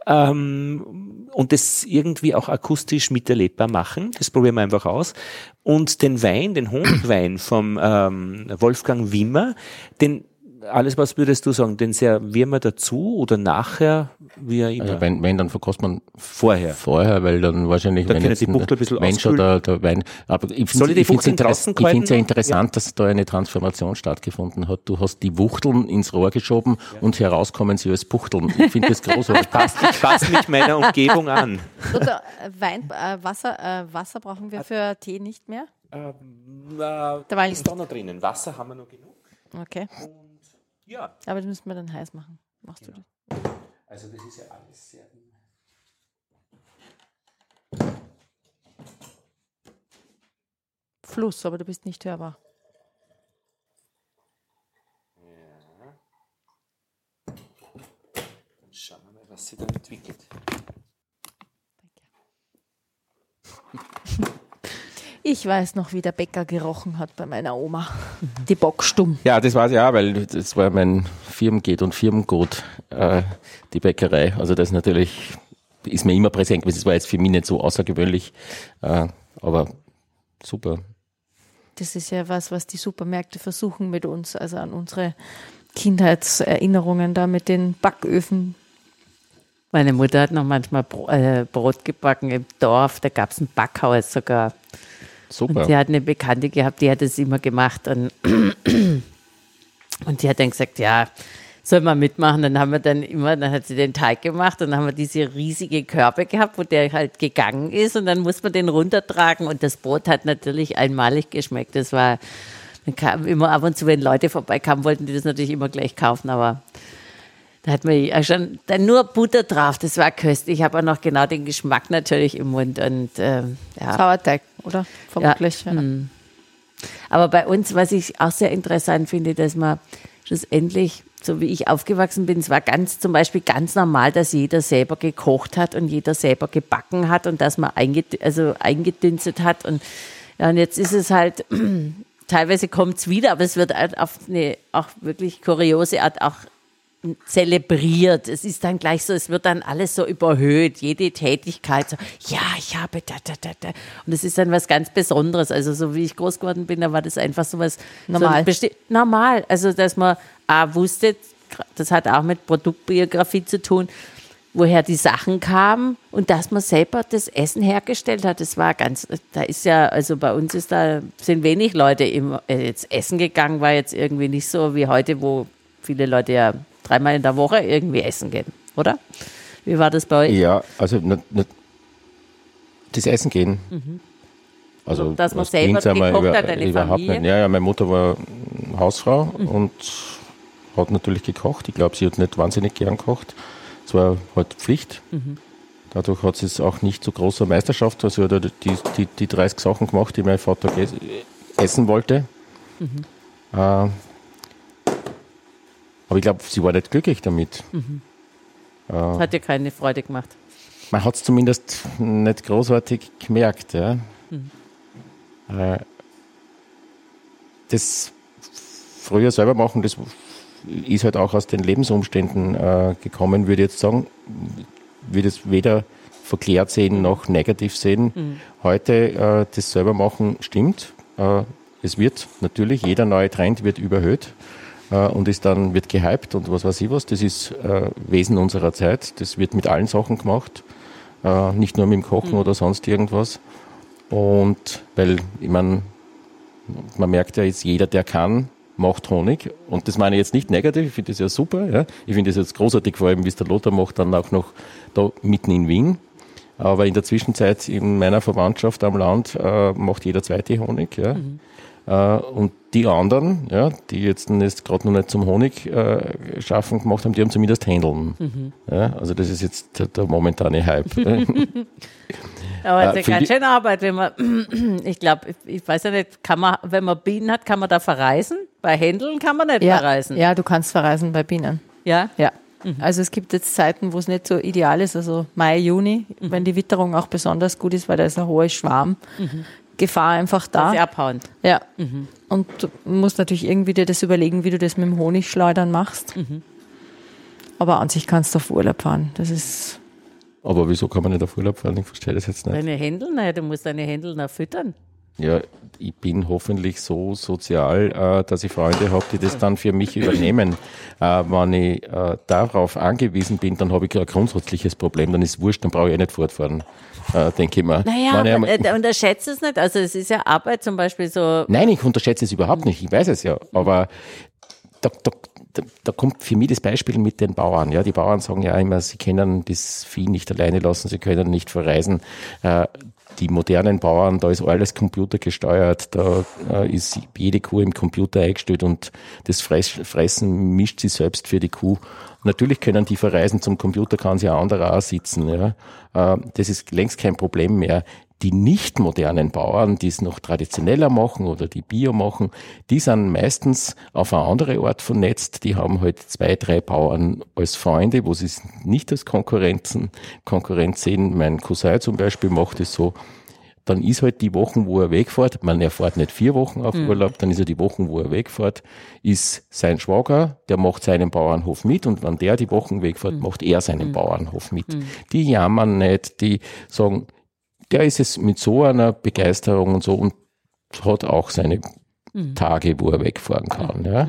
ähm, und das irgendwie auch akustisch miterlebbar machen. Das probieren wir einfach aus. Und den Wein, den Honigwein vom ähm, Wolfgang Wimmer, den alles, was würdest du sagen, den servieren wir dazu oder nachher, wie er immer? Also wenn, wenn, dann verkostet man vorher. Vorher, weil dann wahrscheinlich, da wenn jetzt die Buchtel ein bisschen Mensch oder der Wein, aber ich finde es ja interessant, ja. dass da eine Transformation stattgefunden hat. Du hast die Wuchteln ins Rohr geschoben ja. und herauskommen sie als Buchteln. Ich finde das großartig. Passt, ich passe mich meiner Umgebung an. Oder Wein, äh, Wasser, äh, Wasser brauchen wir für Tee nicht mehr? Ähm, äh, da ist doch noch drinnen. Wasser haben wir noch genug. Okay. Und ja. Aber das müssen wir dann heiß machen. Machst genau. du das? Also das ist ja alles sehr... Fluss, aber du bist nicht hörbar. Ja. Dann schauen wir mal, was sie da entwickelt. Danke. Ich weiß noch, wie der Bäcker gerochen hat bei meiner Oma. Die Bockstumm. Ja, das weiß ich auch, weil das war mein Firmengut und Firmengut, äh, die Bäckerei. Also das natürlich ist mir immer präsent gewesen. Das war jetzt für mich nicht so außergewöhnlich, äh, aber super. Das ist ja was, was die Supermärkte versuchen mit uns, also an unsere Kindheitserinnerungen da mit den Backöfen. Meine Mutter hat noch manchmal Brot gebacken im Dorf, da gab es ein Backhaus sogar. Super. Und sie hat eine Bekannte gehabt, die hat das immer gemacht. Und, und die hat dann gesagt, ja, soll man mitmachen? Dann haben wir dann immer, dann hat sie den Teig gemacht und dann haben wir diese riesige Körbe gehabt, wo der halt gegangen ist und dann muss man den runtertragen und das Brot hat natürlich einmalig geschmeckt. Das war, dann kam immer ab und zu, wenn Leute vorbeikamen, wollten die das natürlich immer gleich kaufen, aber da hat man ja schon dann nur Butter drauf, das war köstlich. Ich habe auch noch genau den Geschmack natürlich im Mund. Und, ähm, ja. Sauerteig, oder? Vermutlich. Ja. Ja. Aber bei uns, was ich auch sehr interessant finde, dass man schlussendlich, so wie ich aufgewachsen bin, es war ganz zum Beispiel ganz normal, dass jeder selber gekocht hat und jeder selber gebacken hat und dass man einget- also eingedünstet hat. Und, ja, und jetzt ist es halt, teilweise kommt es wieder, aber es wird halt auf eine auch wirklich kuriose Art auch zelebriert. Es ist dann gleich so, es wird dann alles so überhöht, jede Tätigkeit so, ja, ich habe da, da, da, da. Und es ist dann was ganz Besonderes. Also so wie ich groß geworden bin, da war das einfach so was normal. So besti- normal. Also dass man auch wusste, das hat auch mit Produktbiografie zu tun, woher die Sachen kamen und dass man selber das Essen hergestellt hat. Das war ganz, da ist ja, also bei uns ist da, sind wenig Leute im, äh, jetzt essen gegangen, war jetzt irgendwie nicht so wie heute, wo viele Leute ja dreimal in der Woche irgendwie essen gehen, oder? Wie war das bei euch? Ja, also ne, ne, das Essen gehen. Mhm. Also dass man selber gekocht über, hat, eine überhaupt Familie? nicht. Ja, ja, meine Mutter war Hausfrau mhm. und hat natürlich gekocht. Ich glaube, sie hat nicht wahnsinnig gern gekocht. Es war halt Pflicht. Mhm. Dadurch hat sie es auch nicht zu großer Meisterschaft. Also die, die, die dreißig Sachen gemacht, die mein Vater essen wollte. Mhm. Äh, aber ich glaube, sie war nicht glücklich damit. Mhm. Äh, Hat dir keine Freude gemacht. Man hat es zumindest nicht großartig gemerkt. Ja. Mhm. Äh, das früher selber machen, das ist halt auch aus den Lebensumständen äh, gekommen, würde ich jetzt sagen. Würde es weder verklärt sehen noch negativ sehen. Mhm. Heute äh, das selber machen stimmt. Äh, es wird natürlich, jeder neue Trend wird überhöht äh, und ist dann, wird gehypt und was weiß ich was. Das ist äh, Wesen unserer Zeit. Das wird mit allen Sachen gemacht. Äh, nicht nur mit dem Kochen mhm. oder sonst irgendwas. Und weil, ich meine, man merkt ja jetzt, jeder, der kann, macht Honig. Und das meine ich jetzt nicht negativ, ich finde das ja super. Ja. Ich finde das jetzt großartig, vor allem, wie es der Lothar macht, dann auch noch da mitten in Wien. Aber in der Zwischenzeit in meiner Verwandtschaft am Land äh, macht jeder zweite Honig. Ja. Mhm. Äh, und die anderen, ja, die jetzt, jetzt gerade noch nicht zum Honig äh, schaffen gemacht haben, die haben zumindest Händeln. Mhm. Ja, also das ist jetzt der, der momentane Hype. Aber es ist ja ganz schön Arbeit, wenn man, ich glaube, ich, ich weiß ja nicht, kann man, wenn man Bienen hat, kann man da verreisen? Bei Händeln kann man nicht ja, verreisen. Ja, du kannst verreisen bei Bienen. Ja? Ja. Mhm. Also es gibt jetzt Zeiten, wo es nicht so ideal ist, also Mai, Juni, mhm. wenn die Witterung auch besonders gut ist, weil da ist eine hohe Schwarmgefahr einfach da. Das ist abhauen. Ja. Mhm. Und du musst natürlich irgendwie dir das überlegen, wie du das mit dem Honigschleudern machst. Mhm. Aber an sich kannst du auf Urlaub fahren. Das ist... Aber wieso kann man nicht auf Urlaub fahren? Ich verstehe das jetzt nicht. Deine Händel? Naja, du musst deine Händel noch füttern. Ja, ich bin hoffentlich so sozial, äh, dass ich Freunde habe, die das dann für mich übernehmen. Äh, wenn ich äh, darauf angewiesen bin, dann habe ich ein grundsätzliches Problem. Dann ist es wurscht, dann brauche ich eh nicht fortfahren, äh, denke ich mir. Naja, aber, äh, unterschätze es nicht. Also es ist ja Arbeit zum Beispiel so... Nein, ich unterschätze es überhaupt nicht. Ich weiß es ja. Aber da, da, da, da kommt für mich das Beispiel mit den Bauern. Ja, die Bauern sagen ja immer, sie können das Vieh nicht alleine lassen, sie können nicht verreisen. Äh, Die modernen Bauern, da ist alles computergesteuert, da äh, ist jede Kuh im Computer eingestellt und das Fressen mischt sie selbst für die Kuh. Natürlich können die verreisen, zum Computer kann sie ein anderer auch sitzen. Ja. Äh, das ist längst kein Problem mehr. Die nicht modernen Bauern, die es noch traditioneller machen oder die Bio machen, die sind meistens auf eine andere Art vernetzt. Die haben halt zwei, drei Bauern als Freunde, wo sie es nicht als Konkurrenzen, Konkurrenz sehen. Mein Cousin zum Beispiel macht es so. Dann ist halt die Wochen, wo er wegfährt, man erfährt nicht vier Wochen auf mhm. Urlaub, dann ist er die Wochen, wo er wegfährt, ist sein Schwager, der macht seinen Bauernhof mit und wenn der die Wochen wegfährt, mhm. macht er seinen mhm. Bauernhof mit. Mhm. Die jammern nicht, die sagen, der ist es mit so einer Begeisterung und so und hat auch seine mhm. Tage, wo er wegfahren kann. Ja.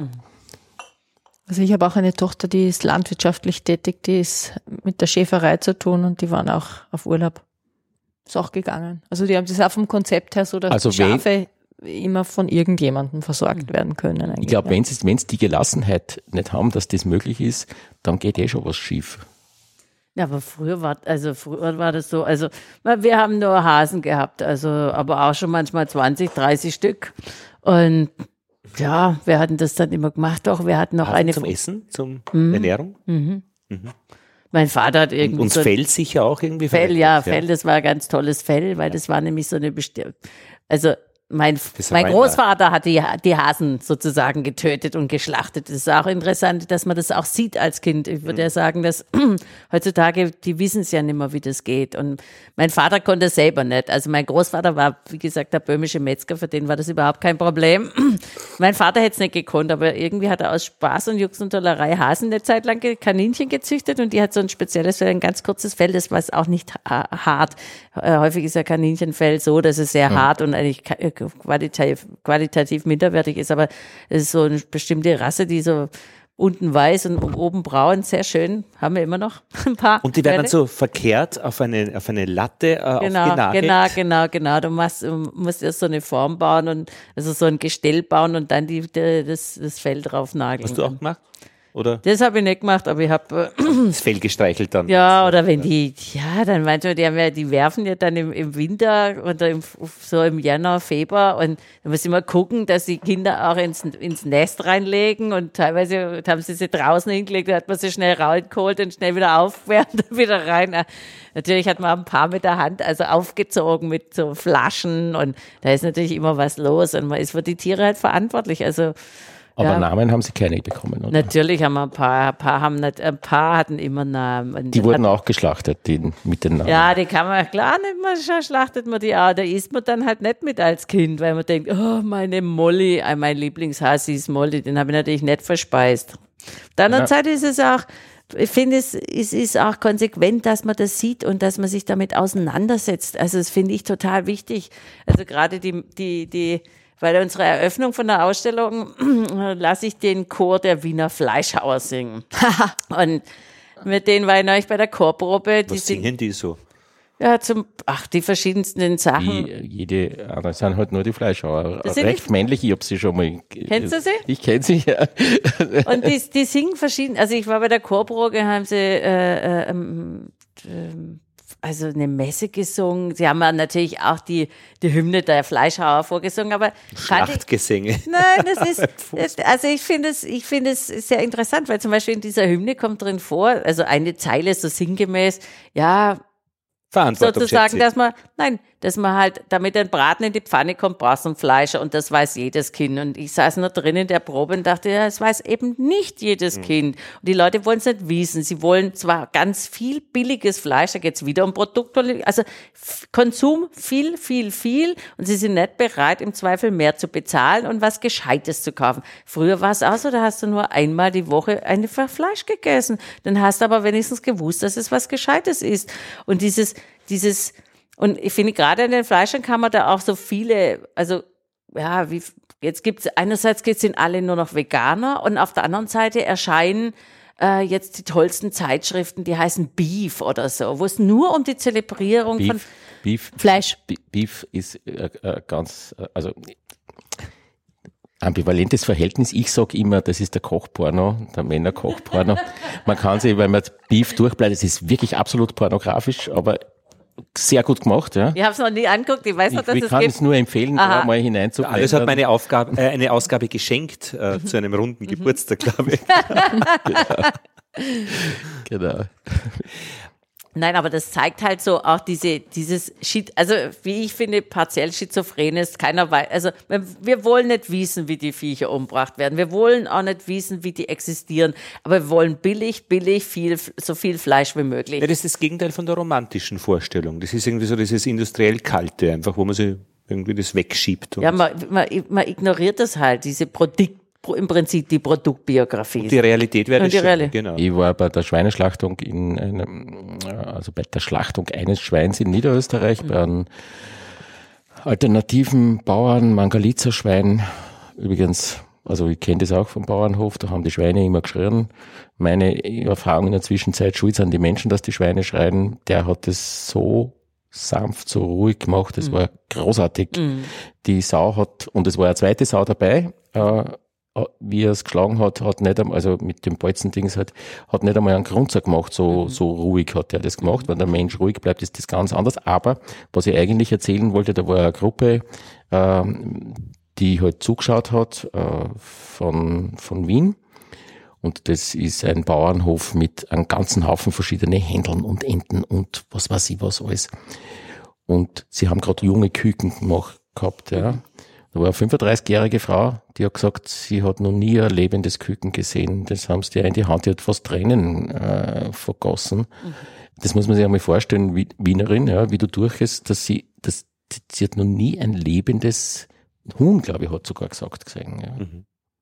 Also ich habe auch eine Tochter, die ist landwirtschaftlich tätig, die ist mit der Schäferei zu tun und die waren auch auf Urlaub. Ist auch gegangen. Also die haben das auch vom Konzept her so, dass also die Schafe immer von irgendjemandem versorgt werden können. Ich glaube, wenn sie wenn sie die Gelassenheit nicht haben, dass das möglich ist, dann geht eh schon was schief. Ja, aber früher war, also früher war das so, also wir haben nur Hasen gehabt, also aber auch schon manchmal zwanzig, dreißig Stück. Und ja, wir hatten das dann immer gemacht. Doch, wir hatten noch Hasen eine zum Essen, zum mhm. Ernährung. Mhm. Mhm. Mein Vater hat irgendwie. Und, und so Fell sicher auch irgendwie. Fell, ja, Fell, das war ein ganz tolles Fell, weil das war nämlich so eine bestimmte, also mein, mein Großvater hat die, die Hasen sozusagen getötet und geschlachtet. Das ist auch interessant, dass man das auch sieht als Kind. Ich würde mhm. ja sagen, dass heutzutage, die wissen es ja nicht mehr, wie das geht. Und mein Vater konnte es selber nicht. Also mein Großvater war, wie gesagt, der böhmische Metzger, für den war das überhaupt kein Problem. Mein Vater hätte es nicht gekonnt, aber irgendwie hat er aus Spaß und Jux und Tollerei Hasen eine Zeit lang Kaninchen gezüchtet und die hat so ein spezielles, ein ganz kurzes Fell, das war auch nicht hart. Häufig ist ja Kaninchenfell so, dass es sehr mhm. hart und eigentlich qualitativ, qualitativ minderwertig ist, aber es ist so eine bestimmte Rasse, die so unten weiß und oben braun, sehr schön, haben wir immer noch ein paar. Und die werden dann so verkehrt auf eine, auf eine Latte äh, genau, aufgenagelt? Genau, genau, genau. Du machst, du musst erst so eine Form bauen und also so ein Gestell bauen und dann die, die, das, das Fell drauf nageln. Hast du auch gemacht? Oder? Das habe ich nicht gemacht, aber ich habe äh, das Fell gestreichelt dann. Ja, oder wenn die, ja, dann manchmal, die, haben ja, die werfen ja dann im, im Winter oder im, so im Januar, Februar und da muss ich mal gucken, dass die Kinder auch ins, ins Nest reinlegen und teilweise haben sie sie draußen hingelegt, da hat man sie schnell rausgeholt und schnell wieder aufwärmt und wieder rein. Natürlich hat man ein paar mit der Hand, also aufgezogen mit so Flaschen und da ist natürlich immer was los und man ist für die Tiere halt verantwortlich, also Aber Ja. Namen haben sie keine bekommen, oder? Natürlich haben wir ein paar, ein paar haben nicht, ein paar hatten immer Namen. Die wurden auch geschlachtet, die mit den Namen. Ja, die kann man, klar, nicht mal, schon schlachtet man die auch. Da isst man dann halt nicht mit als Kind, weil man denkt, oh, meine Molly, äh, mein Lieblingshasi ist Molly, den habe ich natürlich nicht verspeist. Auf der anderen Ja. Seite ist es auch, ich finde, es, es ist auch konsequent, dass man das sieht und dass man sich damit auseinandersetzt. Also das finde ich total wichtig. Also gerade die, die, die, bei unserer Eröffnung von der Ausstellung lasse ich den Chor der Wiener Fleischhauer singen. Und mit denen war ich neulich bei der Chorprobe. Die Was singen die so? Ja, zum, ach, die verschiedensten Sachen. Die, jede, ah, das sind halt nur die Fleischhauer. Das sind Recht die- männlich, ich hab sie schon mal. Kennst du sie? Ich kenne sie, ja. Und die, die singen verschieden. Also ich war bei der Chorprobe, haben sie äh, äh, ähm, ähm, also eine Messe gesungen. Sie haben ja natürlich auch die, die Hymne der Fleischhauer vorgesungen, aber fand ich, Schlachtgesänge. nein, das ist, das, also ich finde es, ich finde es sehr interessant, weil zum Beispiel in dieser Hymne kommt drin vor, also eine Zeile so sinngemäß, ja, Verantwortung, sozusagen, schätze ich. dass man, nein, dass man halt, damit ein Braten in die Pfanne kommt, brauchst du ein Fleisch und das weiß jedes Kind. Und ich saß noch drin in der Probe und dachte, ja, es weiß eben nicht jedes Kind. Und die Leute wollen es nicht wissen. Sie wollen zwar ganz viel billiges Fleisch, da geht es wieder um Produkte, also F- Konsum viel, viel, viel und sie sind nicht bereit, im Zweifel mehr zu bezahlen und was Gescheites zu kaufen. Früher war es auch so, da hast du nur einmal die Woche einfach Fleisch gegessen. Dann hast du aber wenigstens gewusst, dass es was Gescheites ist. Und dieses, dieses, und ich finde, gerade in den Fleischern kann man da auch so viele, also, ja, wie, jetzt gibt's, einerseits sind alle nur noch Veganer und auf der anderen Seite erscheinen äh, jetzt die tollsten Zeitschriften, die heißen Beef oder so, wo es nur um die Zelebrierung von Beef, Beef, Fleisch. Be- Beef ist äh, äh, ganz, äh, also ambivalentes Verhältnis. Ich sage immer, das ist der Kochporno, der Männerkochporno. Man kann sich, wenn man Beef durchbleibt, es ist wirklich absolut pornografisch, aber sehr gut gemacht, ja. Ich habe es noch nie angeguckt, ich weiß noch, Ich, dass ich es kann gibt. es nur empfehlen, Aha. da mal hineinzublättern. Alles hat meine Aufgabe, äh, eine Ausgabe geschenkt äh, zu einem runden Geburtstag, glaube ich. Genau. Nein, aber das zeigt halt so auch diese, dieses Shit, also wie ich finde, partiell Schizophrenes, keiner weiß, also wir wollen nicht wissen, wie die Viecher umgebracht werden. Wir wollen auch nicht wissen, wie die existieren, aber wir wollen billig, billig, viel, so viel Fleisch wie möglich. Ja, das ist das Gegenteil von der romantischen Vorstellung. Das ist irgendwie so dieses industriell Kalte, einfach, wo man sich irgendwie das wegschiebt. Und Ja, man, man, man ignoriert das halt, diese Produkt, im Prinzip die Produktbiografie. die Realität wäre Und die schön, Realität. genau. Ich war bei der Schweineschlachtung in einem, also bei der Schlachtung eines Schweins in Niederösterreich, bei einem alternativen Bauern, Mangalitzer-Schwein. Übrigens, also ich kenne das auch vom Bauernhof, da haben die Schweine immer geschrien. Meine Erfahrung in der Zwischenzeit, schuld sind die Menschen, dass die Schweine schreien. Der hat das so sanft, so ruhig gemacht, das war großartig. Die Sau hat, und es war eine zweite Sau dabei, äh, wie er es geschlagen hat, hat nicht einmal, also mit dem Bolzendings halt, hat nicht einmal einen Grunzer gemacht, so, mhm. so ruhig hat er das gemacht. Wenn der Mensch ruhig bleibt, ist das ganz anders. Aber, was ich eigentlich erzählen wollte, da war eine Gruppe, ähm, die halt zugeschaut hat, äh, von, von Wien. Und das ist ein Bauernhof mit einem ganzen Haufen verschiedene Händeln und Enten und was weiß ich was alles. Und sie haben gerade junge Küken gemacht, gehabt, ja. Da war eine fünfunddreißigjährige Frau, die hat gesagt, sie hat noch nie ein lebendes Küken gesehen. Das haben sie ihr in die Hand, die hat fast Tränen äh, vergossen. Mhm. Das muss man sich einmal vorstellen, wie Wienerin, ja, wie du durchgehst, dass sie, dass, sie hat noch nie ein lebendes Huhn, glaube ich, hat sogar gesagt, gesehen. Ja. Mhm.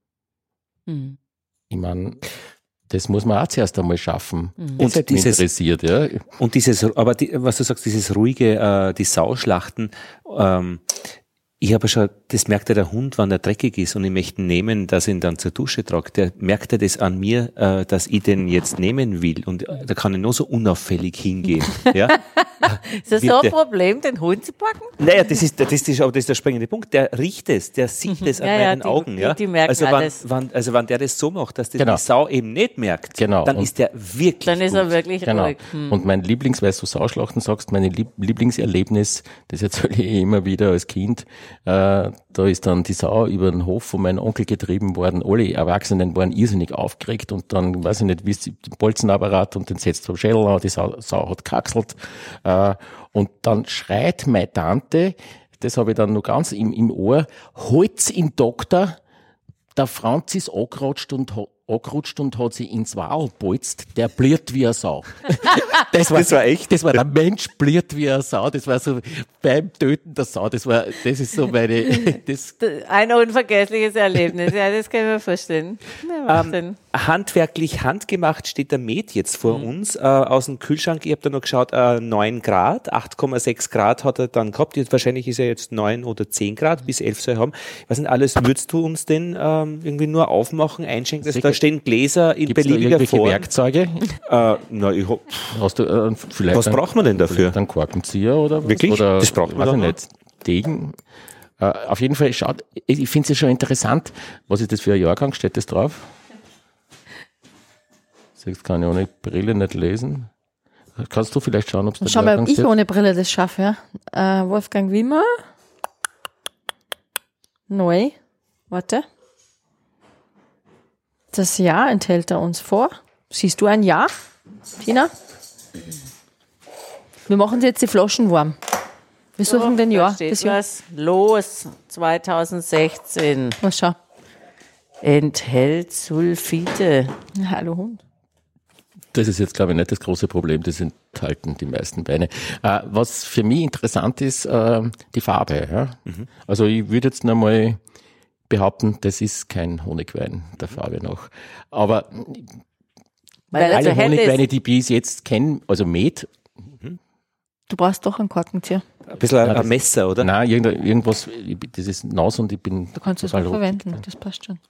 Mhm. Ich meine, das muss man auch zuerst einmal schaffen. Mhm. Das hat mich dieses- interessiert, ja. Und dieses, aber die, was du sagst, dieses ruhige, äh, die Sauschlachten, ähm, ich habe schon, das merkt ja der Hund, wenn er dreckig ist und ich möchte ihn nehmen, dass ich ihn dann zur Dusche trage, der merkt ja das an mir, äh, dass ich den jetzt nehmen will und äh, da kann ich nur so unauffällig hingehen. Ja? Ist das Wird so ein der- Problem, den Hund zu packen? Naja, das ist, das ist, aber das ist der springende Punkt. Der riecht es, der sieht es an Ja, ja, meinen die- Augen. die- Ja? die merken also, wenn, alles. wenn, also wenn der das so macht, dass das Genau. die Sau eben nicht merkt, Genau. dann Und- ist der wirklich Dann ist gut. er wirklich Genau. ruhig. Hm. Und mein Lieblings, weil du Sauschlachten sagst, mein Lieb- Lieblingserlebnis, das erzähle ich immer wieder als Kind, äh, da ist dann die Sau über den Hof von meinem Onkel getrieben worden. Alle Erwachsenen waren irrsinnig aufgeregt und dann, weiß ich nicht, wie es den Bolzenapparat und den setzt vom Schädel an, die Sau, Sau hat kackselt. Äh, und dann schreit meine Tante, das habe ich dann noch ganz im, im Ohr, holt's in Doktor, der Franz ist angerutscht und, ha- angerutscht und hat sich ins Wal bolzt, der bliert wie eine Sau. Das war, Das war echt? Das war der Mensch bliert wie eine Sau. Das war so beim Töten der Sau. Das war, das ist so meine, das, Ein unvergessliches Erlebnis, ja, das kann ich mir vorstellen. Ja, Wahnsinn. Handwerklich handgemacht steht der Met jetzt vor uns. Äh, aus dem Kühlschrank, ich habe da noch geschaut, äh, neun Grad, acht Komma sechs Grad hat er dann gehabt. Jetzt, wahrscheinlich ist er jetzt neun oder zehn Grad, bis elf soll er haben. Was denn alles würdest du uns denn ähm, irgendwie nur aufmachen, einschenken? Also, da stehen Gläser in gibt's da beliebiger irgendwelche Form. Werkzeuge? Äh, na, ich hab, Hast du, äh, vielleicht was ein- braucht man denn dafür? Dann Korkenzieher oder was? Wirklich? Oder, Das braucht man weiß ich doch nicht. Degen. Äh, auf jeden Fall, schaut, ich, ich finde es ja schon interessant. Was ist das für ein Jahrgang? Steht das drauf? Jetzt kann ich ohne Brille nicht lesen. Kannst du vielleicht schauen, ob es da Schau mal, ob ich ohne Brille das schaffe. Ja. Äh, Wolfgang Wimmer. Neu. Warte. Das Jahr enthält er uns vor. Siehst du ein Jahr, Tina? Wir machen jetzt die Flaschen warm. Wir suchen den Da Jahr. steht Das Jahr. was. Los, zweitausendsechzehn. Was schau. Enthält Sulfite. Hallo Hund. Das ist jetzt, glaube ich, nicht das große Problem. Das enthalten die meisten Weine. Äh, was für mich interessant ist, äh, die Farbe. Ja? Mhm. Also ich würde jetzt noch mal behaupten, das ist kein Honigwein der Farbe nach. Aber Weil er so alle hell Honigweine, ist. die ich bis jetzt kenne, also Met, Du brauchst doch einen Korkenzieher. Ein bisschen ein, Ja, ein das- Messer, oder? nein, irgend- irgendwas, das ist nass und ich bin Du kannst es auch total ruckig. verwenden. Das passt schon.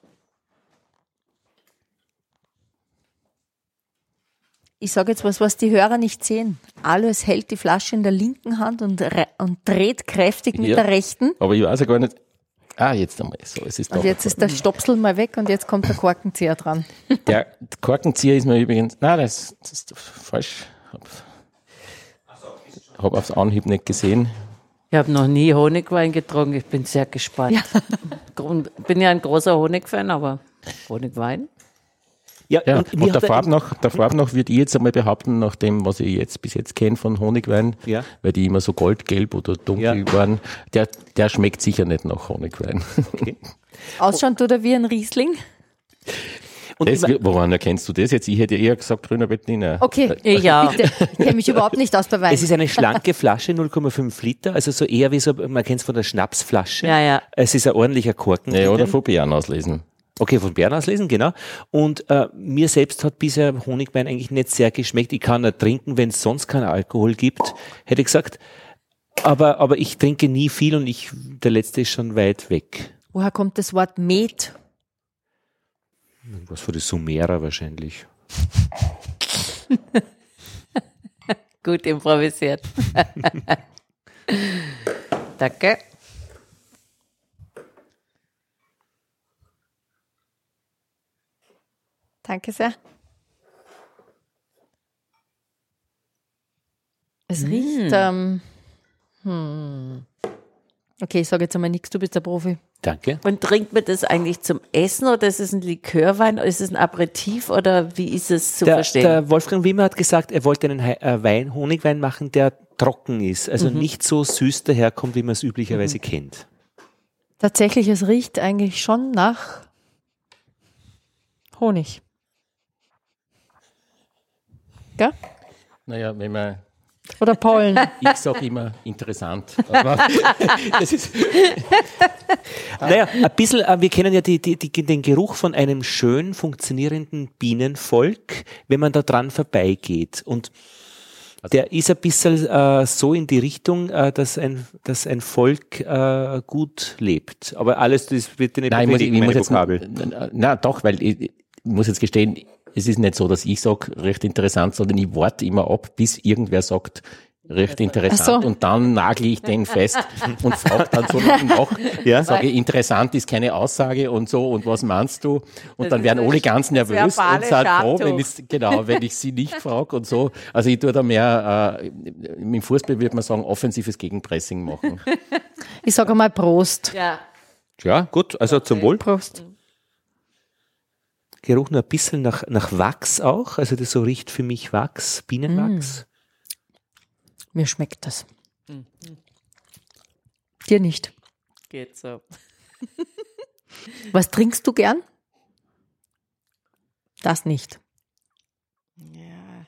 Ich sage jetzt was, was die Hörer nicht sehen. Alois hält die Flasche in der linken Hand und, re- und dreht kräftig mit Ja. der rechten. Aber ich weiß ja gar nicht. Ah, jetzt einmal. So, es ist Und doch. jetzt ist der Stopsel mal weg und jetzt kommt der Korkenzieher dran. Der Korkenzieher ist mir übrigens. Nein, das, das ist falsch. Hab, hab aufs Anhieb nicht gesehen. Ich habe noch nie Honigwein getrunken, ich bin sehr gespannt. Grund- Bin ja ein großer Honigfan, aber Honigwein? Ja, Ja, und und, mir der hat er- Farbe nach, der Farbe nach würde ich jetzt einmal behaupten, nach dem, was ich jetzt bis jetzt kenne von Honigwein, Ja. weil die immer so goldgelb oder dunkel Ja. waren, der, der schmeckt sicher nicht nach Honigwein. Ausschauen tut er wie ein Riesling. und Das, ich- woran erkennst du das jetzt? Ich hätte eher gesagt grüner Bettiner. Okay, Ja. bitte. Ich kenne mich überhaupt nicht aus bei Wein. es ist eine schlanke Flasche, null Komma fünf Liter, also so eher wie so, man kennt es von der Schnapsflasche. Ja, ja. Es ist ein ordentlicher Korken. Ja, oder drinnen. von Bären auslesen. Okay, von Bären auslesen, genau. Und äh, mir selbst hat bisher Honigwein eigentlich nicht sehr geschmeckt. Ich kann ihn trinken, wenn es sonst keinen Alkohol gibt, hätte ich gesagt. Aber, aber ich trinke nie viel und ich, der letzte ist schon weit weg. Woher kommt das Wort Met? Was für die Sumerer wahrscheinlich. Gut improvisiert. Danke. Danke sehr. Es riecht. Ähm, hm. Okay, ich sage jetzt einmal nichts, du bist der Profi. Danke. Und trinkt man das eigentlich zum Essen oder ist es ein Likörwein oder ist es ein Aperitif oder wie ist es zu Der, verstehen? der Wolfgang Wimmer hat gesagt, er wollte einen Hei- äh, Wein, Honigwein machen, der trocken ist, also Mhm. nicht so süß daherkommt, wie man es üblicherweise kennt. Tatsächlich, es riecht eigentlich schon nach Honig. Gell? Naja, wenn man, Oder Pollen. ich sage immer interessant. Aber das ist, Naja, ein bisschen, äh, wir kennen ja die, die, die, den Geruch von einem schön funktionierenden Bienenvolk, wenn man da dran vorbeigeht. Und der ist ein bisschen äh, so in die Richtung, äh, dass, ein, dass ein Volk äh, gut lebt. Aber alles, das wird nicht nein, ich muss, ich befriedigen, muss meine jetzt, Vokabel. na doch, weil ich, ich muss jetzt gestehen, es ist nicht so, dass ich sage, recht interessant, sondern ich warte immer ab, bis irgendwer sagt, recht interessant. Ach so. Und dann nagle ich den fest und frage dann so nach. Ja. Sage, interessant ist keine Aussage und so, und was meinst du? Und Das dann ist werden ein alle ganz nervös verbale und sind froh, Schartuch. wenn ich, genau, wenn ich sie nicht frage und so. Also ich tue da mehr, äh, im Fußball würde man sagen, offensives Gegenpressing machen. Ich sage mal Prost. Ja. Ja, gut, also zum Wohl. Prost. Geruch nur ein bisschen nach, nach Wachs auch, also das so riecht für mich Wachs, Bienenwachs. Mir schmeckt das. Dir nicht. Geht so. Was trinkst du gern? Das nicht. Ja.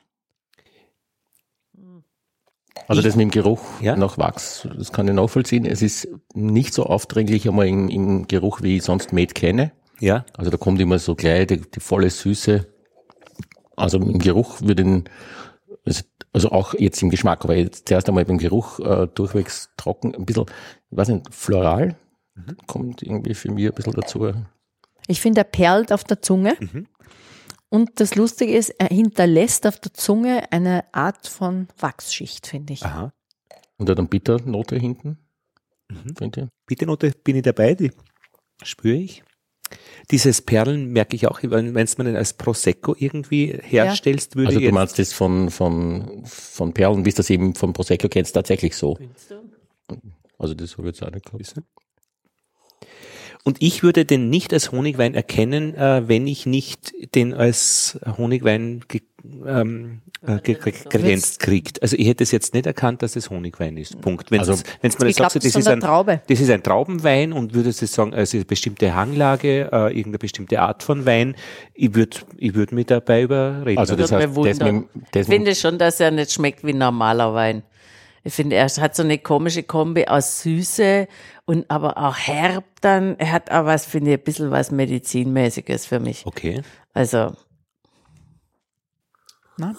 Also das mit dem Geruch Ja? nach Wachs, das kann ich nachvollziehen. Es ist nicht so aufdringlich einmal im, im Geruch, wie ich sonst Met kenne. Ja. Also da kommt immer so gleich die, die volle Süße. Also im Geruch würde ich, also auch jetzt im Geschmack, aber jetzt zuerst einmal beim Geruch äh, durchwegs trocken, ein bisschen, ich weiß nicht, floral mhm. kommt irgendwie für mich ein bisschen dazu. Ich finde, er perlt auf der Zunge. Mhm. Und das Lustige ist, er hinterlässt auf der Zunge eine Art von Wachsschicht, finde ich. Aha. Und er hat eine Bitternote hinten, mhm. finde ich. Bitternote bin ich dabei, die spüre ich. Dieses Perlen merke ich auch, wenn du es als Prosecco irgendwie herstellst, ja. würde Also ich du meinst das von, von, von Perlen, wie du das eben von Prosecco kennst, tatsächlich so? Also das habe ich jetzt auch nicht gehabt. Und ich würde den nicht als Honigwein erkennen, äh, wenn ich nicht den als Honigwein ge, ähm, äh, gegrenzt kriegt. Also ich hätte es jetzt nicht erkannt, dass es Honigwein ist. Punkt. Wenn also, es mal sagst, das, das, ist ein, Traube. das ist ein Traubenwein und würdest du sagen, also eine bestimmte Hanglage, äh, irgendeine bestimmte Art von Wein, ich würde ich würd mich dabei überreden. Also das heißt, das mit, das ich finde schon, dass er nicht schmeckt wie ein normaler Wein. Ich finde, er hat so eine komische Kombi aus Süße und aber auch herb dann. Er hat auch was, finde ich, ein bisschen was Medizinmäßiges für mich. Okay. Also. Na?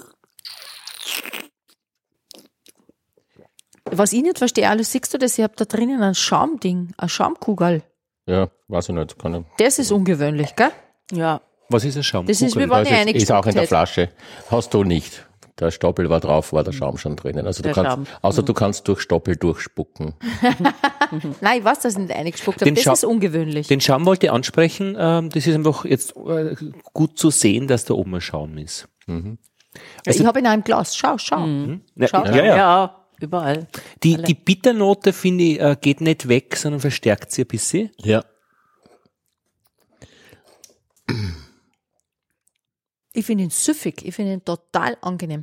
Was ich nicht verstehe, alles siehst du das, ich habe da drinnen ein Schaumding, ein Schaumkugel. Ja, weiß ich nicht. Kann ich. Das ist ungewöhnlich, gell? Ja. Was ist ein Schaumkugel? Das ist wie wenn ich ist, ist auch in der hätte. Flasche. Hast du nicht. Der Stoppel war drauf, war der Schaum schon drinnen. Also du Der kannst, Schaum. außer du kannst durch Stoppel durchspucken. Nein, ich weiß, dass ich nicht eingespuckt habe. Den Das Schaum- ist ungewöhnlich. Den Schaum wollte ich ansprechen. Ähm, das ist einfach jetzt äh, gut zu sehen, dass da oben ein Schaum ist. Mhm. ich habe in einem Glas. Schau, schau. Mhm. Ja, Schau. ja, ja. Ja, überall. Die, Alle. die Bitternote, finde ich, äh, geht nicht weg, sondern verstärkt sie ein bisschen. Ja. Ich finde ihn süffig. Ich finde ihn total angenehm.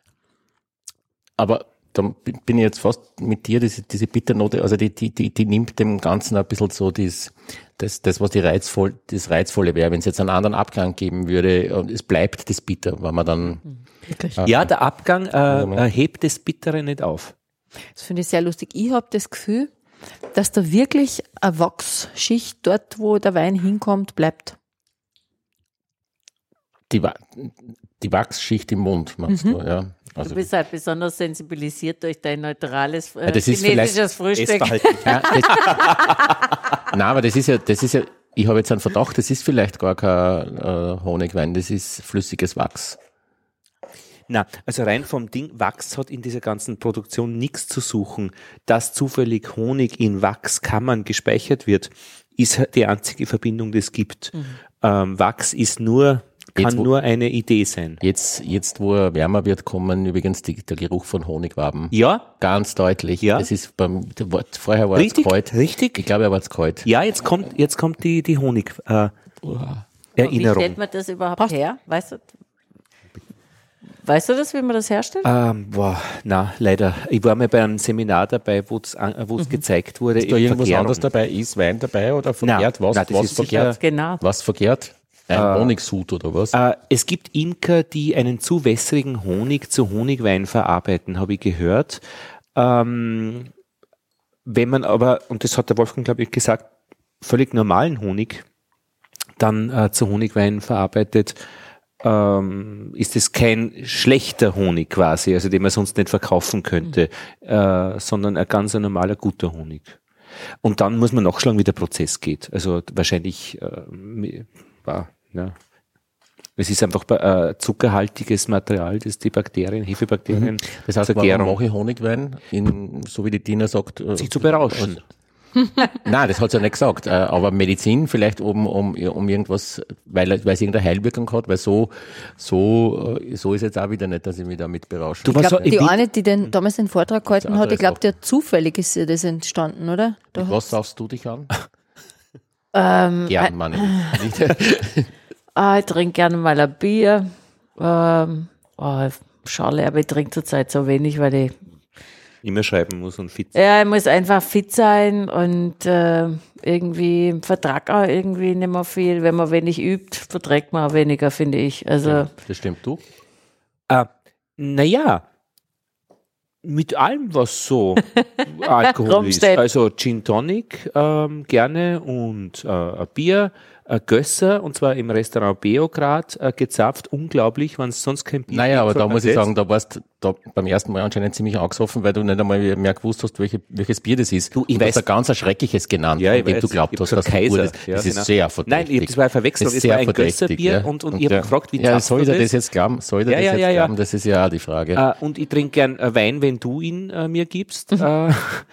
Aber da bin ich jetzt fast mit dir, diese, diese Bitternote, also die, die, die, die nimmt dem Ganzen ein bisschen so das, das, das was die reizvoll, das Reizvolle wäre, wenn es jetzt einen anderen Abgang geben würde und es bleibt das Bitter, wenn man dann. Wirklich? äh, Ja, der Abgang äh, äh, hebt das Bittere nicht auf. Das finde ich sehr lustig. Ich habe das Gefühl, dass da wirklich eine Wachsschicht dort, wo der Wein hinkommt, bleibt. Die, Wa- die Wachsschicht im Mund, meinst Mhm. du, ja. Also, Du bist halt besonders sensibilisiert durch dein neutrales äh, Ja, das ist chinesisches Frühstück. Essverhalten. ja, das, nein, aber das ist ja, das ist ja, ich habe jetzt einen Verdacht, das ist vielleicht gar kein äh, Honigwein, das ist flüssiges Wachs. Na, also rein vom Ding, Wachs hat in dieser ganzen Produktion nichts zu suchen. Dass zufällig Honig in Wachskammern gespeichert wird, ist die einzige Verbindung, die es gibt. Mhm. Ähm, Wachs ist nur, kann Jetzt, wo- nur eine Idee sein. Jetzt, jetzt, wo er wärmer wird, kommen übrigens die, der Geruch von Honigwaben. Ja, Ganz deutlich. Ja. Das ist beim, der Wort- vorher war es richtig, kalt. richtig. Ich glaube, er war es kalt. Ja, jetzt kommt, jetzt kommt die, die Honig, äh, Wie Erinnerung. stellt man das überhaupt her? Weißt du, weißt du das, wie man das herstellt? Ähm, boah, na, leider. Ich war mal bei einem Seminar dabei, wo es mhm. gezeigt wurde. Ist da in irgendwas Vergärung. anderes dabei? Ist Wein dabei oder verkehrt? Nein, was nein, das was ist sicher- verkehrt? Genau. Was verkehrt? Ein Honigsud oder was? Äh, es gibt Imker, die einen zu wässrigen Honig zu Honigwein verarbeiten, habe ich gehört. Ähm, wenn man aber, und das hat der Wolfgang, glaube ich, gesagt, völlig normalen Honig dann äh, zu Honigwein verarbeitet, ähm, ist es kein schlechter Honig quasi, also den man sonst nicht verkaufen könnte, äh, sondern ein ganz ein normaler, guter Honig. Und dann muss man nachschlagen, wie der Prozess geht. Also wahrscheinlich äh, war, ja. Es ist einfach äh, zuckerhaltiges Material, das die Bakterien, Hefebakterien, Das heißt, zur warum Gärung, mache ich Honigwein? In, so wie die Tina sagt. äh, sich zu berauschen. Nein, das hat sie ja nicht gesagt. äh, Aber Medizin vielleicht um, um, um irgendwas, weil, weil es irgendeine Heilwirkung hat, weil so, so, äh, so ist jetzt auch wieder nicht, dass ich mich damit berausche. Du Ich warst glaube, so, die wie- eine, die den, damals den Vortrag gehalten andere hat, ich glaube, Sache. der zufällig ist ihr das entstanden, oder? Da Was saufst du dich an? Ähm, Gern, meine ich. Nicht? ah, ich trinke gerne mal ein Bier. Ähm, oh, schade, aber ich trinke zurzeit so wenig, weil ich, immer schreiben muss und fit. ja, ich muss einfach fit sein und äh, irgendwie im Vertrag auch irgendwie nicht mehr viel. Wenn man wenig übt, verträgt man auch weniger, finde ich. Also Ja, das stimmt, du? Äh, naja, mit allem, was so Alkohol ist. Rumsteht. Also Gin Tonic ähm, gerne und äh, ein Bier, ein Gösser, und zwar im Restaurant Beograd äh, gezapft. Unglaublich, wenn es sonst kein Bier Naja, aber gibt, da so muss ich ersetzt. sagen, da warst du da beim ersten Mal anscheinend ziemlich angesoffen, weil du nicht einmal mehr gewusst hast, welche, welches Bier das ist. Du, ich du weiß- hast ein ganz schreckliches genannt, Ja, ich von dem weiß. du glaubt Ich hab hast, gesagt dass du Kaiser. das, Ja, das genau. ist sehr verdächtig. Nein, ich- das war verwechselt. Das ist Es war sehr ein verdächtig, Gösserbier ja. und, und ich habe ja. gefragt, wie Ja, zapft soll du er das? das jetzt glauben? Soll er Ja, das ja, jetzt ja, ja. glauben? Das ist ja auch die Frage. Äh, und ich trinke gern äh, Wein, wenn du ihn äh, mir gibst. äh,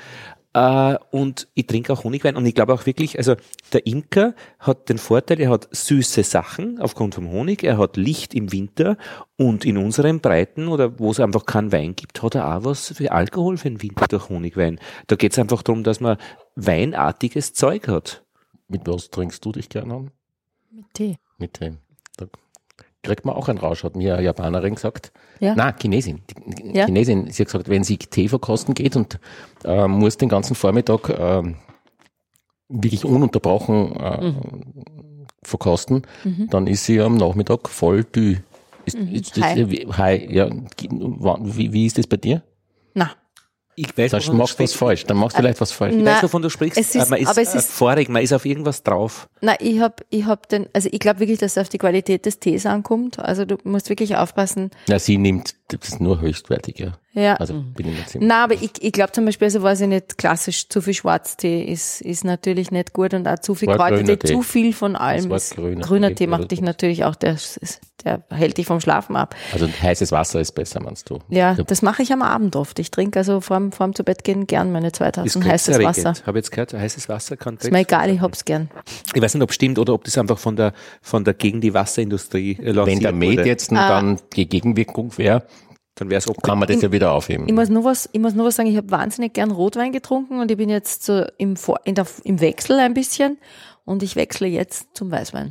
äh, und ich trinke auch Honigwein. Und ich glaube auch wirklich, also der Imker hat den Vorteil, er hat süße Sachen aufgrund vom Honig, er hat Licht im Winter, und in unseren Breiten oder wo es einfach keinen Wein gibt, hat er auch was für Alkohol für den Winter durch Honigwein. Da geht es einfach darum, dass man weinartiges Zeug hat. Mit was trinkst du dich gern an? Mit Tee. Mit Tee. Da kriegt man auch einen Rausch, hat mir eine Japanerin gesagt. Ja. Nein, Chinesin. Die Ja. Chinesin, sie hat gesagt, wenn sie Tee verkosten geht und äh, muss den ganzen Vormittag äh, wirklich ununterbrochen äh, verkosten, Mhm. dann ist sie am Nachmittag voll dü. Ist, Mhm. ist das, Hi. wie, hi, ja, wie, wie ist das bei dir? Na, Ich weiß, Sonst wovon du machst du was sprichst. falsch, dann machst du vielleicht was falsch. Ich Na, weiß, wovon du sprichst. es ist- man ist, aber es äh, ist- vorig, man ist auf irgendwas drauf. na, ich hab, ich hab den, also ich glaube wirklich, dass es auf die Qualität des Tees ankommt. Also du musst wirklich aufpassen. Ja, sie nimmt das ist nur höchstwertig, ja. Ja. Also bin ich mir ziemlich. Na, aber ich, ich glaube zum Beispiel, also weiß ich nicht, klassisch zu viel Schwarztee ist, ist natürlich nicht gut, und auch zu viel War grüner Kräutertee, Tee. zu viel von Das allem. war ist- grüner grüner Tee, Tee macht oder dich so. natürlich auch, der, ist- der hält dich vom Schlafen ab. Also heißes Wasser ist besser, meinst du? Ja, das mache ich am Abend oft. Ich trinke also vorm, vorm zu Bett gehen gern meine zwei Ist Tassen heißes krebserregend. Wasser. Habe jetzt gehört, heißes Wasser kann Ist mir egal, ich hab's gern. Ich weiß nicht, ob es stimmt oder ob das einfach von der, von der gegen die Wasserindustrie äh, lanciert Wenn der Med wurde. jetzt Ah. dann die Gegenwirkung wäre, Dann wäre es ob kann man das ja wieder aufheben. Ich muss nur was, ich muss nur was sagen, ich habe wahnsinnig gern Rotwein getrunken, und ich bin jetzt so im, Vor- in der, im Wechsel ein bisschen, und ich wechsle jetzt zum Weißwein.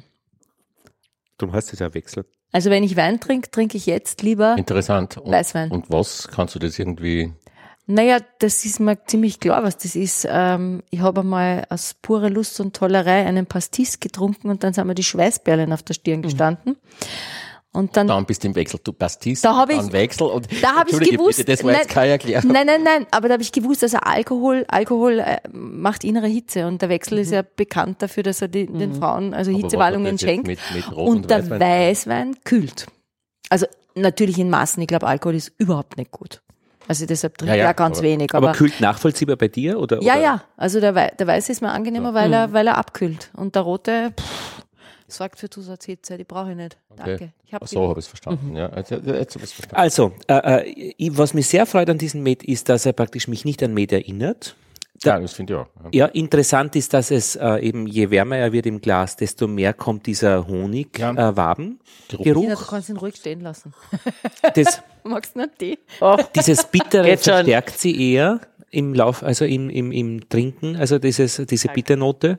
Du hast es ja wechselt. Also wenn ich Wein trinke, trinke ich jetzt lieber, Interessant. Und, Weißwein. Und was kannst du das irgendwie? naja, das ist mir ziemlich klar, was das ist. Ähm, ich habe einmal aus purer Lust und Tollerei einen Pastis getrunken, und dann sind mir die Schweißperlen auf der Stirn gestanden. Und dann, Dann bist du im Wechsel, du Pastis, Da hab dann ich- Wechsel und da habe ich Entschuldige gewusst, bitte, das war jetzt nein, keine Erklärung. nein, nein, nein, aber da habe ich gewusst, also Alkohol, Alkohol äh, macht innere Hitze, und der Wechsel ist ja bekannt dafür, dass er die, den Frauen also Aber was Hitzewallungen hat das jetzt schenkt, Mit, mit Rot und, und, der Weißwein? Weißwein kühlt. Also natürlich in Maßen, ich glaube, Alkohol ist überhaupt nicht gut. Also deshalb trinke Ja, ich ja, auch ganz aber- wenig. Aber, Aber, kühlt nachvollziehbar bei dir? Oder, ja, oder? ja, also der, Wei- der Weiße ist mir angenehmer, weil, er, weil er abkühlt. Und der Rote pff, sorgt für Zusatzhitze, die brauche ich nicht. Danke. Ich hab Ach so habe ich es verstanden. Ja, jetzt, jetzt habe ich es verstanden. Also, äh, äh, ich- was mich sehr freut an diesem Met ist, dass er praktisch mich nicht an Met erinnert. Ja, das finde ich auch. Ja. Ja, interessant ist, dass es äh, eben, je wärmer er wird im Glas, desto mehr kommt dieser Honigwaben. Ja. Äh, Waben- Geruch. Geruch. Tina, du kannst ihn ruhig stehen lassen. Das, Magst du nicht Tee? dieses Bittere Geht schon. verstärkt sie eher im Lauf, also im, im, im Trinken, also dieses, diese Bitternote.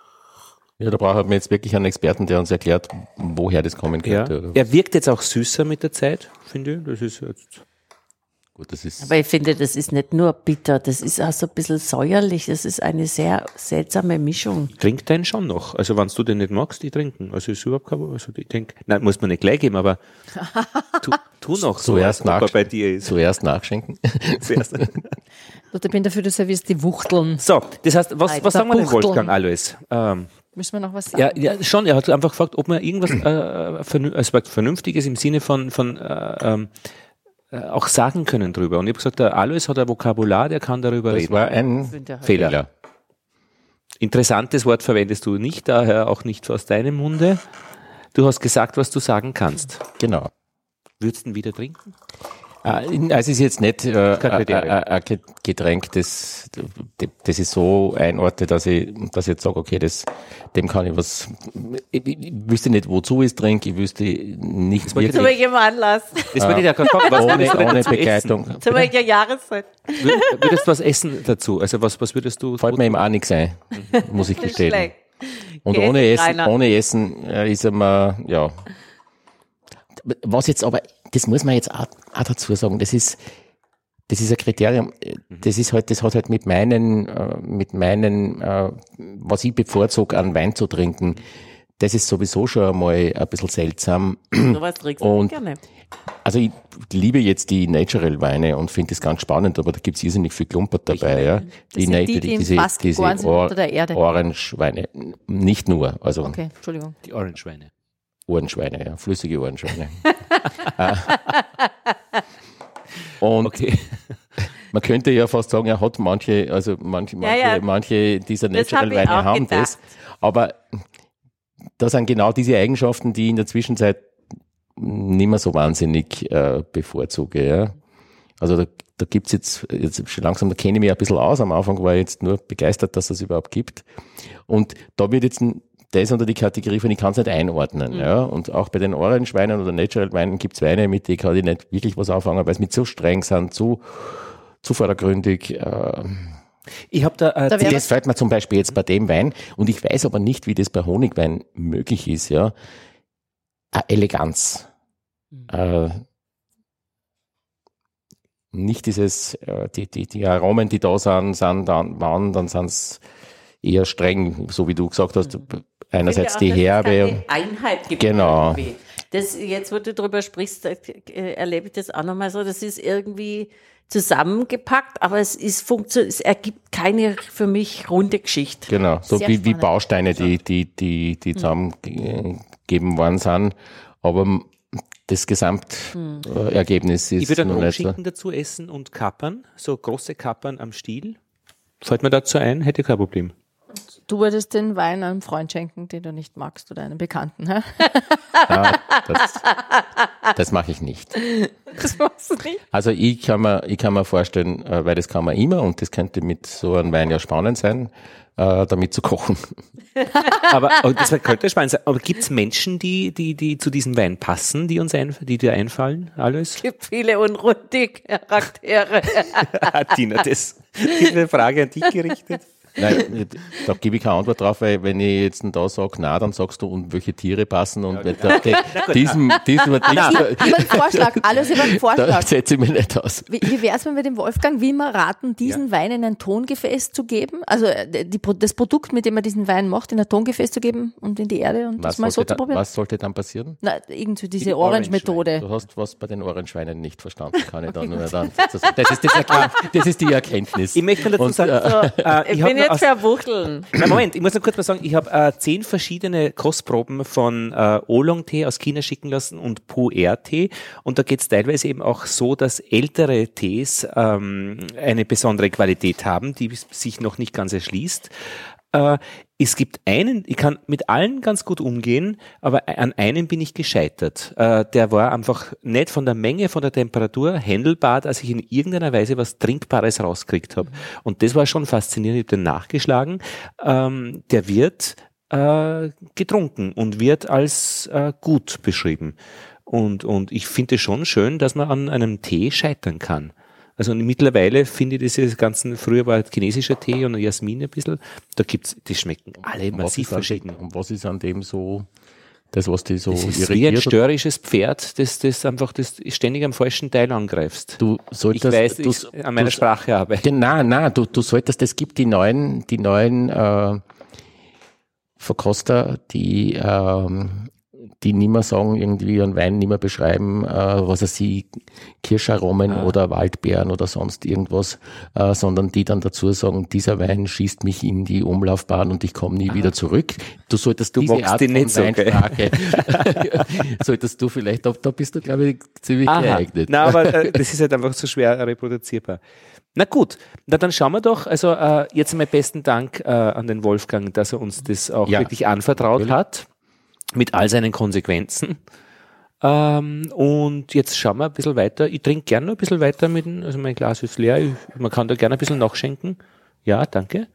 Ja, da brauchen wir jetzt wirklich einen Experten, der uns erklärt, woher das kommen Ja. könnte. Oder? Er wirkt jetzt auch süßer mit der Zeit, finde ich. Das ist jetzt Gut, das ist Aber ich finde, das ist nicht nur bitter, das ist auch so ein bisschen säuerlich. Das ist eine sehr seltsame Mischung. trink den schon noch. Also wenn du den nicht magst, die trinken. Also ist überhaupt kein, also ich denke, nein, muss man nicht gleich geben, aber tu, tu noch so, Zuerst als ob er nach- bei dir ist. zuerst nachschenken. Zuerst. Du, ich bin dafür, du servierst die Wuchteln. So, das heißt, was, Alter, was sagen wir denn Buchteln. Wolfgang Alois? Ähm, Müssen wir noch was sagen? ja, ja, schon, er hat einfach gefragt, ob man irgendwas äh, vernü- also Vernünftiges im Sinne von, von äh, ähm, äh, auch sagen können drüber. Und ich habe gesagt, der Alois hat ein Vokabular, der kann darüber Das reden. war ein Finde ich Fehler. Fehler. Interessantes Wort verwendest du nicht, daher auch nicht aus deinem Munde. Du hast gesagt, was du sagen kannst. Genau. Würdest du ihn wieder trinken? Äh, Also es ist jetzt nicht äh, Kein ein Kriterium. ein- ein Ge- Getränk, das, das ich so einordne, dass ich, dass ich jetzt sage, okay, das, dem kann ich was, ich, ich wüsste nicht, wozu ich es trinke, ich wüsste nicht Zu wirklich, welchem Anlass? Das wollte ich ja gerade fragen. Was ohne, würdest du denn ohne dazu essen? Begleitung. Zu welcher Jahreszeit? Wür- Würdest du was essen dazu? Also was, was würdest du? Fällt mir eben auch nichts ein, muss ich gestehen. Schlecht. Und Geh, ohne Essen, Rainer. ohne Essen äh, ist immer, ja. Was jetzt aber, das muss man jetzt auch, auch dazu sagen, das ist, das ist ein Kriterium, das ist halt, das hat halt mit meinen, äh, mit meinen, äh, was ich bevorzuge, an Wein zu trinken, das ist sowieso schon einmal ein bisschen seltsam. So was trinkst du Und gerne. Also ich liebe jetzt die Natural-Weine und finde das ganz spannend, aber da gibt es irrsinnig viel Klumpert dabei. Ja. Die, sind Na- die, die im diese Fass diese gegoren sind Or- unter der Erde. Orange-Weine, nicht nur, also Okay, Entschuldigung. Die Orangeweine. Ohrenschweine, ja, flüssige Ohrenschweine. Äh, und Okay. man könnte ja fast sagen, er hat manche, also manche, manche, Ja, ja. manche dieser Das hab ich Natural-Weine auch haben gedacht. das, aber das sind genau diese Eigenschaften, die ich in der Zwischenzeit nicht mehr so wahnsinnig äh, bevorzuge. Ja. Also da, da gibt's jetzt, jetzt schon langsam, da kenne ich mich ein bisschen aus. Am Anfang war ich jetzt nur begeistert, dass es überhaupt gibt. Und da wird jetzt ein, das unter die Kategorie von, ich kann es nicht einordnen. Mhm. Ja. Und auch bei den Orange-Weinen oder Natural-Weinen gibt's Weine, mit denen kann ich nicht wirklich was anfangen, weil es mit so streng sind, zu, zu vordergründig. Äh, Ich habe da, äh, Da wär- das fällt mir zum Beispiel jetzt bei dem Wein, und ich weiß aber nicht, wie das bei Honigwein möglich ist, ja. Eine Eleganz. Äh, nicht dieses, äh, die, die, die Aromen, die da sind, sind dann, waren, dann sind es eher streng, so wie du gesagt hast. Einerseits die Herbe. Eine Einheit gibt. Genau. Irgendwie. Das, jetzt, wo du drüber sprichst, äh, erlebe ich das auch nochmal so. Das ist irgendwie zusammengepackt, aber es ist funktioniert, es ergibt keine für mich runde Geschichte. Genau, so Sehr wie, wie spannend. Bausteine, die, die, die, die zusammengegeben worden sind. Aber das Gesamtergebnis ist ich würde einen noch nicht so. Rundschinken dazu essen und Kapern, so große Kapern am Stiel. Fällt mir dazu ein, hätte ich kein Problem. Du würdest den Wein einem Freund schenken, den du nicht magst, oder einem Bekannten, hä? Ah, das das mache ich nicht. Das machst du nicht. Also ich kann mir, ich kann mir vorstellen, äh, weil das kann man immer, und das könnte mit so einem Wein ja spannend sein, äh, damit zu kochen. Aber oh, das könnte spannend sein. Aber gibt es Menschen, die, die, die zu diesem Wein passen, die uns ein, die dir einfallen? Alles? Es gibt viele unrunde Charaktere. Tina, das ist eine Frage an dich gerichtet. Nein, da gebe ich keine Antwort drauf, weil wenn ich jetzt da sage, na, dann sagst du, und welche Tiere passen, und da, da, diesem, diesem, Über einen Vorschlag, alles über einen da Vorschlag. setze ich mich nicht aus. Wie, wie wäre es, wenn wir dem Wolfgang Wimmer raten, diesen Wein in ein Tongefäß zu geben? Also äh, die, das Produkt, mit dem er diesen Wein macht, in ein Tongefäß zu geben und in die Erde und Was das mal so sollte, zu da, probieren? was sollte dann passieren? Na, irgendwie diese Die Orange-Methode. Du hast was bei den Ohrenschweinen nicht verstanden, kann ich dann nur dann. Das, das, ist, das, Erken- das ist die Erkenntnis. Ich möchte dazu Und, sagen, äh, äh, Ich hab bin noch jetzt aus- verwuchteln. Na, Moment, ich muss noch kurz mal sagen, ich habe äh, zehn verschiedene Kostproben von äh, Oolong-Tee aus China schicken lassen und Pu'er-Tee, und da geht es teilweise eben auch so, dass ältere Tees ähm, eine besondere Qualität haben, die sich noch nicht ganz erschließt. Äh, es gibt einen, ich kann mit allen ganz gut umgehen, aber an einem bin ich gescheitert. Äh, der war einfach nicht von der Menge, von der Temperatur händelbar, dass ich in irgendeiner Weise was Trinkbares rauskriegt habe. Und das war schon faszinierend, ich habe den nachgeschlagen. Ähm, der wird äh, getrunken und wird als äh, gut beschrieben. Und, und ich finde es schon schön, dass man an einem Tee scheitern kann. Also mittlerweile finde ich diese ganzen, früher war chinesischer Tee und Jasmin ein bisschen, da gibt's, die schmecken alle was massiv ist an verschieden. dem- und was ist an dem so, das, was die so Das ist wie ein irritiert? störrisches Pferd, das, das einfach das ständig am falschen Teil angreifst. Du Ich solltest, weiß, du, ich an meiner du- Sprache arbeite. Nein, nein, du, du solltest, es gibt die neuen, die neuen äh, Verkoster, die, ähm, die nicht mehr sagen, irgendwie einen Wein nicht mehr beschreiben, äh, was er sie, Kirscharomen Ah. oder Waldbeeren oder sonst irgendwas, äh, sondern die dann dazu sagen, dieser Wein schießt mich in die Umlaufbahn und ich komme nie wieder zurück. Du solltest Du diese magst Art die von nicht so, gell? Weinsprache, solltest du vielleicht, da, da bist du, glaube ich, ziemlich Aha. geeignet. Na, aber äh, das ist halt einfach so schwer reproduzierbar. Na gut, na dann schauen wir doch. Also äh, jetzt einmal besten Dank äh, an den Wolfgang, dass er uns das auch Ja, wirklich anvertraut natürlich. hat, mit all seinen Konsequenzen. Ähm, und jetzt schauen wir ein bisschen weiter. Ich trinke gerne noch ein bisschen weiter mit dem, also mein Glas ist leer, ich, man kann da gerne ein bisschen nachschenken. Ja, danke.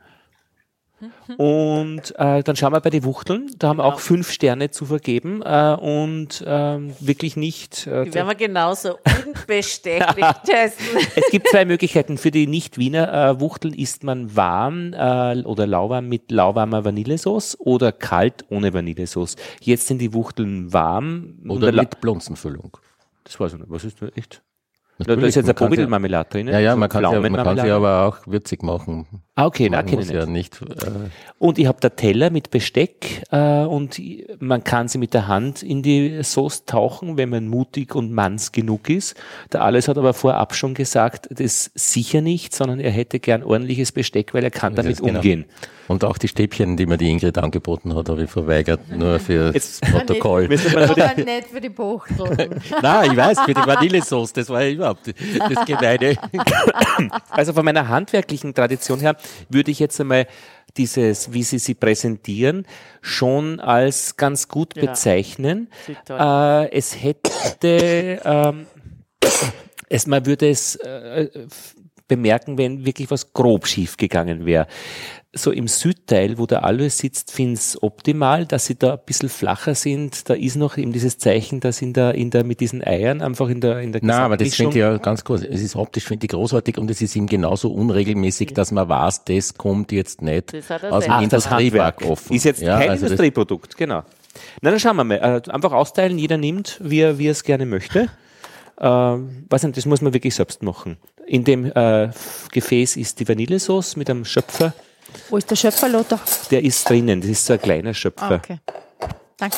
Und äh, dann schauen wir bei den Wuchteln. Da haben wir auch fünf Sterne zu vergeben äh, und ähm, wirklich nicht. Äh, Die werden wir genauso unbestechlich testen. es gibt zwei Möglichkeiten. Für die Nicht-Wiener äh, Wuchteln isst man warm äh, oder lauwarm mit lauwarmer Vanillesauce oder kalt ohne Vanillesauce. Jetzt sind die Wuchteln warm. Oder la- mit Blunzenfüllung. Das weiß ich nicht. Was ist das? Echt? Da ist jetzt eine Bobidelmarmelade drin. Ja, ja, man kann, sie, man kann sie Pflaumenmarmelade. aber auch würzig machen. Ah, okay, Man na, kenne muss ich ja nicht. nicht äh, Und ich habe da Teller mit Besteck äh, und man kann sie mit der Hand in die Sauce tauchen, wenn man mutig und manns genug ist. Der Alois hat aber vorab schon gesagt, das sicher nicht, sondern er hätte gern ordentliches Besteck, weil er kann damit das, genau. umgehen. Und auch die Stäbchen, die mir die Ingrid angeboten hat, habe ich verweigert, nur für Jetzt- das Protokoll. Müsste man so die- Aber nicht für die Buchteln. Nein, ich weiß, für die Vanillesauce, das war ja überhaupt das Gemeine. Also von meiner handwerklichen Tradition her würde ich jetzt einmal dieses, wie Sie sie präsentieren, schon als ganz gut Ja. bezeichnen. Sieht toll. Äh, es hätte, ähm, es, man würde es äh, f- bemerken, wenn wirklich was grob schief gegangen wäre. So im Südteil, wo der Alois sitzt, finde ich es optimal, dass sie da ein bisschen flacher sind. Da ist noch eben dieses Zeichen, dass in der, in der, mit diesen Eiern einfach in der, in der Nein, aber das Gesamtmischung- finde ich ja ganz gut. Es ist optisch, finde ich, großartig und es ist ihm genauso unregelmäßig, dass man weiß, das kommt jetzt nicht Das hat er aus dem selber. Ach, das Handwerk Industrieback offen. ist jetzt Ja, kein also das- Industrieprodukt, genau. Na, dann schauen wir mal. Äh, einfach austeilen, jeder nimmt, wie er, wie er es gerne möchte. Äh, weiß nicht, das muss man wirklich selbst machen. In dem äh, F- Gefäß ist die Vanillesauce mit einem Schöpfer. Wo ist der Schöpfer, Lothar? Der ist drinnen, das ist so ein kleiner Schöpfer. Ah, okay. Danke.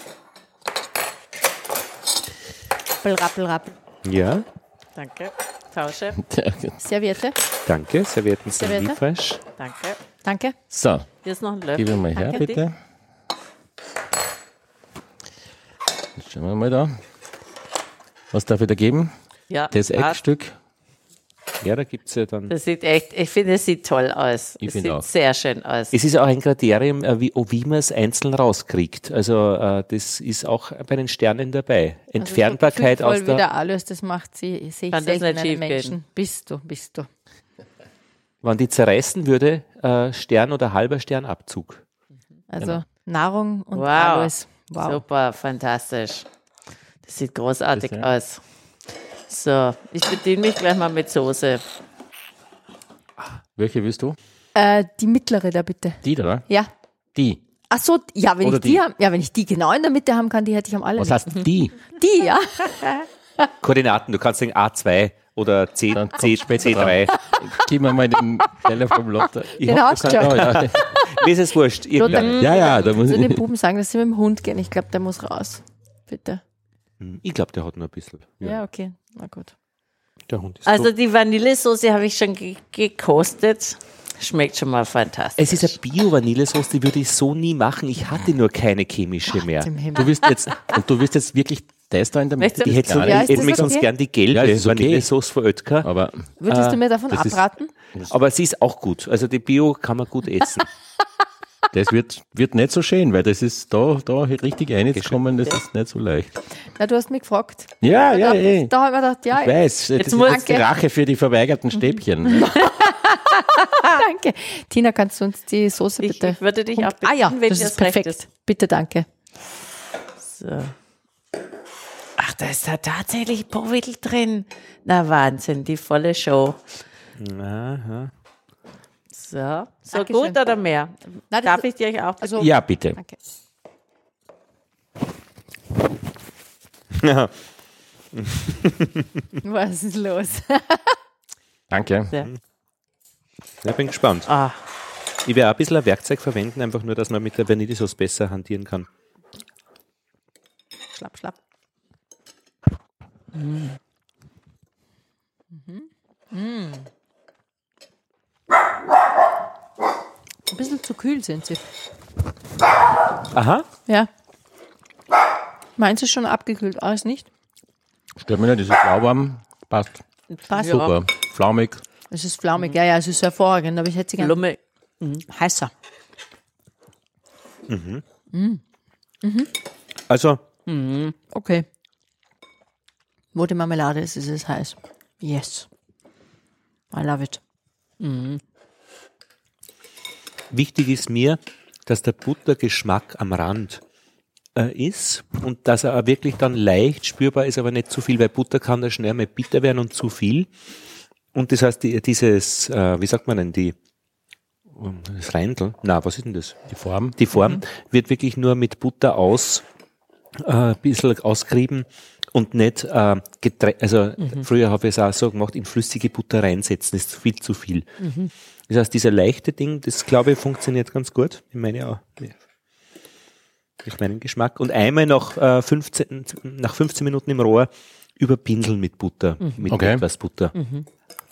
Rappel, rappel, rappel. Ja, Danke. Tausche. Serviette. danke. Servietten sind Serviette? liefersch. Danke. Danke. So, Hier ist noch ein Löffel. gib ihn mal her, Danke, bitte. Jetzt schauen wir mal da. Was darf ich da geben? Ja. Das passt. Eckstück. Ja, da gibt's ja dann. Das sieht echt, ich finde, es sieht toll aus. Ich es finde sieht auch. sehr schön aus. Es ist auch ein Kriterium, äh, wie, wie man es einzeln rauskriegt. Also äh, das ist auch bei den Sternen dabei. Entfernbarkeit also so aus gefühlvoll, wie der... der Alois das macht, sehe seh ich Kann das selten nicht in einem schief Menschen. gehen. Bist du, bist du. Wenn die zerreißen würde, äh, Stern oder halber Sternabzug. Also Genau. Nahrung und Wow. Alois. Wow. Super, fantastisch. Das sieht großartig Das, ja. aus. So, ich bediene mich gleich mal mit Soße. Welche willst du? Äh, die mittlere da bitte. Die da, oder? Ja. Die. Ach so, ja, wenn Oder ich die, die? haben, ja, wenn ich die genau in der Mitte haben kann, die hätte ich am Was allerliebsten. heißt die? Die, ja. Koordinaten, du kannst sagen A zwei oder C, Dann kommt C, später C drei. Gib mir mal den Teller vom Lothar. Ich Den hab- hast du du kannst- schon. Ja, ja. Mir ist es wurscht. Lothar, Irgendeine. ja, ja, da muss zu den ich. Buben sagen, dass sie mit dem Hund gehen. Ich glaube, der muss raus. Bitte. Ich glaube, der hat nur ein bisschen. Ja, Ja, okay. Na gut. der Hund ist Also tot. die Vanillesoße habe ich schon ge gekostet. Schmeckt schon mal fantastisch. Es ist eine Bio-Vanillesauce, die würde ich so nie machen. Ich hatte nur keine chemische mehr. Im Himmel. Du willst jetzt, und du willst jetzt wirklich das da in der Mitte? Möchtest du- Ich hätte, so, Ja, ich ist hätte das mich sonst okay? gern die gelbe Ja, das ist okay. Vanillesauce von Oetker. Aber Würdest du mir davon das ist- abraten? Aber sie ist auch gut. Also die Bio kann man gut essen. das wird, wird nicht so schön, weil das ist da, da richtig reinzukommen, das ist nicht so leicht. Na, du hast mich gefragt. Ja, ja, da eh. da habe ich mir gedacht, ja, Ich weiß, das ist muss- jetzt die Rache für die verweigerten Stäbchen. danke. Tina, kannst du uns die Soße Ich, bitte? ich würde dich auch ah ja, bitten, wenn das dir ist recht perfekt. Bitte, danke. So. Ach, da ist da tatsächlich Powidl drin. Na Wahnsinn, die volle Show. Aha. So, so Dankeschön. gut oder mehr? Na, das- Darf ich dir auch? Also, Ja, bitte. danke. Ja. Was ist los? Danke. Ja. Ich bin gespannt. Ah, Ich werde auch ein bisschen ein Werkzeug verwenden, einfach nur, dass man mit der Vanillesauce besser hantieren kann. Schlapp, schlapp. Ein bisschen zu kühl sind sie. Aha. Ja. Meins ist schon abgekühlt, alles nicht? Stört mich nicht, das ist lauwarm, passt. Passt. Ja. Super. Flaumig. Es ist flaumig, ja, ja, es ist hervorragend, aber ich hätte sie gerne Blume. heißer. Also, Okay. Wo die Marmelade ist, ist es heiß. Yes. I love it. wichtig ist mir, dass der Buttergeschmack am Rand äh, ist und dass er auch wirklich dann leicht spürbar ist, aber nicht zu viel, weil Butter kann da schnell mal bitter werden und zu viel. Und das heißt, die, dieses, äh, wie sagt man denn, die, das Reindl, na, was ist denn das? Die Form. Die Form wird wirklich nur mit Butter aus, äh, ein bisschen ausgerieben und nicht, äh, getre- also mhm. früher habe ich es auch so gemacht, in flüssige Butter reinsetzen, ist viel zu viel. Mhm. Das heißt, dieser leichte Ding, das glaube ich funktioniert ganz gut. Ich meine auch. Durch meinen Geschmack. Und einmal nach, äh, fünfzehn, nach fünfzehn Minuten im Rohr überpinseln mit Butter, mhm. mit okay. etwas Butter. Mhm.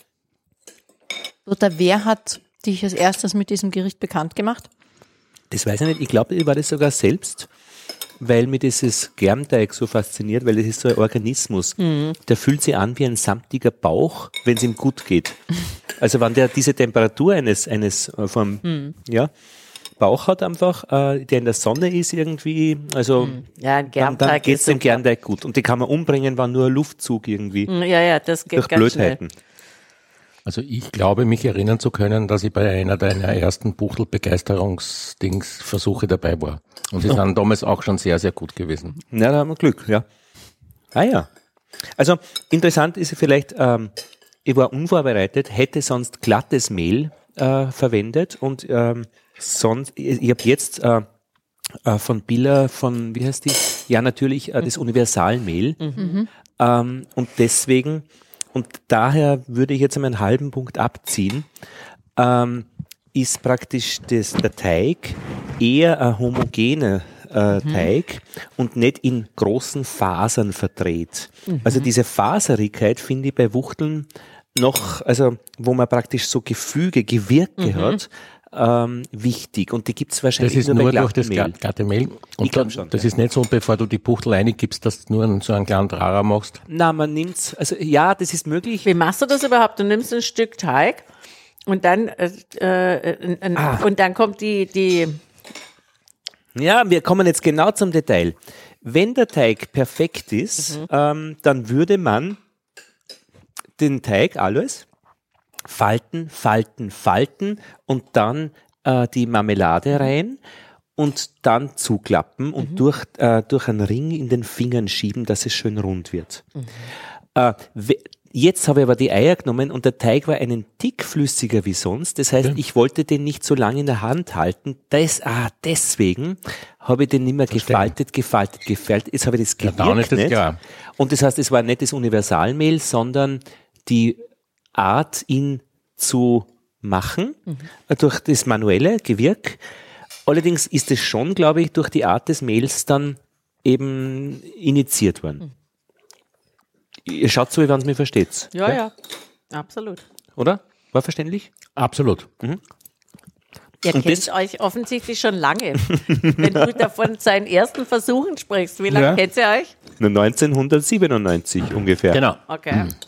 Lothar, wer hat dich als erstes mit diesem Gericht bekannt gemacht? Das weiß ich nicht. Ich glaube, ich war das sogar selbst, weil mir dieses Germteig so fasziniert, weil das ist so ein Organismus. Mhm. Der fühlt sich an wie ein samtiger Bauch, wenn es ihm gut geht. Also wenn der diese Temperatur eines, eines äh, vom, mhm. ja, Bauch hat einfach, äh, der in der Sonne ist irgendwie, also ja, ein dann, dann geht es dem Germteig gut. Und die kann man umbringen, war nur ein Luftzug irgendwie. Ja, ja, das geht durch ganz Blödheiten. Schnell. Also ich glaube, mich erinnern zu können, dass ich bei einer deiner ersten Buchtel-Begeisterungsdings-Versuche dabei war. Und die oh. sind damals auch schon sehr, sehr gut gewesen. Ja, da haben wir Glück, ja. Ah ja. Also interessant ist vielleicht, ähm, ich war unvorbereitet, hätte sonst glattes Mehl äh, verwendet und ähm, sonst, ich, ich habe jetzt äh, äh, von Billa, von, wie heißt die? Ja, natürlich äh, das Universalmehl. Mhm. Ähm, und deswegen, und daher würde ich jetzt einmal einen halben Punkt abziehen, ähm, ist praktisch das, der Teig eher ein homogener äh, mhm. Teig und nicht in großen Fasern verdreht. Mhm. Also diese Faserigkeit finde ich bei Wuchteln noch, also wo man praktisch so Gefüge, Gewirke mhm. hat, ähm, wichtig. Und die gibt es wahrscheinlich das ist nur, nur bei durch das Mehl. glatte Mehl. Und ich glaub schon, das ja. ist nicht so, bevor du die Buchtel reingibst, dass du nur einen, so einen kleinen Trara machst. Na, man nimmt's, also ja, das ist möglich. Wie machst du das überhaupt? Du nimmst ein Stück Teig und dann äh, äh, äh, ah. und dann kommt die, die Ja, wir kommen jetzt genau zum Detail. Wenn der Teig perfekt ist, mhm. ähm, dann würde man den Teig alles falten, falten, falten und dann äh, die Marmelade rein und dann zuklappen und mhm. durch, äh, durch einen Ring in den Fingern schieben, dass es schön rund wird. Mhm. Äh, Jetzt habe ich aber die Eier genommen und der Teig war einen Tick flüssiger wie sonst. Das heißt, ja. ich wollte den nicht so lange in der Hand halten. Das, ah, deswegen habe ich den nicht mehr gefaltet, gefaltet, gefaltet. Jetzt habe ich das gewirkt ja, nicht. Das klar. Und das heißt, es war nicht das Universalmehl, sondern die Art, ihn zu machen, mhm. durch das manuelle Gewirk. Allerdings ist es schon, glaube ich, durch die Art des Mehls dann eben initiiert worden. Mhm. Ihr schaut so, wie wenn es mir versteht. Ja, ja, ja, absolut. Oder? War verständlich? Absolut. Mhm. Ihr Und kennt das? euch offensichtlich schon lange. Wenn du davon seinen ersten Versuchen sprichst, wie lange ja. kennt ihr euch? neunzehnhundertsiebenundneunzig ungefähr. Genau. Okay. Mhm.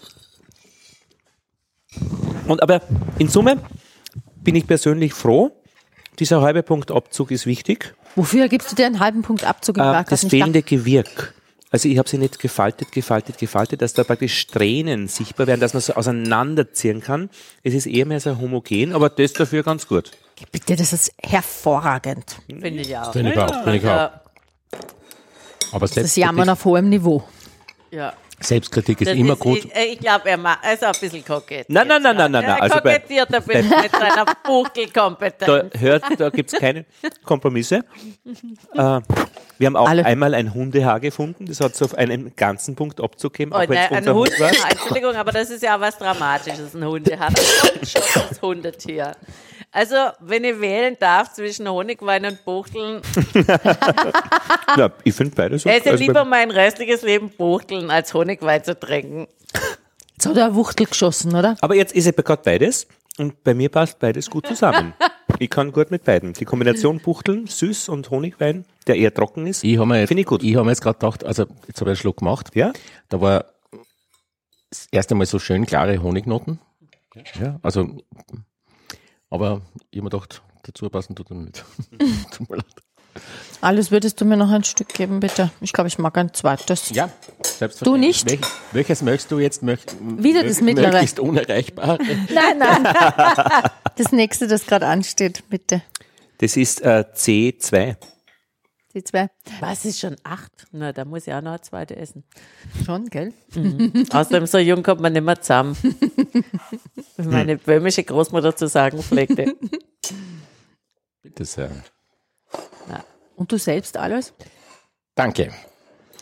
Und aber in Summe bin ich persönlich froh. Dieser halbe Punkt Abzug ist wichtig. Wofür gibst du dir einen halben Punkt Abzug? Äh, das fehlende Gewirk. Also ich habe sie nicht gefaltet, gefaltet, gefaltet, dass da praktisch Strähnen sichtbar werden, dass man so auseinanderziehen kann. Es ist eher mehr so homogen, aber das dafür ganz gut. Bitte, das ist hervorragend. Finde ich auch. Finde ich auch. Finde ich auch. Aber das ist Jammern auf hohem Niveau. Ja. Selbstkritik ist das immer ist, gut. Ich, ich glaube, er macht, er ist auch ein bisschen kokett. Nein, nein, nein, nein, nein. Er also kokettiert ein bisschen mit seiner Buchtelkompetenz. Da hört, da gibt es keine Kompromisse. äh, wir haben auch Alle. einmal ein Hundehaar gefunden, das hat so auf einen ganzen Punkt Abzug gegeben. Oh, nein, ein Hund, Hund Entschuldigung, aber das ist ja auch was Dramatisches, ein Hundehaar. Das ist schon das Hundetier. Also, wenn ich wählen darf zwischen Honigwein und Buchteln. Ja, ich finde beides so. Es ist also lieber mein restliches Leben Buchteln, als Honigwein zu trinken. Jetzt hat er eine Wuchtel geschossen, oder? Aber jetzt ist ja gerade beides und bei mir passt beides gut zusammen. Ich kann gut mit beiden. Die Kombination Buchteln, süß und Honigwein, der eher trocken ist, finde ich gut. Ich habe mir jetzt gerade gedacht, also jetzt habe ich einen Schluck gemacht. Ja? Da war das erste Mal so schön klare Honignoten. Ja, also, aber ich habe mir gedacht, dazu passen tut er nicht. Tut mir leid. Alles würdest du mir noch ein Stück geben, bitte? Ich glaube, ich mag ein zweites. Ja, selbstverständlich. Du nicht? Welch, welches möchtest du jetzt? Möcht, Wieder das mittlere. Möglichst unerreichbar. Nein, nein. Das nächste, das gerade ansteht, bitte. Das ist äh, C zwei. C zwei. Was ist schon acht? Na, da muss ich auch noch eine zweite essen. Schon, gell? Mhm. Außerdem, so jung kommt man nicht mehr zusammen. Wie meine böhmische Großmutter zu sagen pflegte. Bitte sehr. Und du selbst alles? Danke.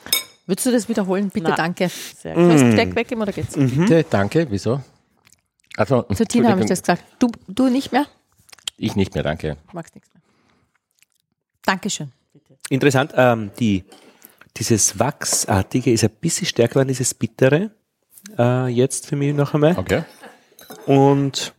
Würdest du das wiederholen? Bitte, Na. danke. Sehr Soll ich das Mm. Besteck weggeben oder geht's? Bitte, danke, wieso? Also, Zu Tina habe ich das gesagt. Du, du nicht mehr? Ich nicht mehr, danke. Du magst nichts mehr. Dankeschön. Interessant, ähm, die, dieses Wachsartige ist ein bisschen stärker geworden, dieses Bittere, äh, jetzt für mich noch einmal. Okay. Und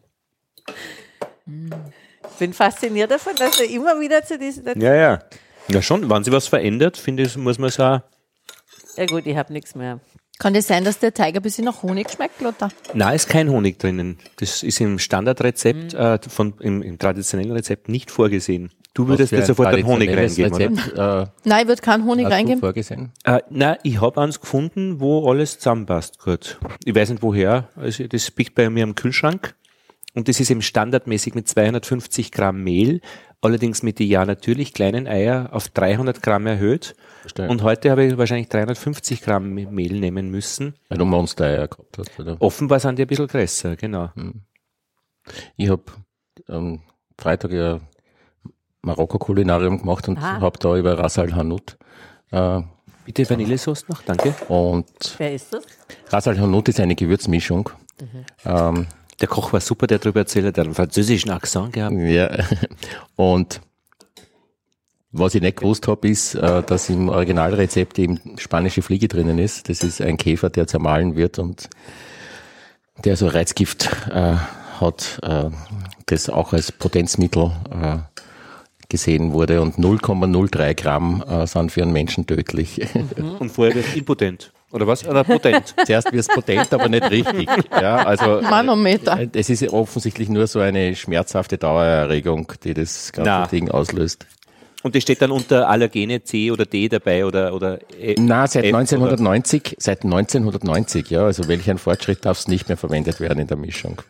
Ich bin fasziniert davon, dass er immer wieder zu diesen. ja, ja. Ja schon, wenn sich was verändert, finde ich, muss man sagen, Ja gut, ich habe nichts mehr. Kann das sein, dass der Teig ein bisschen nach Honig schmeckt, Lothar? na, ist kein Honig drinnen. Das ist im Standardrezept, äh, von, im, im traditionellen Rezept nicht vorgesehen. Du würdest jetzt sofort einen Honig reingeben, oder? Rezept, äh, Nein, ich würde keinen Honig hast du reingeben. vorgesehen? Äh, nein, ich habe eins gefunden, wo alles zusammenpasst gut. Ich weiß nicht woher, also das liegt bei mir im Kühlschrank und das ist eben standardmäßig mit zweihundertfünfzig Gramm Mehl, allerdings mit den ja natürlich kleinen Eier auf dreihundert Gramm erhöht. Verstehe. Und heute habe ich wahrscheinlich dreihundertfünfzig Gramm Mehl nehmen müssen. Weil du Monster-Eier gehabt hast, oder? Offenbar sind die ein bisschen größer, genau. Ich habe ähm, Freitag ja Marokko-Kulinarium gemacht und Ah. habe da über Ras Al Hanout äh, Bitte Vanillesauce noch, danke. und Wer ist das? Ras Al Hanout ist eine Gewürzmischung. Ähm, Der Koch war super, der darüber erzählt hat, der hat einen französischen Akzent gehabt. ja, und was ich nicht gewusst habe, ist, äh, dass im Originalrezept eben spanische Fliege drinnen ist. Das ist ein Käfer, der zermahlen wird und der so Reizgift äh, hat, äh, das auch als Potenzmittel äh, gesehen wurde und null Komma null drei Gramm äh, sind für einen Menschen tödlich. Und vorher wird es impotent. Oder was? Oder potent. Zuerst wird es potent, aber nicht richtig. Ja, also Manometer. es ist offensichtlich nur so eine schmerzhafte Dauererregung, die das ganze Na. Ding auslöst. Und das steht dann unter Allergene C oder D dabei oder, oder E. Na, seit F neunzehnhundertneunzig, seit neunzehnhundertneunzig, ja, also welch ein Fortschritt darf es nicht mehr verwendet werden in der Mischung.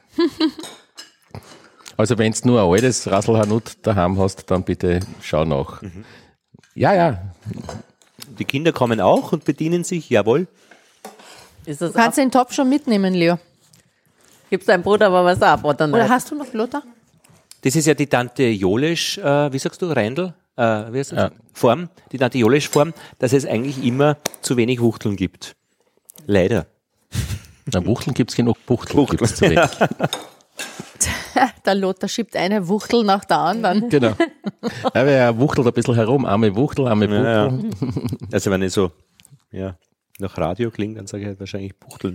Also wenn du nur ein altes Ras Al Hanout daheim hast, dann bitte schau nach. Mhm. Ja, ja, Die Kinder kommen auch und bedienen sich, jawohl. Ist das Du kannst den Topf schon mitnehmen, Leo. Gibt deinem Bruder aber was ab, oder nicht? Oder hast du noch Lothar? Das ist ja die Tante Jolesch, äh, wie sagst du, Reindl? Äh, wie heißt das? Form, die Tante Jolesch-Form, dass es eigentlich immer zu wenig Wuchteln gibt. Leider. na, Wuchteln gibt's genug, Buchteln Buchteln, gibt's zu wenig. Der Lothar schiebt eine Wuchtel nach der anderen. Genau. Aber er wuchtelt ein bisschen herum, arme Wuchtel, arme Wuchtel. Ja, ja. Also wenn ich so ja, nach Radio klingt, dann sage ich halt wahrscheinlich Buchteln.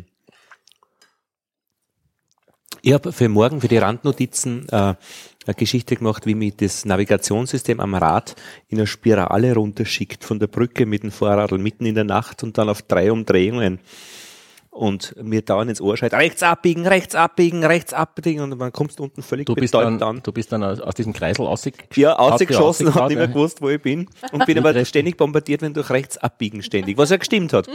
Ich habe für morgen, für die Randnotizen, äh, eine Geschichte gemacht, wie mich das Navigationssystem am Rad in eine Spirale runterschickt, von der Brücke mit dem Fahrradl mitten in der Nacht und dann auf drei Umdrehungen. Und mir dauernd ins Ohr schreit, rechts abbiegen, rechts abbiegen, rechts abbiegen und dann kommst du unten völlig Du bist, betäubt dann, an. du bist dann aus, aus diesem Kreisel ausgeschossen. Ja, ausgeschossen, habe ausgehauen, nicht mehr ja. gewusst, wo ich bin. Und bin aber ständig bombardiert, wenn durch rechts abbiegen ständig, was ja gestimmt hat.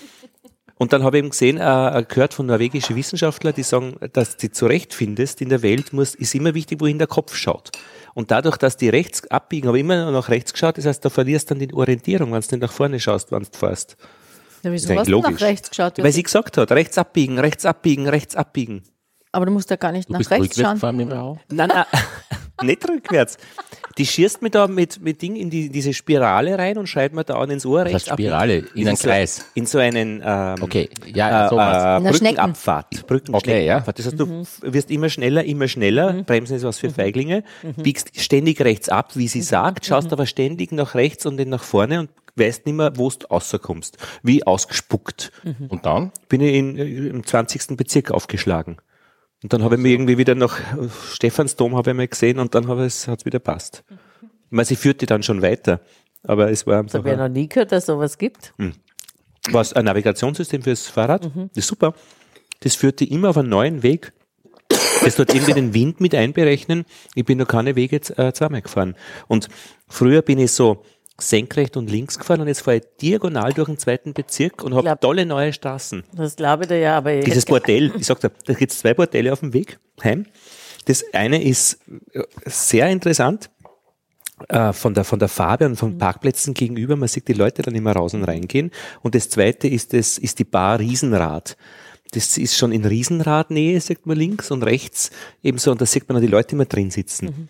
Und dann habe ich eben gesehen, äh, gehört von norwegischen Wissenschaftlern, die sagen, dass du zurechtfindest in der Welt, muss, ist immer wichtig, wohin der Kopf schaut. Und dadurch, dass die rechts abbiegen, habe ich immer nach rechts geschaut, das heißt, da verlierst du dann die Orientierung, wenn du nicht nach vorne schaust, wenn du fährst. Ja, wieso Das ist hast du nach logisch. rechts geschaut? Weil sie gesagt hat, rechts abbiegen, rechts abbiegen, rechts abbiegen. Aber du musst ja gar nicht Du nach bist rechts rückwärts schauen. gefahren im Raum. Nein, nein, nicht rückwärts. Die schießt mir da mit, mit Ding in die, diese Spirale rein und schreit mir da an ins Ohr Das rechts heißt Spirale, abbiegen. in einen Das ist so- Kreis. In so einen ähm, Okay, ja, äh, sowas. äh, In der Brückenabfahrt. Brückenschneckenabfahrt. Das heißt, du f- wirst immer schneller, immer schneller. Bremsen ist was für Feiglinge. Biegst ständig rechts ab, wie sie sagt, schaust aber ständig nach rechts und dann nach vorne und weißt nicht mehr, wo du rauskommst. Wie ausgespuckt. Und dann? Bin ich in, äh, im zwanzigsten Bezirk aufgeschlagen. Und dann habe ich mich irgendwie wieder nach äh, Stephansdom habe ich mal gesehen und dann habe es, hat's wieder passt. Ich meine, sie führte dann schon weiter. Aber es war Das einfach habe ich ja noch nie gehört, dass sowas gibt. was ein Navigationssystem fürs Fahrrad. Das ist super. Das führt dich immer auf einen neuen Weg. Das tut irgendwie den Wind mit einberechnen. Ich bin noch keine Wege äh, zweimal gefahren. Und früher bin ich so senkrecht und links gefahren und jetzt fahre ich diagonal durch den zweiten Bezirk und habe Glaub- tolle neue Straßen. Das glaube ich dir ja, aber ich Dieses Bordell, ich sag dir, da gibt es zwei Bordelle auf dem Weg heim. Das eine ist äh, sehr interessant, äh, von der, von der Farbe und von Parkplätzen gegenüber. Man sieht die Leute dann immer raus und reingehen. Und das zweite ist, das, ist die Bar Riesenrad. Das ist schon in Riesenradnähe, sagt man links und rechts ebenso. Und da sieht man dann die Leute immer drin sitzen.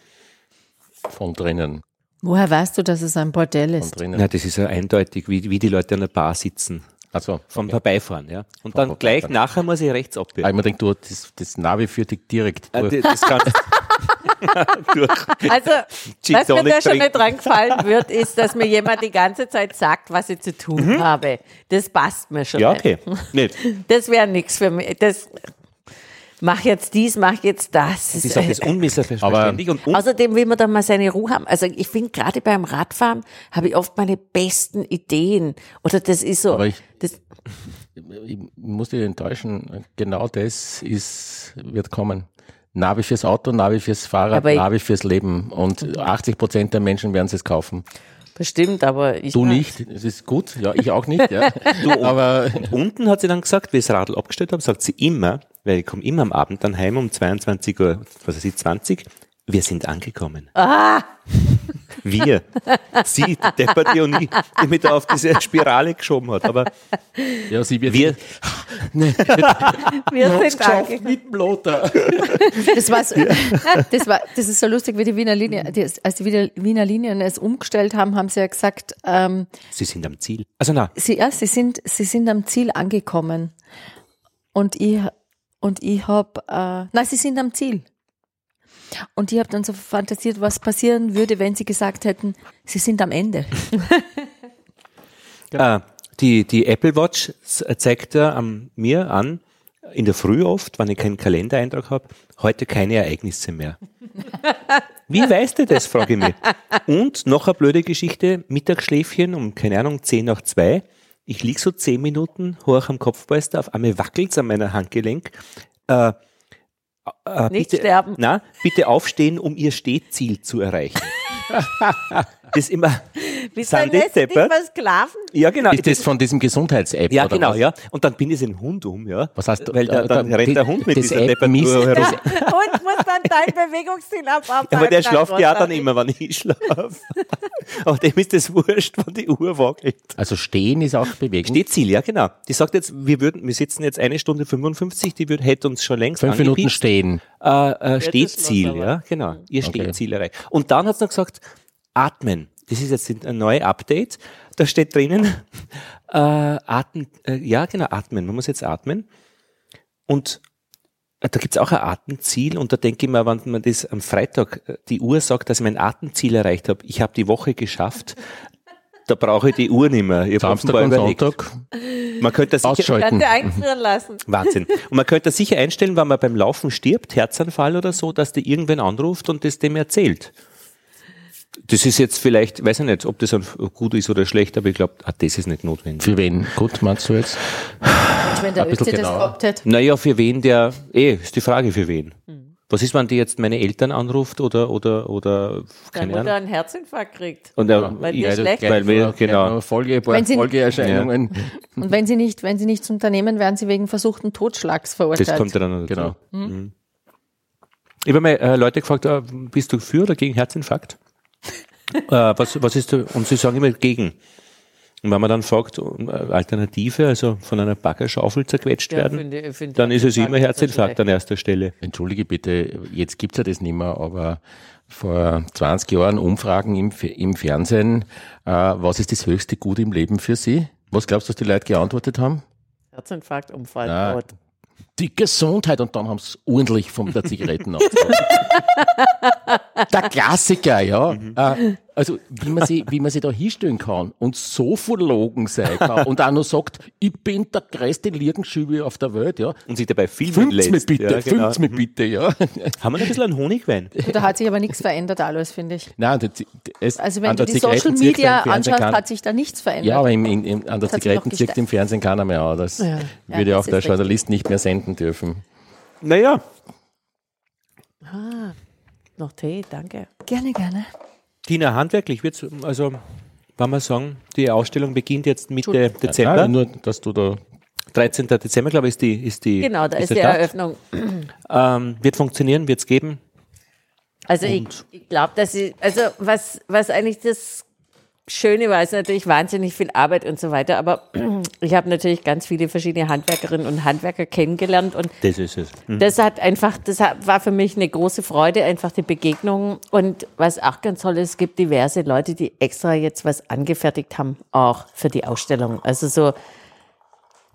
Von drinnen. Woher weißt du, dass es ein Bordell Von ist? drinnen. Na, das ist ja eindeutig, wie, wie die Leute an der Bar sitzen. Ach so, vom okay. Vorbeifahren. Ja. Und Vom dann gleich Vorbeifahren. nachher muss ich rechts abbiegen. Ah, ich mir denke, du, das, das Navi führt dich direkt Ah, durch. das kannst durch. Also, Gin was mir Tonic da schon trinken. nicht dran gefallen wird, ist, dass mir jemand die ganze Zeit sagt, was ich zu tun habe. Das passt mir schon Ja, nicht. okay. Nicht. Das wäre nichts für mich. Das, mach jetzt dies, mach jetzt das. Sie sagt, das ist unmissverständlich. Und, und Außerdem will man doch mal seine Ruhe haben. Also ich finde, gerade beim Radfahren habe ich oft meine besten Ideen. Oder das ist so. Aber ich- das, Ich muss dich enttäuschen, genau das ist, wird kommen. Navi fürs Auto, Navi fürs Fahrrad, Aber ich- Navi fürs Leben. Und achtzig Prozent der Menschen werden es kaufen. bestimmt, aber ich. Du nicht, das ist gut, ja, ich auch nicht. Ja. Du, aber unten hat sie dann gesagt, wie ich das Radl abgestellt habe, sagt sie immer, weil ich komme immer am Abend dann heim um zweiundzwanzig Uhr, was weiß ich, zwanzig, wir sind angekommen. Ah, Wir. Sie, die Depperte und ich, die mich da auf diese Spirale geschoben hat. Aber ja, sie wird wir, wir sind geschafft angekommen. mit dem Lothar. Das, war so, das, war, das ist so lustig, wie die Wiener Linien, die, als die Wiener, Wiener Linien es umgestellt haben, haben sie ja gesagt, ähm, sie sind am Ziel. Also na, sie, ja, sie, sind, sie sind am Ziel angekommen. Und ich, und ich habe, äh, nein, sie sind am Ziel. Und ich habe dann so fantasiert, was passieren würde, wenn sie gesagt hätten, sie sind am Ende. äh, die, die Apple Watch zeigt ja an mir an, in der Früh oft, wenn ich keinen Kalendereintrag habe, heute keine Ereignisse mehr. Wie weißt du das, frage ich mich. Und noch eine blöde Geschichte, Mittagsschläfchen um, keine Ahnung, zehn nach zwei. Ich lieg so zehn Minuten hoch am Kopfpolster, auf einmal wackelt's an meiner Handgelenk. Äh, äh, Nicht bitte, sterben. Na, bitte aufstehen, um ihr Stehziel zu erreichen. Das ist immer, Bist du sind ein die letztlich deppert? versklaven? Ja, genau. Ist das von diesem Gesundheits-App? Ja, oder genau, was? ja. Und dann bin ich den Hund um, ja. Was heißt, Weil da, äh, dann da- rennt der Hund mit das dieser App Deppert misst- herum. das- Und muss dann dein Bewegungsziel abarbeiten. Ja, aber der schlaft ja dann immer, wenn ich schlafe. Aber dem ist das wurscht, wenn die Uhr wackelt. Also stehen ist auch Bewegung. Stehziel, ja, genau. Die sagt jetzt, wir würden, wir sitzen jetzt eine Stunde fünfundfünfzig, die würde, hätte uns schon längst Fünf Minuten angepiekst. stehen. Äh, äh, Stehziel, Schluss, aber. ja, genau. Ihr Okay. Stehziel erreicht. Und dann hat sie noch gesagt, atmen. Das ist jetzt ein neues Update. Da steht drinnen, äh, atmen, äh, ja, genau, atmen. Man muss jetzt atmen. Und äh, da gibt's auch ein Atemziel. Und da denke ich mir, wenn man das am Freitag, äh, die Uhr sagt, dass ich mein Atemziel erreicht habe, ich habe die Woche geschafft, da brauche ich die Uhr nicht mehr. Ich hab Samstag offenbar und überlegt. Sonntag Man könnte das sicher, ausschalten. Kannst du einfrieren lassen. Wahnsinn. Und man könnte das sicher einstellen, wenn man beim Laufen stirbt, Herzanfall oder so, dass der irgendwen anruft und das dem erzählt. Das ist jetzt vielleicht, weiß ich nicht, ob das gut ist oder schlecht, aber ich glaube, ah, das ist nicht notwendig. Für wen? Gut, meinst du jetzt? Und wenn der Ein bisschen Ötzi das genauer. gehabt hätte. Naja, für wen der, eh, ist die Frage für wen. Was ist, wenn die jetzt meine Eltern anruft oder, oder, oder, Deine keine Mutter Ahnung. einen Herzinfarkt kriegt. Und er, Weil ich, dir schlecht weil wir, genau. Folge, Wenn sie- Folgeerscheinungen. Und wenn sie nicht, wenn sie nichts unternehmen, werden sie wegen versuchten Totschlags verurteilt. Das kommt ja dann noch dazu. Genau. Mhm. Ich habe mal äh, Leute gefragt, äh, bist du für oder gegen Herzinfarkt? äh, was, was ist da? Und sie sagen immer gegen. Und wenn man dann fragt, äh, Alternative, also von einer Baggerschaufel zerquetscht Ja, werden, finde- ich finde dann ist es immer Herzinfarkt schlecht. an erster Stelle. Entschuldige bitte, jetzt gibt's ja das nicht mehr, aber vor zwanzig Jahren Umfragen im, Fe- im Fernsehen, äh, was ist das höchste Gut im Leben für Sie? Was glaubst du, was die Leute geantwortet haben? Herzinfarkt, Unfall, Na, Tod. Die Gesundheit, und dann haben sie ordentlich von der Zigaretten abgezogen. Der Klassiker, ja. Äh, also wie man sie, wie man sie da hinstellen kann und so verlogen sein kann und auch noch sagt, ich bin der größte Liegenschübe auf der Welt, ja. Und sich dabei filmen Filmt's lässt. mir bitte, Ja, genau. filmt's mir bitte, ja. Haben wir noch ein bisschen einen Honigwein? Da hat sich aber nichts verändert, alles, finde ich. Nein, das, es, Also an wenn du der die Social Zigarettenzirkel Media im Fernsehen anschaust, kann- hat sich da nichts verändert. Ja, aber im, in, im, an der Das hat sich noch Zigarettenzirkel gesteigert. im Fernsehen keiner mehr an. Das Ja. würde Ja, auch das der ist Journalist nicht mehr senden dürfen. Naja, Ah, noch Tee, danke. Gerne, gerne. Tina, handwerklich wird's, also, wenn wir sagen, die Ausstellung beginnt jetzt Mitte Dezember. Ja, nur, dass du da dreizehnten Dezember, glaube ich, ist die, ist die, Genau, da ist der die Start. Eröffnung. Ähm, wird funktionieren, wird es geben. Also ich, ich glaube, dass ich, also was, was eigentlich das Schöne war, ist natürlich wahnsinnig viel Arbeit und so weiter, aber ich habe natürlich ganz viele verschiedene Handwerkerinnen und Handwerker kennengelernt und Das ist es. Mhm. das hat einfach, das hat, war für mich eine große Freude, einfach die Begegnung. Und was auch ganz toll ist, es gibt diverse Leute, die extra jetzt was angefertigt haben, auch für die Ausstellung. Also so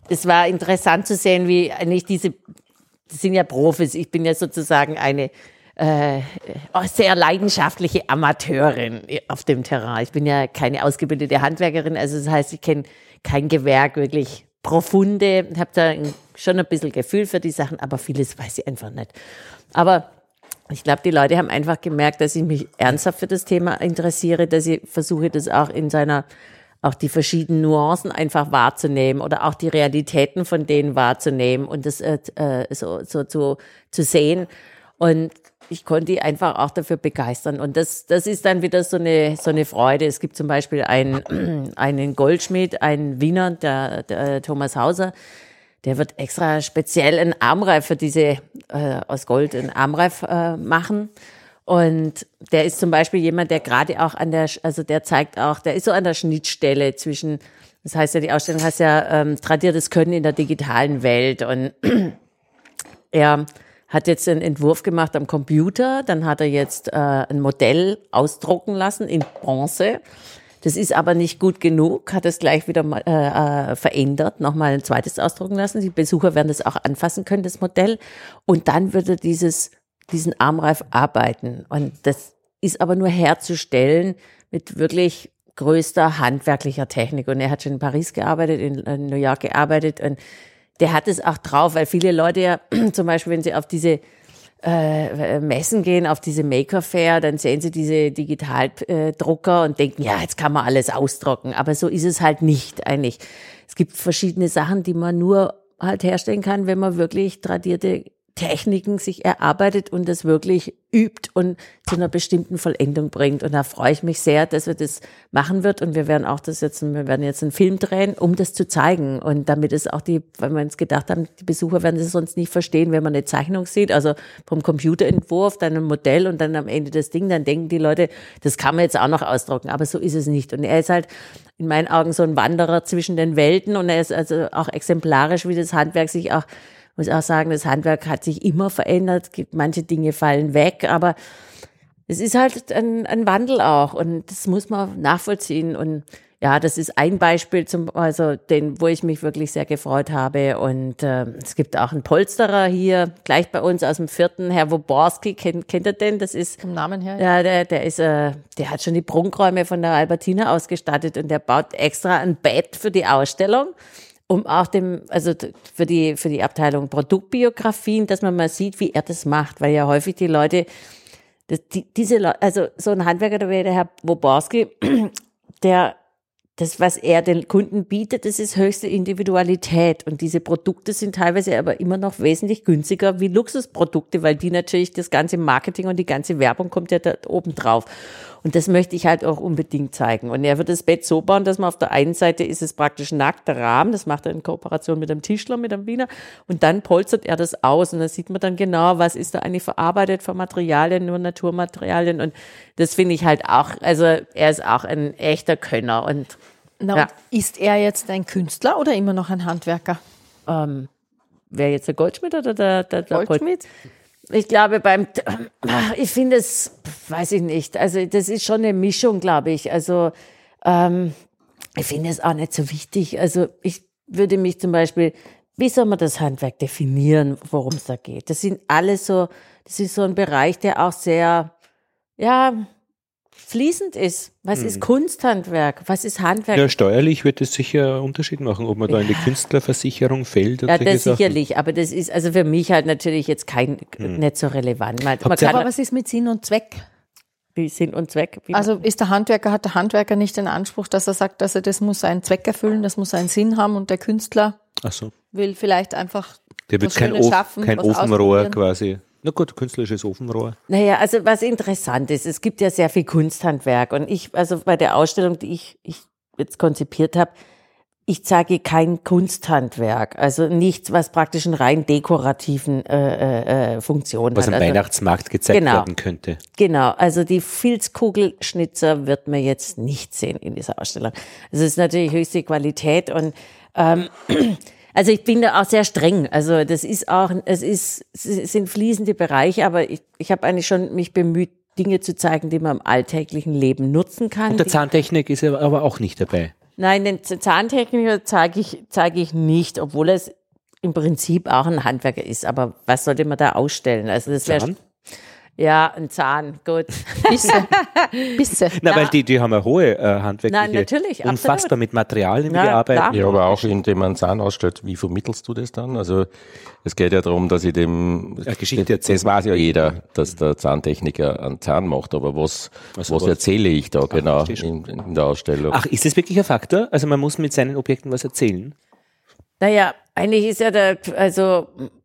es war interessant zu sehen, wie eigentlich diese, das sind ja Profis, ich bin ja sozusagen eine äh, sehr leidenschaftliche Amateurin auf dem Terrain. Ich bin ja keine ausgebildete Handwerkerin, also das heißt, ich kenne kein Gewerk wirklich profunde, habe da schon ein bisschen Gefühl für die Sachen, aber vieles weiß ich einfach nicht. Aber ich glaube, die Leute haben einfach gemerkt, dass ich mich ernsthaft für das Thema interessiere, dass ich versuche, das auch in seiner, auch die verschiedenen Nuancen einfach wahrzunehmen oder auch die Realitäten von denen wahrzunehmen und das äh, so, so zu, zu sehen. Und ich konnte die einfach auch dafür begeistern. Und das, das ist dann wieder so eine, so eine Freude. Es gibt zum Beispiel einen, einen Goldschmied, einen Wiener, der, der Thomas Hauser, der wird extra speziell einen Armreif für diese, äh, aus Gold einen Armreif äh, machen. Und der ist zum Beispiel jemand, der gerade auch an der, also der zeigt auch, der ist so an der Schnittstelle zwischen, das heißt ja, die Ausstellung heißt ja ähm, tradiertes Können in der digitalen Welt. Und er hat jetzt einen Entwurf gemacht am Computer, dann hat er jetzt äh, ein Modell ausdrucken lassen in Bronze. Das ist aber nicht gut genug, hat es gleich wieder mal, äh, verändert, nochmal ein zweites ausdrucken lassen. Die Besucher werden das auch anfassen können, das Modell. Und dann wird er dieses, diesen Armreif arbeiten. Und das ist aber nur herzustellen mit wirklich größter handwerklicher Technik. Und er hat schon in Paris gearbeitet, in, in New York gearbeitet und der hat es auch drauf, weil viele Leute ja zum Beispiel, wenn sie auf diese äh, Messen gehen, auf diese Maker Fair, dann sehen sie diese Digitaldrucker und denken, ja, jetzt kann man alles ausdrucken. Aber so ist es halt nicht eigentlich. Es gibt verschiedene Sachen, die man nur halt herstellen kann, wenn man wirklich tradierte Techniken sich erarbeitet und das wirklich übt und zu einer bestimmten Vollendung bringt. Und da freue ich mich sehr, dass wir das machen wird. Und wir werden auch das jetzt, wir werden jetzt einen Film drehen, um das zu zeigen. Und damit es auch die, weil wir uns gedacht haben, die Besucher werden das sonst nicht verstehen, wenn man eine Zeichnung sieht, also vom Computerentwurf, dann ein Modell und dann am Ende das Ding, dann denken die Leute, das kann man jetzt auch noch ausdrucken. Aber so ist es nicht. Und er ist halt in meinen Augen so ein Wanderer zwischen den Welten und er ist also auch exemplarisch, wie das Handwerk sich auch, muss auch sagen, das Handwerk hat sich immer verändert, manche Dinge fallen weg, aber es ist halt ein, ein Wandel auch und das muss man nachvollziehen und ja, das ist ein Beispiel, zum, also den, wo ich mich wirklich sehr gefreut habe und äh, es gibt auch einen Polsterer hier, gleich bei uns aus dem Vierten, Herr Woborski, kennt, kennt ihr den? Das ist vom Namen her. Ja, der, der ist, äh, der hat schon die Prunkräume von der Albertina ausgestattet und der baut extra ein Bett für die Ausstellung. Um auch dem, also für die, für die Abteilung Produktbiografien, dass man mal sieht, wie er das macht, weil ja häufig die Leute, das, die, diese Leute, also so ein Handwerker, der, der Herr Woborski, der, das, was er den Kunden bietet, das ist höchste Individualität und diese Produkte sind teilweise aber immer noch wesentlich günstiger wie Luxusprodukte, weil die natürlich das ganze Marketing und die ganze Werbung kommt ja da oben drauf. Und das möchte ich halt auch unbedingt zeigen. Und er wird das Bett so bauen, dass man auf der einen Seite ist es praktisch nackter Rahmen, das macht er in Kooperation mit einem Tischler, mit einem Wiener, und dann polstert er das aus und da sieht man dann genau, was ist da eigentlich verarbeitet für Materialien, nur Naturmaterialien und das finde ich halt auch, also er ist auch ein echter Könner. Und Na, ja. und ist er jetzt ein Künstler oder immer noch ein Handwerker? Ähm, wer jetzt der Goldschmied oder der, der, der Goldschmied? Ich glaube, beim, ich finde es, weiß ich nicht, also das ist schon eine Mischung, glaube ich. Also ähm, ich finde es auch nicht so wichtig. Also ich würde mich zum Beispiel, wie soll man das Handwerk definieren, worum es da geht? Das sind alles so, das ist so ein Bereich, der auch sehr, ja, fließend ist. Was hm. ist Kunsthandwerk? Was ist Handwerk? Ja, steuerlich wird es sicher einen Unterschied machen, ob man ja. da in die Künstlerversicherung fällt. Ja, das sicherlich. Aber das ist also für mich halt natürlich jetzt kein, hm. nicht so relevant. Man, man kann, aber was ist mit Sinn und Zweck? Wie Sinn und Zweck? Wie also ist der Handwerker, hat der Handwerker nicht den Anspruch, dass er sagt, dass er das muss einen Zweck erfüllen, das muss einen Sinn haben und der Künstler Ach so. will vielleicht einfach der wird was kein, Schönes Of, schaffen, kein was Ofenrohr quasi. Na gut, künstlerisches Ofenrohr. Naja, also was interessant ist, es gibt ja sehr viel Kunsthandwerk und ich, also bei der Ausstellung, die ich, ich jetzt konzipiert habe, ich zeige kein Kunsthandwerk, also nichts, was praktisch einen rein dekorativen äh, äh, Funktion was hat. Was am also, Weihnachtsmarkt gezeigt genau, werden könnte. Genau, also die Filzkugelschnitzer wird man jetzt nicht sehen in dieser Ausstellung. Also es ist natürlich höchste Qualität und ähm, also ich bin da auch sehr streng. Also das ist auch, es ist, es sind fließende Bereiche, aber ich, ich habe eigentlich schon mich bemüht, Dinge zu zeigen, die man im alltäglichen Leben nutzen kann. Und der Zahntechnik ist aber auch nicht dabei. Nein, den Zahntechniker zeige ich, zeige ich nicht, obwohl es im Prinzip auch ein Handwerker ist. Aber was sollte man da ausstellen? Also das wäre ja ein Zahn, gut. Bisse. Bisse. Na, ja. weil die, die haben eine hohe äh, handwerkliche, Nein, natürlich, unfassbar absolut. mit Materialien Ja, gearbeitet. Ja, aber auch indem man einen Zahn ausstellt, wie vermittelst du das dann? Also es geht ja darum, dass ich dem, ja, Geschichte das, das weiß ja jeder, dass der Zahntechniker einen Zahn macht, aber was, also was, was erzähle ich da Ach, genau in, in der Ausstellung? Ach, ist das wirklich ein Faktor? Also man muss mit seinen Objekten was erzählen? Naja, eigentlich ist ja der, also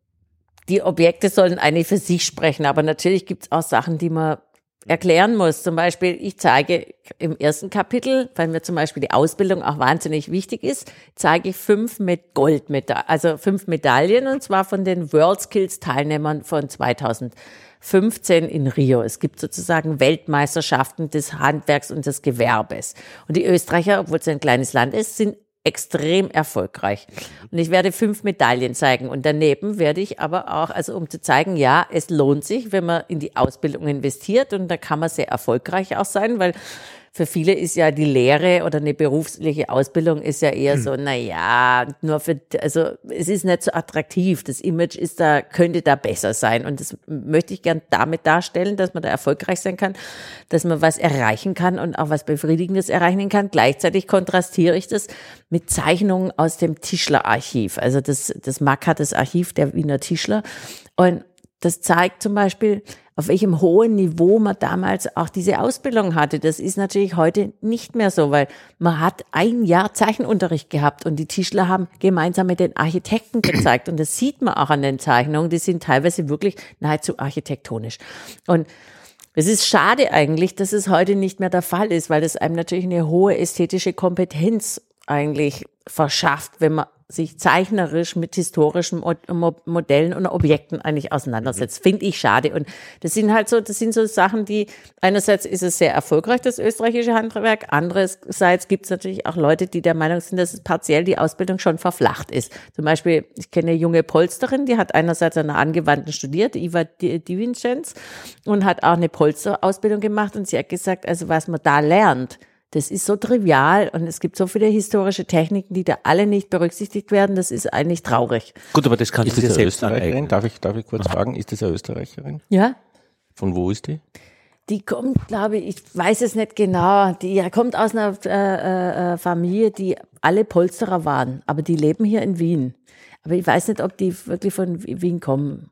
die Objekte sollen eigentlich für sich sprechen, aber natürlich gibt es auch Sachen, die man erklären muss. Zum Beispiel, ich zeige im ersten Kapitel, weil mir zum Beispiel die Ausbildung auch wahnsinnig wichtig ist, zeige ich fünf mit Goldmedaillen, also fünf Medaillen, und zwar von den WorldSkills-Teilnehmern von zweitausendfünfzehn in Rio. Es gibt sozusagen Weltmeisterschaften des Handwerks und des Gewerbes. Und die Österreicher, obwohl es ein kleines Land ist, sind extrem erfolgreich. Und ich werde fünf Medaillen zeigen. Und daneben werde ich aber auch, also um zu zeigen, ja, es lohnt sich, wenn man in die Ausbildung investiert, und da kann man sehr erfolgreich auch sein, weil für viele ist ja die Lehre oder eine berufliche Ausbildung ist ja eher so, na ja, nur für, also es ist nicht so attraktiv. Das Image ist da, könnte da besser sein. Und das möchte ich gern damit darstellen, dass man da erfolgreich sein kann, dass man was erreichen kann und auch was Befriedigendes erreichen kann. Gleichzeitig kontrastiere ich das mit Zeichnungen aus dem Tischlerarchiv. Also das, das M A C hat das Archiv der Wiener Tischler. Und das zeigt zum Beispiel, auf welchem hohen Niveau man damals auch diese Ausbildung hatte. Das ist natürlich heute nicht mehr so, weil man hat ein Jahr Zeichenunterricht gehabt und die Tischler haben gemeinsam mit den Architekten gezeigt. Und das sieht man auch an den Zeichnungen. Die sind teilweise wirklich nahezu architektonisch. Und es ist schade eigentlich, dass es heute nicht mehr der Fall ist, weil das einem natürlich eine hohe ästhetische Kompetenz eigentlich verschafft, wenn man sich zeichnerisch mit historischen Modellen und Objekten eigentlich auseinandersetzt. Finde ich schade. Und das sind halt so, das sind so Sachen, die, einerseits ist es sehr erfolgreich, das österreichische Handwerk. Andererseits gibt es natürlich auch Leute, die der Meinung sind, dass partiell die Ausbildung schon verflacht ist. Zum Beispiel, ich kenne eine junge Polsterin, die hat einerseits an einer Angewandten studiert, Iva Divincenz, und hat auch eine Polsterausbildung gemacht. Und sie hat gesagt, also was man da lernt, das ist so trivial, und es gibt so viele historische Techniken, die da alle nicht berücksichtigt werden. Das ist eigentlich traurig. Gut, aber das kann ist das ja selbst Österreicherin? Darf ich, darf ich kurz fragen, ist das eine Österreicherin? Ja. Von wo ist die? Die kommt, glaube ich, ich weiß es nicht genau, die kommt aus einer äh, äh, Familie, die alle Polsterer waren, aber die leben hier in Wien. Aber ich weiß nicht, ob die wirklich von Wien kommen.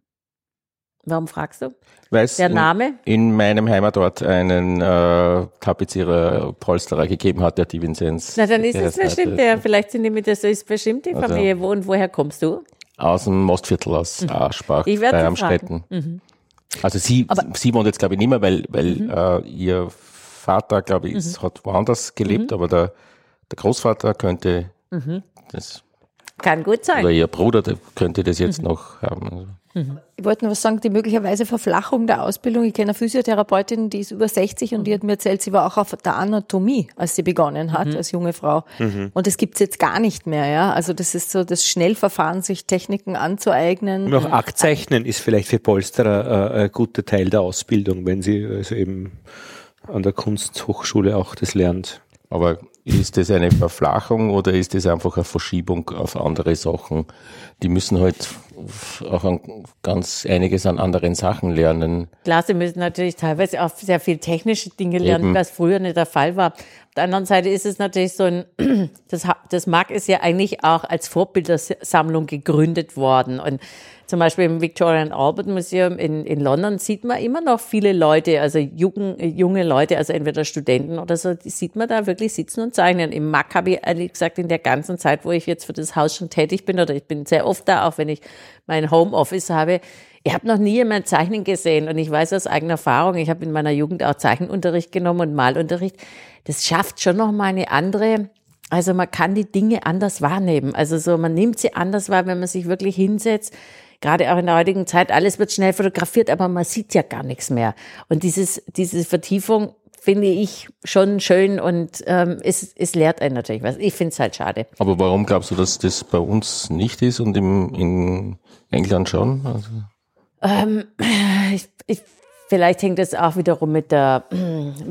Warum fragst du? Weil es der Name? In, in meinem Heimatort einen äh, Tapezierer, Polsterer gegeben hat, der die Vinzenz. Na, dann ist es bestimmt der. Vielleicht sind die mit der, so ist bestimmt die Familie. Also, wo und woher kommst du? Aus dem Mostviertel, aus mhm. Aschbach, ich bei Amstetten. Mhm. Also sie, Aber, sie wohnt jetzt, glaube ich, nicht mehr, weil, weil mhm. äh, ihr Vater, glaube ich, ist, mhm. hat woanders gelebt, mhm. aber der, der Großvater könnte mhm. das. Kann gut sein. Oder ihr Bruder der könnte das jetzt mhm. noch haben. Also. Mhm. Ich wollte nur was sagen, die möglicherweise Verflachung der Ausbildung. Ich kenne eine Physiotherapeutin, die ist über sechzig und die hat mir erzählt, sie war auch auf der Anatomie, als sie begonnen hat, mhm. als junge Frau. Mhm. Und das gibt's jetzt gar nicht mehr, ja. Also das ist so das Schnellverfahren, sich Techniken anzueignen. Und auch Aktzeichnen ist vielleicht für Polsterer äh, ein guter Teil der Ausbildung, wenn sie also eben an der Kunsthochschule auch das lernt. Aber ist das eine Verflachung oder ist das einfach eine Verschiebung auf andere Sachen? Die müssen halt auch an ganz einiges an anderen Sachen lernen. Klar, sie müssen natürlich teilweise auch sehr viel technische Dinge lernen, Eben. was früher nicht der Fall war. Auf der anderen Seite ist es natürlich so ein, das, das M A C ist ja eigentlich auch als Vorbildersammlung gegründet worden. Und zum Beispiel im Victoria and Albert Museum in, in London sieht man immer noch viele Leute, also jungen, junge Leute, also entweder Studenten oder so, die sieht man da wirklich sitzen und zeichnen. Im M A C habe ich ehrlich gesagt in der ganzen Zeit, wo ich jetzt für das Haus schon tätig bin, oder ich bin sehr oft da, auch wenn ich mein Homeoffice habe, ich habe noch nie jemand Zeichnen gesehen, und ich weiß aus eigener Erfahrung, ich habe in meiner Jugend auch Zeichenunterricht genommen und Malunterricht. Das schafft schon noch mal eine andere, also man kann die Dinge anders wahrnehmen. Also so, man nimmt sie anders wahr, wenn man sich wirklich hinsetzt. Gerade auch in der heutigen Zeit, alles wird schnell fotografiert, aber man sieht ja gar nichts mehr. Und dieses, diese Vertiefung finde ich schon schön, und ähm, es, es lehrt einen natürlich was. Ich finde es halt schade. Aber warum glaubst du, dass das bei uns nicht ist und im, in England schon? Also ähm, ich, ich, vielleicht hängt das auch wiederum mit der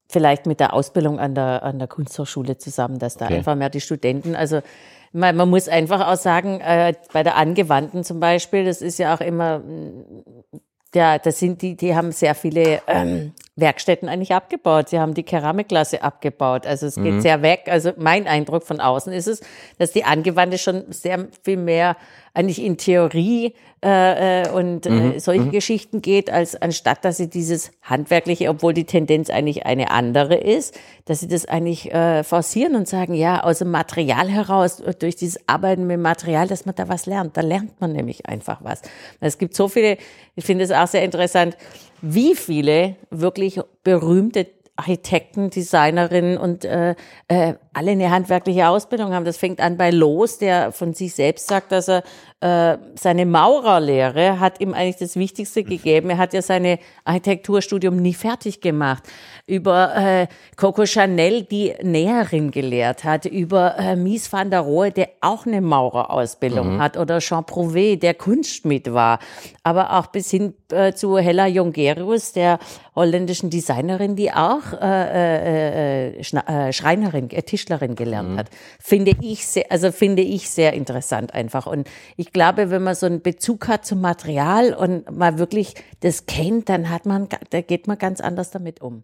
vielleicht mit der Ausbildung an der, an der Kunsthochschule zusammen, dass da Okay. einfach mehr die Studenten, also man, man muss einfach auch sagen, äh, bei der Angewandten zum Beispiel, das ist ja auch immer, ja, das sind die, die haben sehr viele ähm, Werkstätten eigentlich abgebaut. Sie haben die Keramikklasse abgebaut. Also es geht Mhm. sehr weg. Also mein Eindruck von außen ist es, dass die Angewandte schon sehr viel mehr eigentlich in Theorie äh, äh, und Mhm. äh, solche Mhm. Geschichten geht, als anstatt, dass sie dieses Handwerkliche, obwohl die Tendenz eigentlich eine andere ist, dass sie das eigentlich äh, forcieren und sagen, ja, aus dem Material heraus, durch dieses Arbeiten mit Material, dass man da was lernt. Da lernt man nämlich einfach was. Es gibt so viele, ich finde es auch sehr interessant, wie viele wirklich berühmte Architekten, Designerinnen und äh, äh, alle eine handwerkliche Ausbildung haben. Das fängt an bei Loos, der von sich selbst sagt, dass er äh, seine Maurerlehre hat ihm eigentlich das Wichtigste gegeben. Er hat ja seine Architekturstudium nie fertig gemacht. Über äh, Coco Chanel, die Näherin gelehrt hat, über äh, Mies van der Rohe, der auch eine Maurerausbildung Mhm. hat, oder Jean Prouvé, der Kunstschmied war, aber auch bis hin äh, zu Hella Jongerius, der holländischen Designerin, die auch äh, äh, Schna- äh, Schreinerin, äh, Tischlerin gelernt Mhm. hat. Finde ich sehr, also finde ich sehr interessant einfach. Und ich glaube, wenn man so einen Bezug hat zum Material und mal wirklich das kennt, dann hat man, da geht man ganz anders damit um.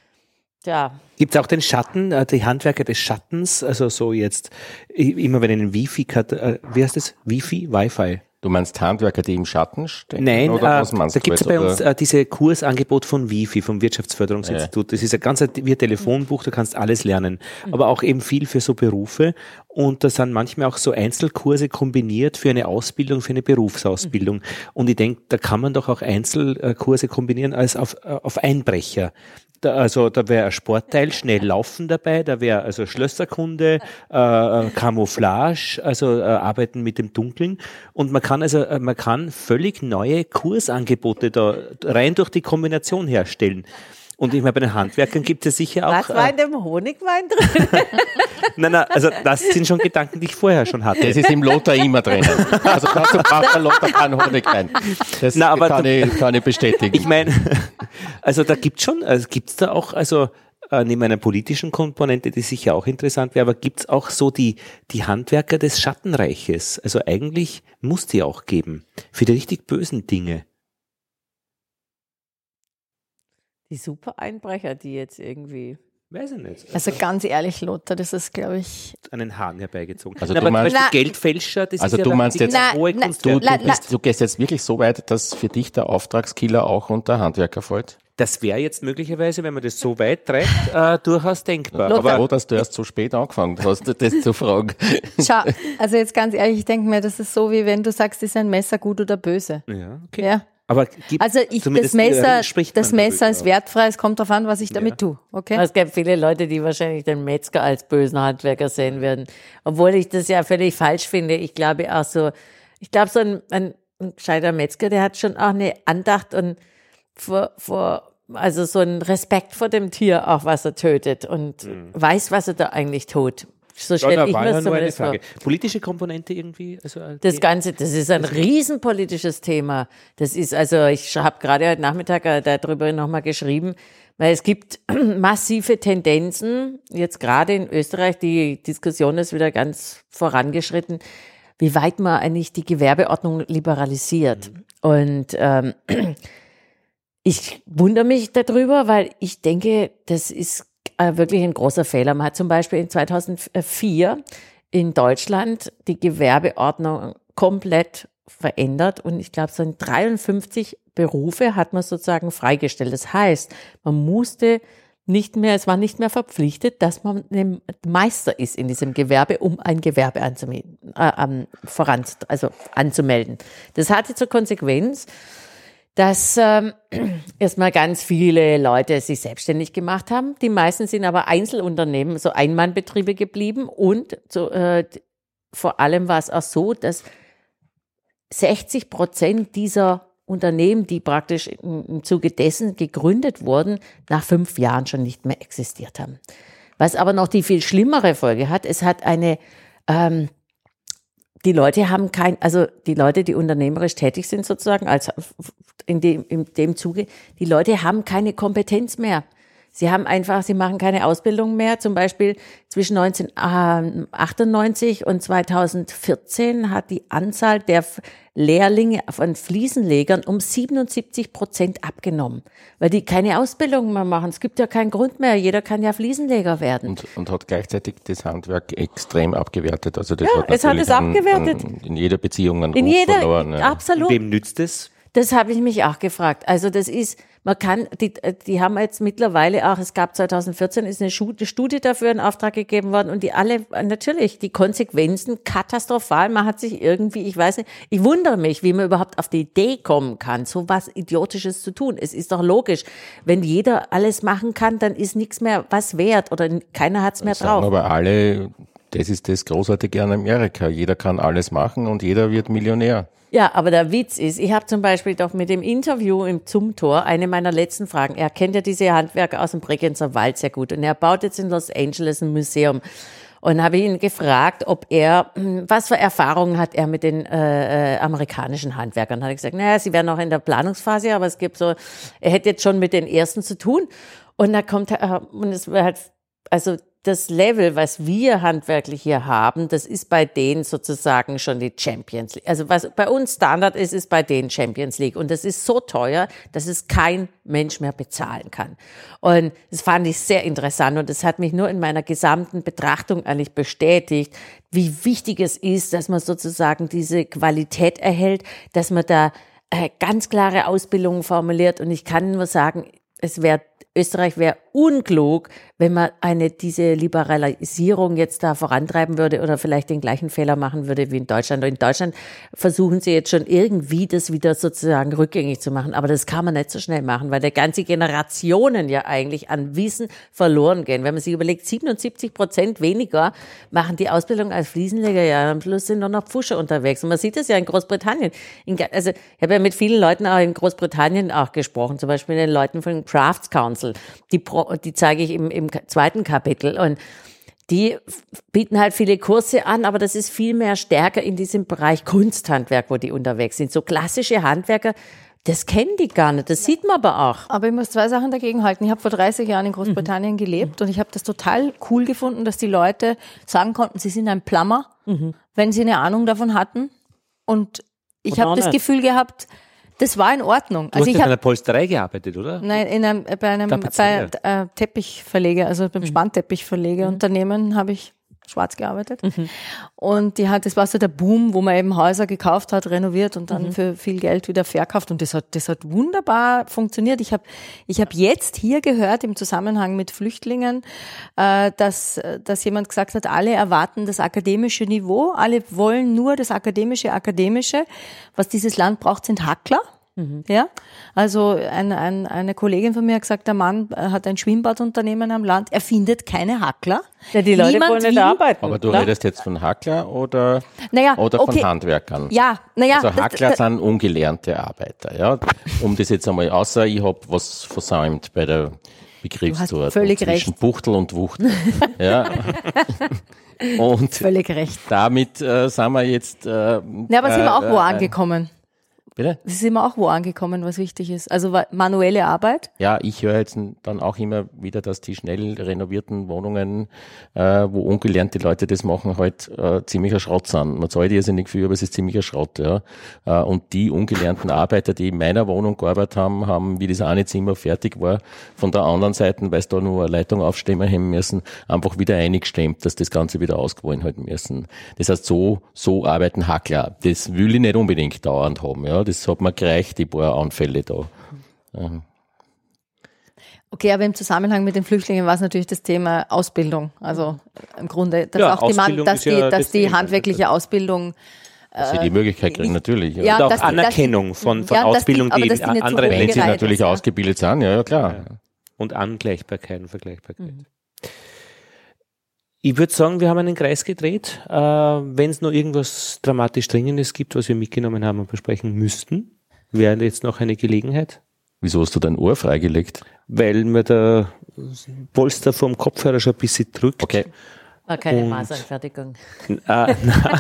Tja. Gibt es auch den Schatten, äh, die Handwerker des Schattens, also so jetzt, i- immer wenn ein Wifi, äh, wie heißt das? Wifi? Wi-Fi? Du meinst Handwerker, die im Schatten stehen? Nein, oder äh, was meinst da du gibt es jetzt, bei oder? uns äh, diese Kursangebot von Wifi, vom Wirtschaftsförderungsinstitut. Das ist ein ganz wie ein Telefonbuch, du kannst alles lernen, aber auch eben viel für so Berufe. Und da sind manchmal auch so Einzelkurse kombiniert für eine Ausbildung, für eine Berufsausbildung. Und ich denke, da kann man doch auch Einzelkurse kombinieren als auf, auf Einbrecher. Da, also da wäre ein Sportteil, schnell laufen dabei, da wäre also Schlösserkunde, äh, Camouflage, also äh, Arbeiten mit dem Dunkeln. Und man kann also, äh, man kann völlig neue Kursangebote da rein durch die Kombination herstellen. Und ich meine, bei den Handwerkern gibt es ja sicher auch. Was war in dem Honigwein drin? Nein, nein, also das sind schon Gedanken, die ich vorher schon hatte. Das ist im Lothar immer drinnen. Also dazu braucht der Lothar keinen Honig rein. Das Na, aber kann, ich, kann ich bestätigen. Ich meine, also da gibt schon, also gibt es da auch, also äh, neben einer politischen Komponente, die sicher auch interessant wäre, aber gibt es auch so die, die Handwerker des Schattenreiches? Also eigentlich muss die auch geben. Für die richtig bösen Dinge. Die Super-Einbrecher, die jetzt irgendwie. Weiß ich nicht. Also ganz ehrlich, Lothar, das ist, glaube ich, Einen Hahn herbeigezogen. Also Na, du aber meinst- zum Beispiel Na- Geldfälscher, das Also ist ja du da meinst die jetzt- ganz hohe Na- Kunst. Du, La- du, bist, du gehst jetzt wirklich so weit, dass für dich der Auftragskiller auch unter Handwerker fällt? Das wäre jetzt möglicherweise, wenn man das so weit treibt, äh, durchaus denkbar. Aber Aber froh, dass du erst so spät angefangen hast, das zu fragen. schau, also jetzt ganz ehrlich, ich denke mir, das ist so, wie wenn du sagst, ist ein Messer gut oder böse? ja, okay. Ja. Aber gibt, Also ich, das zumindest, Messer, äh, spricht das man Messer darüber. ist wertfrei, es kommt darauf an, was ich damit tue. Okay? Es gibt viele Leute, die wahrscheinlich den Metzger als bösen Handwerker sehen würden. Obwohl ich das ja völlig falsch finde. Ich glaube auch so, ich glaube so ein, ein, ein gescheiter Metzger, der hat schon auch eine Andacht und vor, vor, also so einen Respekt vor dem Tier auch, was er tötet und weiß, was er da eigentlich tut. So Ja, stelle da ich war mir ja das nur eine zumindest vor. Frage. Politische Komponente irgendwie? Also, äh, Das die- Ganze, das ist ein riesenpolitisches Thema. Das ist, also ich habe gerade heute Nachmittag äh, darüber nochmal geschrieben, weil es gibt massive Tendenzen, jetzt gerade in Österreich, die Diskussion ist wieder ganz vorangeschritten, wie weit man eigentlich die Gewerbeordnung liberalisiert. Und ähm, ich wundere mich darüber, weil ich denke, das ist äh, wirklich ein großer Fehler. Man hat zum Beispiel in zweitausendvier in Deutschland die Gewerbeordnung komplett verändert und ich glaube, so in dreiundfünfzig Berufe hat man sozusagen freigestellt. Das heißt, man musste nicht mehr, es war nicht mehr verpflichtet, dass man ein Meister ist in diesem Gewerbe, um ein Gewerbe anzumelden, äh, ähm, voran, also anzumelden. Das hatte zur Konsequenz, dass ähm, erstmal ganz viele Leute sich selbstständig gemacht haben. Die meisten sind aber Einzelunternehmen, so Einmannbetriebe geblieben. Und so, äh, vor allem war es auch so, dass sechzig Prozent dieser Unternehmen, die praktisch im, im Zuge dessen gegründet wurden, nach fünf Jahren schon nicht mehr existiert haben. Was aber noch die viel schlimmere Folge hat, es hat eine ähm, die Leute haben kein, also die Leute, die unternehmerisch tätig sind sozusagen, als in dem, in dem Zuge, die Leute haben keine Kompetenz mehr. Sie haben einfach, sie machen keine Ausbildung mehr. Zum Beispiel zwischen neunzehnhundertachtundneunzig und zweitausendvierzehn hat die Anzahl der Lehrlinge von Fliesenlegern um siebenundsiebzig Prozent abgenommen, weil die keine Ausbildung mehr machen. Es gibt ja keinen Grund mehr. Jeder kann ja Fliesenleger werden. Und, und hat gleichzeitig das Handwerk extrem abgewertet. Also das ja, hat es hat es an, abgewertet. An, in jeder Beziehung einen in Ruf jeder, verloren. Ja. Absolut. Wem nützt es? Das habe ich mich auch gefragt. Also das ist, man kann, die, die haben jetzt mittlerweile auch, es gab zweitausendvierzehn, ist eine Studie dafür in Auftrag gegeben worden und die alle, natürlich, die Konsequenzen katastrophal. Man hat sich irgendwie, ich weiß nicht, ich wundere mich, wie man überhaupt auf die Idee kommen kann, so was Idiotisches zu tun. Es ist doch logisch, wenn jeder alles machen kann, dann ist nichts mehr was wert oder keiner hat es mehr drauf. Aber alle, das ist das Großartige an Amerika. Jeder kann alles machen und jeder wird Millionär. Ja, aber der Witz ist, ich habe zum Beispiel doch mit dem Interview im Zumthor eine meiner letzten Fragen. Er kennt ja diese Handwerker aus dem Bregenzer Wald sehr gut und er baut jetzt in Los Angeles ein Museum. Und habe ihn gefragt, ob er, was für Erfahrungen hat er mit den äh, äh, amerikanischen Handwerkern. Hat er gesagt, naja, sie wären noch in der Planungsphase, aber es gibt so, er hätte jetzt schon mit den ersten zu tun. Und da kommt er, und es war halt, also das Level, was wir handwerklich hier haben, das ist bei denen sozusagen schon die Champions League. Also was bei uns Standard ist, ist bei denen Champions League. Und das ist so teuer, dass es kein Mensch mehr bezahlen kann. Und das fand ich sehr interessant. Und das hat mich nur in meiner gesamten Betrachtung eigentlich bestätigt, wie wichtig es ist, dass man sozusagen diese Qualität erhält, dass man da äh, ganz klare Ausbildungen formuliert. Und ich kann nur sagen, es wäre Österreich wäre unklug, wenn man eine, diese Liberalisierung jetzt da vorantreiben würde oder vielleicht den gleichen Fehler machen würde wie in Deutschland. Und in Deutschland versuchen sie jetzt schon irgendwie das wieder sozusagen rückgängig zu machen. Aber das kann man nicht so schnell machen, weil da ganze Generationen ja eigentlich an Wissen verloren gehen. Wenn man sich überlegt, siebenundsiebzig Prozent weniger machen die Ausbildung als Fliesenleger. Ja, am Schluss sind nur noch Pfuscher unterwegs. Und man sieht das ja in Großbritannien. In, also ich habe ja mit vielen Leuten auch in Großbritannien auch gesprochen, zum Beispiel den Leuten von Crafts Council. Die, die zeige ich im, im zweiten Kapitel und die bieten halt viele Kurse an, aber das ist viel mehr stärker in diesem Bereich Kunsthandwerk, wo die unterwegs sind. So klassische Handwerker, das kennen die gar nicht, das sieht man aber auch. Aber ich muss zwei Sachen dagegen halten. Ich habe vor dreißig Jahren in Großbritannien mhm. gelebt und ich habe das total cool gefunden, dass die Leute sagen konnten, sie sind ein Plumber, mhm. wenn sie eine Ahnung davon hatten. Und ich habe das Gefühl gehabt, das war in Ordnung. Du also hast ich in hab, einer Polsterei gearbeitet, oder? Nein, in einem, bei einem bei, äh, Teppichverleger, also beim Spannteppichverlegerunternehmen habe ich schwarz gearbeitet. Mhm. Und die hat, das war so der Boom, wo man eben Häuser gekauft hat, renoviert und dann mhm. für viel Geld wieder verkauft. Und das hat, das hat wunderbar funktioniert. Ich habe, ich habe jetzt hier gehört im Zusammenhang mit Flüchtlingen, äh, dass, dass jemand gesagt hat, alle erwarten das akademische Niveau, alle wollen nur das akademische, akademische. Was dieses Land braucht, sind Hackler. Mhm. Ja, also ein, ein, eine Kollegin von mir hat gesagt, der Mann hat ein Schwimmbadunternehmen am Land, er findet keine Hackler. Ja, die Leute Niemand wollen nicht will, arbeiten. Aber du ne? redest jetzt von Hackler oder, naja, oder okay. von Handwerkern? Ja, naja. Also Hackler das, das, sind ungelernte Arbeiter, ja. Um das jetzt einmal, außer ich habe was versäumt bei der Begriffszuordnung völlig zwischen recht. Buchtel und Wuchtel. Ja. Und völlig recht. Damit äh, sind wir jetzt. Äh, ja, aber sind wir auch äh, wo äh, angekommen? Bitte? Sind wir auch wo angekommen, was wichtig ist? Also manuelle Arbeit? Ja, ich höre jetzt dann auch immer wieder, dass die schnell renovierten Wohnungen, äh, wo ungelernte Leute das machen, halt äh, ziemlicher Schrott sind. Man zahlt irrsinnig viel, aber es ist ziemlicher Schrott. Ja. Äh, und die ungelernten Arbeiter, die in meiner Wohnung gearbeitet haben, haben, wie das eine Zimmer fertig war, von der anderen Seite, weil sie da nur eine Leitung aufstemmen haben müssen, einfach wieder eingestemmt, dass das Ganze wieder ausgewollen halten müssen. Das heißt, so so arbeiten Hackler. Das will ich nicht unbedingt dauernd haben. Ja. Das hat mir gereicht, die paar Anfälle da. Ja. Okay, aber im Zusammenhang mit den Flüchtlingen war es natürlich das Thema Ausbildung. Also im Grunde, dass ja, auch die, Mann, dass die, ja dass das die Thema. handwerkliche Ausbildung Dass sie die Möglichkeit kriegen, natürlich. Ja. Ja, und auch dass die- Anerkennung dass die- von, von ja, dass die- Ausbildung, aber die, dass die nicht so andere Wenn sie bereit natürlich ist, ja. ausgebildet sind, ja, ja klar. Ja. Und Angleichbarkeit und Vergleichbarkeit. Mhm. Ich würde sagen, wir haben einen Kreis gedreht. Äh, wenn es noch irgendwas dramatisch Dringendes gibt, was wir mitgenommen haben und besprechen müssten, wäre jetzt noch eine Gelegenheit. Wieso hast du dein Ohr freigelegt? Weil mir der Polster vom Kopfhörer schon ein bisschen drückt. Okay. War keine Und- Maßanfertigung. Ah,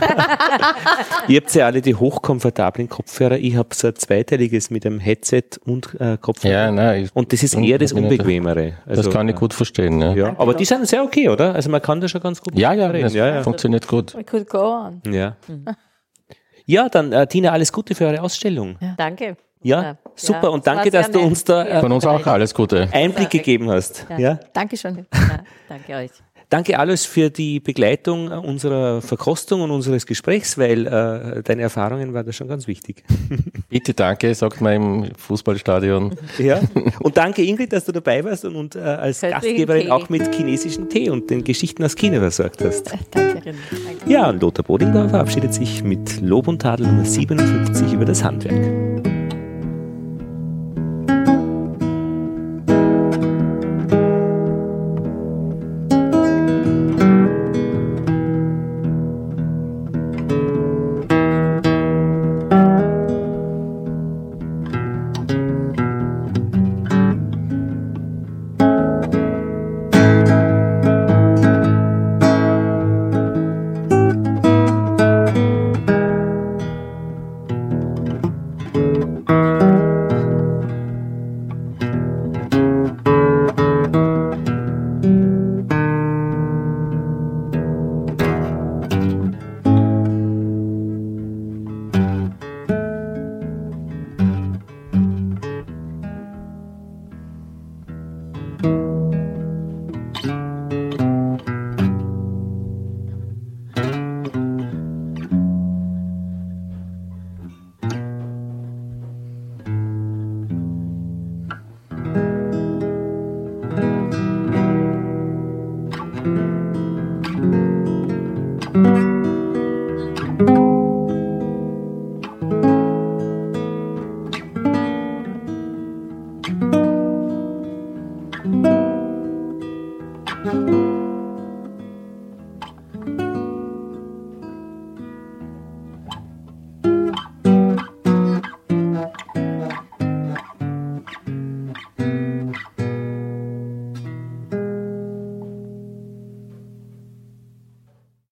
ihr habt ja alle die hochkomfortablen Kopfhörer. Ich habe so ein zweiteiliges mit einem Headset und äh, Kopfhörer. Ja, nein. Ich, Und das ist eher das Unbequemere. das Also, kann ich gut verstehen. Ja, ja, Ja, aber die sind sehr okay, oder? Also man kann da schon ganz gut ja, reden. das ja, ja. funktioniert gut. We could go on. Ja, ja dann äh, Tina, alles Gute für eure Ausstellung. Ja, Danke. super. Ja, und das danke, war dass sehr du nett. uns da äh, Von uns auch alles Gute. Einblick gegeben hast. Ja. Dankeschön. Ja, danke euch. Danke alles für die Begleitung unserer Verkostung und unseres Gesprächs, weil äh, deine Erfahrungen waren da schon ganz wichtig. Bitte danke, sagt man im Fußballstadion. Ja. Und danke Ingrid, dass du dabei warst und, und äh, als Köstlichen Gastgeberin Tee. auch mit chinesischen Tee und den Geschichten aus China versorgt hast. Danke. Ja, und Lothar Bodingbauer verabschiedet sich mit Lob und Tadel Nummer siebenundfünfzig über das Handwerk. Thank you.